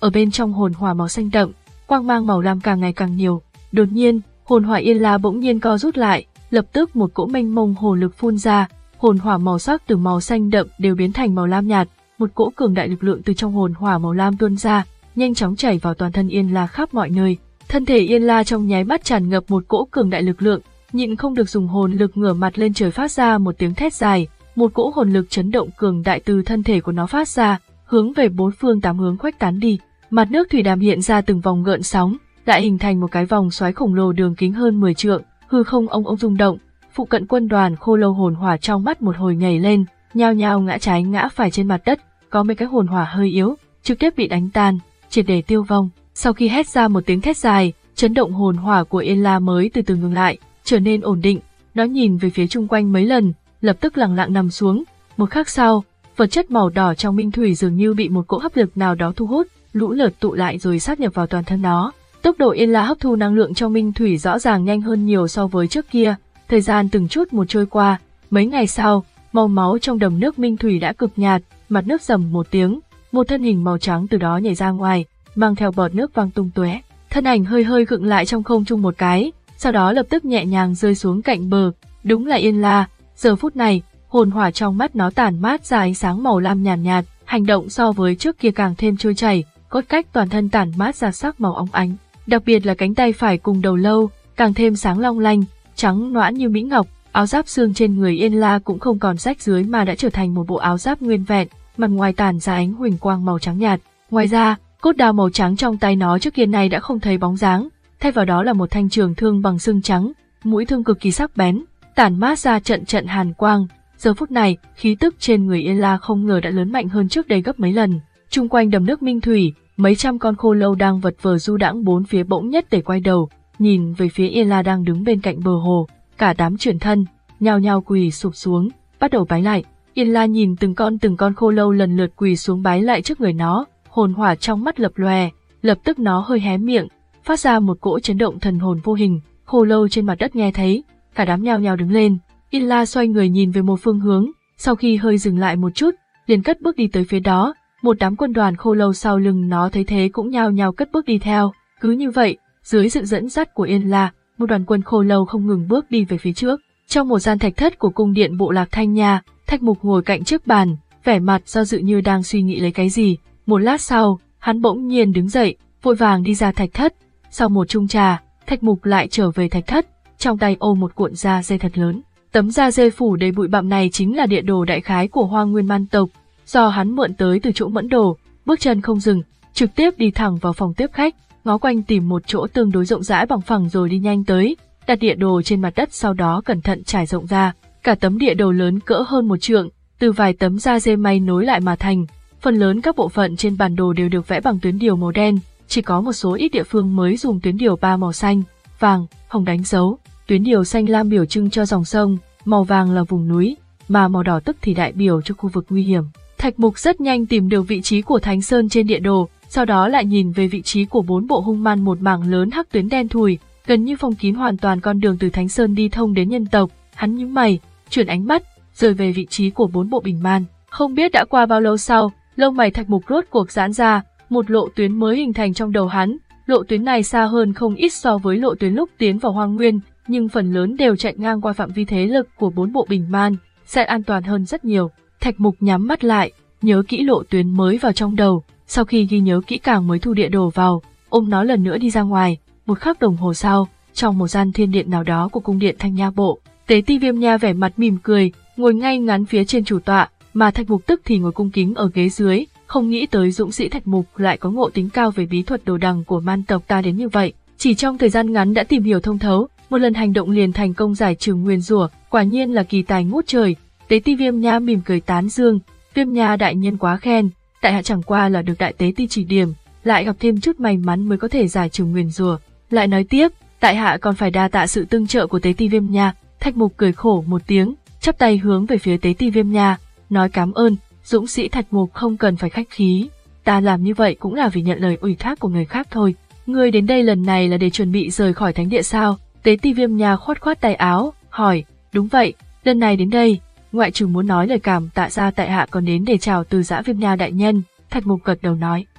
ở bên trong hồn hỏa màu xanh đậm, quang mang màu lam càng ngày càng nhiều. Đột nhiên, hồn hỏa Yên La bỗng nhiên co rút lại, lập tức một cỗ mênh mông hồn lực phun ra, hồn hỏa màu sắc từ màu xanh đậm đều biến thành màu lam nhạt, một cỗ cường đại lực lượng từ trong hồn hỏa màu lam tuôn ra, nhanh chóng chảy vào toàn thân Yên La khắp mọi nơi. Thân thể Yên La trong nháy mắt tràn ngập một cỗ cường đại lực lượng, nhịn không được dùng hồn lực ngửa mặt lên trời phát ra một tiếng thét dài, một cỗ hồn lực chấn động cường đại từ thân thể của nó phát ra, hướng về bốn phương tám hướng khuếch tán đi. Mặt nước thủy đàm hiện ra từng vòng gợn sóng, lại hình thành một cái vòng xoáy khổng lồ đường kính hơn mười trượng, hư không ông ông rung động. Phụ cận quân đoàn khô lâu hồn hỏa trong mắt một hồi nhảy lên, nhao nhao ngã trái ngã phải trên mặt đất, có mấy cái hồn hỏa hơi yếu, trực tiếp bị đánh tan, triệt để tiêu vong. Sau khi hét ra một tiếng thét dài, chấn động hồn hỏa của Yên La mới từ từ ngừng lại, trở nên ổn định. Nó nhìn về phía chung quanh mấy lần, lập tức lặng lặng nằm xuống. Một khắc sau, vật chất màu đỏ trong minh thủy dường như bị một cỗ hấp lực nào đó thu hút, lũ lượt tụ lại rồi sát nhập vào toàn thân nó. Tốc độ Yên La hấp thu năng lượng trong minh thủy rõ ràng nhanh hơn nhiều so với trước kia. Thời gian từng chút một trôi qua, mấy ngày sau, màu máu trong đầm nước minh thủy đã cực nhạt, mặt nước rầm một tiếng, một thân hình màu trắng từ đó nhảy ra ngoài, mang theo bọt nước văng tung tóe. Thân ảnh hơi hơi khựng lại trong không trung một cái, sau đó lập tức nhẹ nhàng rơi xuống cạnh bờ. Đúng là Yên La. Giờ phút này, hồn hỏa trong mắt nó tản mát ra ánh sáng màu lam nhàn nhạt, nhạt, hành động so với trước kia càng thêm trôi chảy, cốt cách toàn thân tản mát ra sắc màu óng ánh, đặc biệt là cánh tay phải cùng đầu lâu, càng thêm sáng long lanh, trắng nõn như mỹ ngọc. Áo giáp xương trên người Yên La cũng không còn rách rưới mà đã trở thành một bộ áo giáp nguyên vẹn, mặt ngoài tản ra ánh huỳnh quang màu trắng nhạt. Ngoài ra, cốt đao màu trắng trong tay nó trước kia này đã không thấy bóng dáng, thay vào đó là một thanh trường thương bằng xương trắng, mũi thương cực kỳ sắc bén, tản mát ra trận trận hàn quang. Giờ phút này, khí tức trên người Yên La không ngờ đã lớn mạnh hơn trước đây gấp mấy lần. Chung quanh đầm nước minh thủy, mấy trăm con khô lâu đang vật vờ du đãng bốn phía bỗng nhất để quay đầu, nhìn về phía Yên La đang đứng bên cạnh bờ hồ. Cả đám chuyển thân, nhao nhao quỳ sụp xuống, bắt đầu bái lại. Yên La nhìn từng con từng con khô lâu lần lượt quỳ xuống bái lại trước người nó, hồn hỏa trong mắt lập lòe, lập tức nó hơi hé miệng, phát ra một cỗ chấn động thần hồn vô hình. Khô lâu trên mặt đất nghe thấy, cả đám nhao nhao đứng lên. Yên La xoay người nhìn về một phương hướng, sau khi hơi dừng lại một chút, liền cất bước đi tới phía đó. Một đám quân đoàn khô lâu sau lưng nó thấy thế cũng nhao nhao cất bước đi theo. Cứ như vậy, dưới sự dẫn dắt của Yên La, một đoàn quân khô lâu không ngừng bước đi về phía trước. Trong một gian thạch thất của cung điện bộ lạc Thanh Nha, Thạch Mục ngồi cạnh trước bàn, vẻ mặt do dự như đang suy nghĩ lấy cái gì. Một lát sau, hắn bỗng nhiên đứng dậy, vội vàng đi ra thạch thất. Sau một chung trà, Thạch Mục lại trở về thạch thất, trong tay ôm một cuộn da dê thật lớn. Tấm da dê phủ đầy bụi bặm này chính là địa đồ đại khái của Hoa Nguyên Man tộc, do hắn mượn tới từ chỗ Mẫn Đồ. Bước chân không dừng, trực tiếp đi thẳng vào phòng tiếp khách, ngó quanh tìm một chỗ tương đối rộng rãi bằng phẳng rồi đi nhanh tới, đặt địa đồ trên mặt đất, sau đó cẩn thận trải rộng ra. Cả tấm địa đồ lớn cỡ hơn một trượng, từ vài tấm da dê may nối lại mà thành. Phần lớn các bộ phận trên bản đồ đều được vẽ bằng tuyến điều màu đen, chỉ có một số ít địa phương mới dùng tuyến điều ba màu xanh, vàng, hồng đánh dấu. Tuyến điều xanh lam biểu trưng cho dòng sông, màu vàng là vùng núi, mà màu đỏ tức thì đại biểu cho khu vực nguy hiểm. Thạch Mục rất nhanh tìm được vị trí của Thánh Sơn trên địa đồ, sau đó lại nhìn về vị trí của bốn bộ hung man, một mảng lớn hắc tuyến đen thùi, gần như phong kín hoàn toàn con đường từ Thánh Sơn đi thông đến nhân tộc. Hắn nhíu mày, chuyển ánh mắt rời về vị trí của bốn bộ bình man. Không biết đã qua bao lâu sau, lông mày Thạch Mục rốt cuộc giãn ra, một lộ tuyến mới hình thành trong đầu hắn. Lộ tuyến này xa hơn không ít so với lộ tuyến lúc tiến vào Hoang Nguyên, nhưng phần lớn đều chạy ngang qua phạm vi thế lực của bốn bộ bình man, sẽ an toàn hơn rất nhiều. Thạch Mục nhắm mắt lại, nhớ kỹ lộ tuyến mới vào trong đầu, sau khi ghi nhớ kỹ càng mới thu địa đồ vào, ôm nó lần nữa đi ra ngoài. Một khắc đồng hồ sau, trong một gian thiên điện nào đó của cung điện Thanh Nha bộ, Tế Ti Viêm Nha vẻ mặt mỉm cười, ngồi ngay ngắn phía trên chủ tọa, mà Thạch Mục tức thì ngồi cung kính ở ghế dưới. Không nghĩ tới dũng sĩ Thạch Mục lại có ngộ tính cao về bí thuật đồ đằng của man tộc ta đến như vậy, chỉ trong thời gian ngắn đã tìm hiểu thông thấu, một lần hành động liền thành công giải trừ nguyền rủa, quả nhiên là kỳ tài ngút trời. Tế Ti Viêm Nha mỉm cười tán dương, Viêm Nha đại nhân quá khen, tại hạ chẳng qua là được đại tế ti chỉ điểm, lại gặp thêm chút may mắn mới có thể giải trừ nguyền rủa. Lại nói tiếp, tại hạ còn phải đa tạ sự tương trợ của Tế Ti Viêm Nha. Thạch Mục cười khổ một tiếng, chắp tay hướng về phía Tế Ti Viêm Nha, nói cảm ơn. Dũng sĩ Thạch Mục không cần phải khách khí, ta làm như vậy cũng là vì nhận lời ủy thác của người khác thôi. Ngươi đến đây lần này là để chuẩn bị rời khỏi thánh địa sao? Tế Ti Viêm Nha khoát khoát tay áo, hỏi, đúng vậy, lần này đến đây, ngoại trừ muốn nói lời cảm tạ ra, tại hạ còn đến để chào từ giã Viêm Nha đại nhân. Thạch Mục gật đầu nói,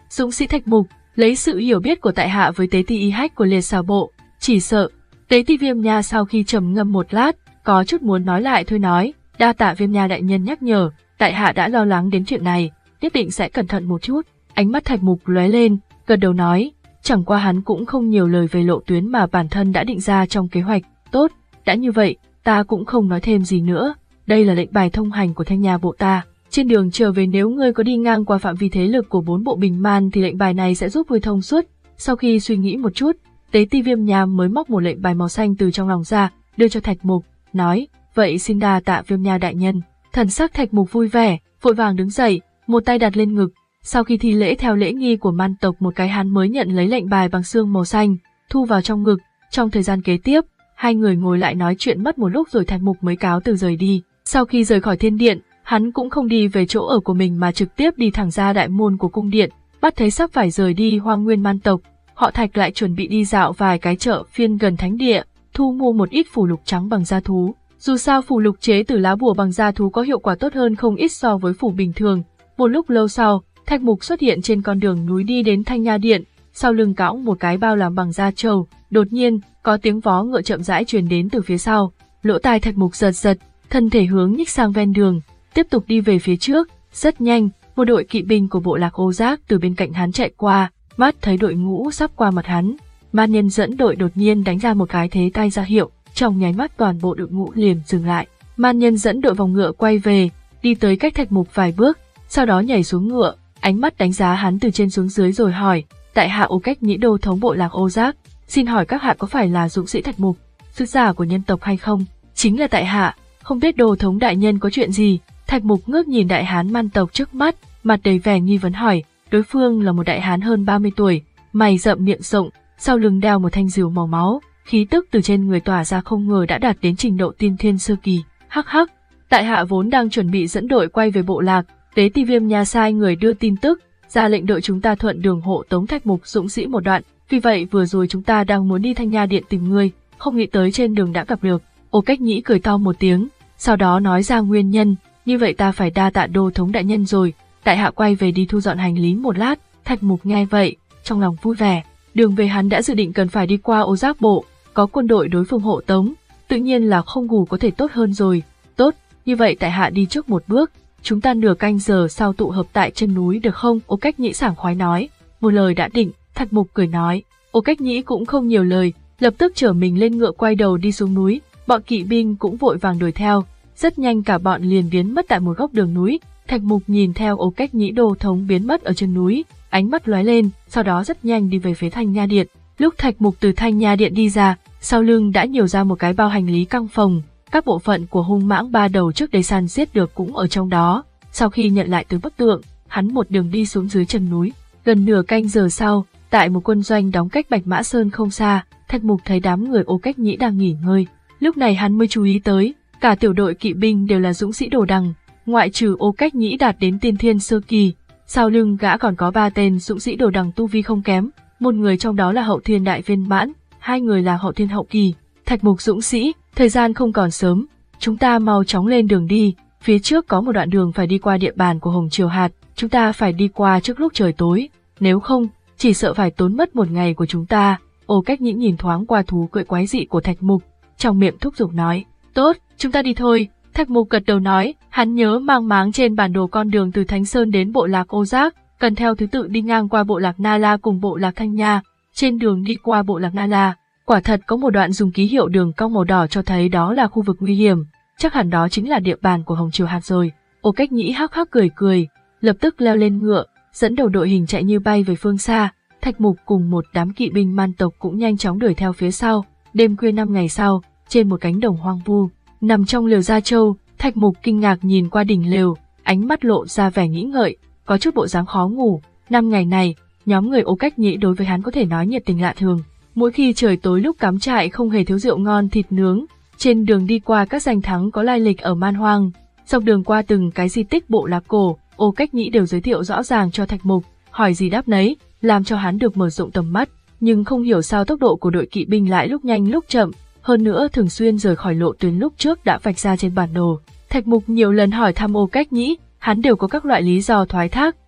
Dũng sĩ Thạch Mục, lấy sự hiểu biết của tại hạ với tế ti y hách của liệt xảo bộ, chỉ sợ. Tế ti Viêm Nha sau khi trầm ngâm một lát, có chút muốn nói lại thôi nói, đa tạ Viêm Nha đại nhân nhắc nhở, tại hạ đã lo lắng đến chuyện này, nhất định sẽ cẩn thận một chút. Ánh mắt Thạch Mục lóe lên, gật đầu nói, chẳng qua hắn cũng không nhiều lời về lộ tuyến mà bản thân đã định ra trong kế hoạch. Tốt, đã như vậy, ta cũng không nói thêm gì nữa. Đây là lệnh bài thông hành của Thanh Nha bộ ta. Trên đường trở về nếu ngươi có đi ngang qua phạm vi thế lực của bốn bộ bình man thì lệnh bài này sẽ giúp ngươi thông suốt. Sau khi suy nghĩ một chút, Tế ti Viêm Nha mới móc một lệnh bài màu xanh từ trong lòng ra, đưa cho Thạch Mục, nói, vậy xin đa tạ Viêm Nha đại nhân. Thần sắc Thạch Mục vui vẻ, vội vàng đứng dậy, một tay đặt lên ngực. Sau khi thi lễ theo lễ nghi của man tộc một cái, hắn mới nhận lấy lệnh bài bằng xương màu xanh, thu vào trong ngực. Trong thời gian kế tiếp, hai người ngồi lại nói chuyện mất một lúc rồi Thạch Mục mới cáo từ rời đi. Sau khi rời khỏi thiên điện, hắn cũng không đi về chỗ ở của mình mà trực tiếp đi thẳng ra đại môn của cung điện. Bắt thấy sắp phải rời đi Hoang Nguyên man tộc, họ Thạch lại chuẩn bị đi dạo vài cái chợ phiên gần thánh địa, thu mua một ít phù lục trắng bằng da thú. Dù sao phù lục chế từ lá bùa bằng da thú có hiệu quả tốt hơn không ít so với phù bình thường. Một lúc lâu sau, Thạch Mục xuất hiện trên con đường núi đi đến Thanh Nha điện, sau lưng cõng một cái bao làm bằng da trâu. Đột nhiên, có tiếng vó ngựa chậm rãi truyền đến từ phía sau. Lỗ tai Thạch Mục giật giật, thân thể hướng nhích sang ven đường, tiếp tục đi về phía trước. Rất nhanh, một đội kỵ binh của bộ lạc Ô Giác từ bên cạnh hắn chạy qua, mắt thấy đội ngũ sắp qua mặt hắn. Man nhân dẫn đội đột nhiên đánh ra một cái thế tay ra hiệu, trong nháy mắt toàn bộ đội ngũ liền dừng lại. Man nhân dẫn đội vòng ngựa quay về, đi tới cách Thạch Mục vài bước, sau đó nhảy xuống ngựa, ánh mắt đánh giá hắn từ trên xuống dưới rồi hỏi, tại hạ Ô Cách Nhĩ đô thống bộ lạc Ô Giác, xin hỏi các hạ có phải là dũng sĩ Thạch Mục, sứ giả của nhân tộc hay không? Chính là tại hạ, không biết đô thống đại nhân có chuyện gì? Thạch Mục ngước nhìn đại hán man tộc trước mắt, mặt đầy vẻ nghi vấn hỏi. Đối phương là một đại hán hơn ba mươi tuổi, mày rậm miệng rộng, sau lưng đeo một thanh rìu màu máu, khí tức từ trên người tỏa ra không ngờ đã đạt đến trình độ tiên thiên sơ kỳ. Hắc hắc, tại hạ vốn đang chuẩn bị dẫn đội quay về bộ lạc, Tế ti Viêm Nha sai người đưa tin tức, ra lệnh đội chúng ta thuận đường hộ tống Thạch Mục dũng sĩ một đoạn, vì vậy vừa rồi chúng ta đang muốn đi Thanh Nha điện tìm ngươi, không nghĩ tới trên đường đã gặp được. Ô Cách Nhĩ cười to một tiếng, sau đó nói ra nguyên nhân, như vậy ta phải đa tạ đô thống đại nhân rồi. Tại hạ quay về đi thu dọn hành lý một lát. Thạch Mục nghe vậy, trong lòng vui vẻ. Đường về hắn đã dự định cần phải đi qua Ô Giác bộ, có quân đội đối phương hộ tống, tự nhiên là không ngủ có thể tốt hơn rồi. Tốt, như vậy tại hạ đi trước một bước, chúng ta nửa canh giờ sau tụ hợp tại chân núi được không? Ô Cách Nhĩ sảng khoái nói. Một lời đã định, Thạch Mục cười nói. Ô Cách Nhĩ cũng không nhiều lời, lập tức chở mình lên ngựa quay đầu đi xuống núi. Bọn kỵ binh cũng vội vàng đuổi theo, rất nhanh cả bọn liền biến mất tại một góc đường núi. Thạch Mục nhìn theo Ô Cách Nhĩ đô thống biến mất ở chân núi, ánh mắt lóe lên, sau đó rất nhanh đi về phía Thanh Nha điện. Lúc Thạch Mục từ Thanh Nha điện đi ra, sau lưng đã nhiều ra một cái bao hành lý căng phòng, các bộ phận của hung mãng ba đầu trước đây săn giết được cũng ở trong đó. Sau khi nhận lại từ bức tượng, hắn một đường đi xuống dưới chân núi. Gần nửa canh giờ sau, tại một quân doanh đóng cách Bạch Mã Sơn không xa, Thạch Mục thấy đám người Ô Cách Nhĩ đang nghỉ ngơi. Lúc này hắn mới chú ý tới, cả tiểu đội kỵ binh đều là dũng sĩ đồ đằng, ngoại trừ Ô Cách Nhĩ đạt đến tiên thiên sơ kỳ, sau lưng gã còn có ba tên dũng sĩ đồ đằng tu vi không kém, một người trong đó là hậu thiên đại viên mãn, hai người là hậu thiên hậu kỳ. Thạch Mục dũng sĩ, thời gian không còn sớm, chúng ta mau chóng lên đường đi, phía trước có một đoạn đường phải đi qua địa bàn của Hồng Triều Hạt, chúng ta phải đi qua trước lúc trời tối, nếu không, chỉ sợ phải tốn mất một ngày của chúng ta. Ô Cách Nhĩ nhìn thoáng qua thú cưỡi quái dị của Thạch Mục, trong miệng thúc giục nói, tốt, chúng ta đi thôi. Thạch Mục gật đầu nói, hắn nhớ mang máng trên bản đồ con đường từ Thánh Sơn đến bộ lạc Ô Giác, cần theo thứ tự đi ngang qua bộ lạc Na La cùng bộ lạc Thanh Nha. Trên đường đi qua bộ lạc Na La, quả thật có một đoạn dùng ký hiệu đường cong màu đỏ cho thấy đó là khu vực nguy hiểm, chắc hẳn đó chính là địa bàn của Hồng Triều Hạt rồi. Ô Cách Nhĩ hắc hắc cười cười, lập tức leo lên ngựa, dẫn đầu đội hình chạy như bay về phương xa. Thạch Mục cùng một đám kỵ binh man tộc cũng nhanh chóng đuổi theo phía sau. Đêm khuya năm ngày sau, trên một cánh đồng hoang vu, nằm trong lều da trâu, Thạch Mục kinh ngạc nhìn qua đỉnh lều, ánh mắt lộ ra vẻ nghĩ ngợi, có chút bộ dáng khó ngủ. Năm ngày này, nhóm người Ô Cách Nhĩ đối với hắn có thể nói nhiệt tình lạ thường. Mỗi khi trời tối lúc cắm trại không hề thiếu rượu ngon thịt nướng. Trên đường đi qua các danh thắng có lai lịch ở Man Hoang, dọc đường qua từng cái di tích bộ lạc cổ, Ô Cách Nhĩ đều giới thiệu rõ ràng cho Thạch Mục, hỏi gì đáp nấy, làm cho hắn được mở rộng tầm mắt. Nhưng không hiểu sao tốc độ của đội kỵ binh lại lúc nhanh lúc chậm, hơn nữa thường xuyên rời khỏi lộ tuyến lúc trước đã vạch ra trên bản đồ. Thạch Mục nhiều lần hỏi thăm Ô Cách Nhĩ, hắn đều có các loại lý do thoái thác,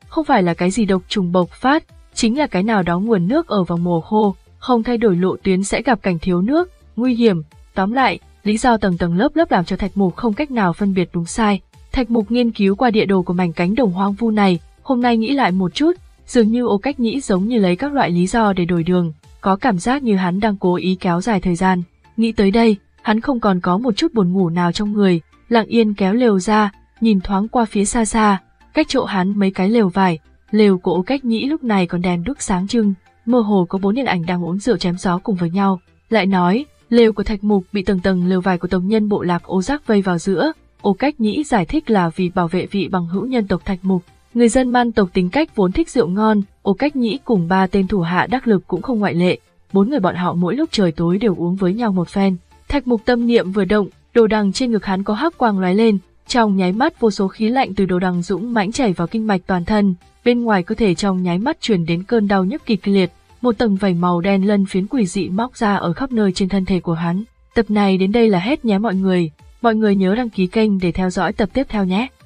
không phải là cái gì độc trùng bộc phát, chính là cái nào đó nguồn nước ở vào mùa khô, không thay đổi lộ tuyến sẽ gặp cảnh thiếu nước, nguy hiểm. Tóm lại, lý do tầng tầng lớp lớp làm cho Thạch Mục không cách nào phân biệt đúng sai. Thạch Mục nghiên cứu qua địa đồ của mảnh cánh đồng hoang vu này, hôm nay nghĩ lại một chút, dường như Ô Cách Nhĩ giống như lấy các loại lý do để đổi đường, có cảm giác như hắn đang cố ý kéo dài thời gian. Nghĩ tới đây, hắn không còn có một chút buồn ngủ nào trong người, lặng yên kéo lều ra, nhìn thoáng qua phía xa xa, cách chỗ hắn mấy cái lều vải, lều của Ô Cách Nhĩ lúc này còn đèn đuốc sáng trưng, mơ hồ có bốn nhân ảnh đang uống rượu chém gió cùng với nhau. Lại nói, lều của Thạch Mục bị tầng tầng lều vải của tộc nhân bộ lạc Ô Giác vây vào giữa, Ô Cách Nhĩ giải thích là vì bảo vệ vị bằng hữu nhân tộc Thạch Mục. Người dân man tộc tính cách vốn thích rượu ngon, Ô Cách Nhĩ cùng ba tên thủ hạ đắc lực cũng không ngoại lệ, bốn người bọn họ mỗi lúc trời tối đều uống với nhau một phen. Thạch Mục tâm niệm vừa động, đồ đằng trên ngực hắn có hắc quang lóe lên, trong nháy mắt vô số khí lạnh từ đồ đằng dũng mãnh chảy vào kinh mạch toàn thân, bên ngoài cơ thể trong nháy mắt truyền đến cơn đau nhức kịch liệt, một tầng vảy màu đen lân phiến quỷ dị móc ra ở khắp nơi trên thân thể của hắn. Tập này đến đây là hết nhé mọi người, mọi người nhớ đăng ký kênh để theo dõi tập tiếp theo nhé.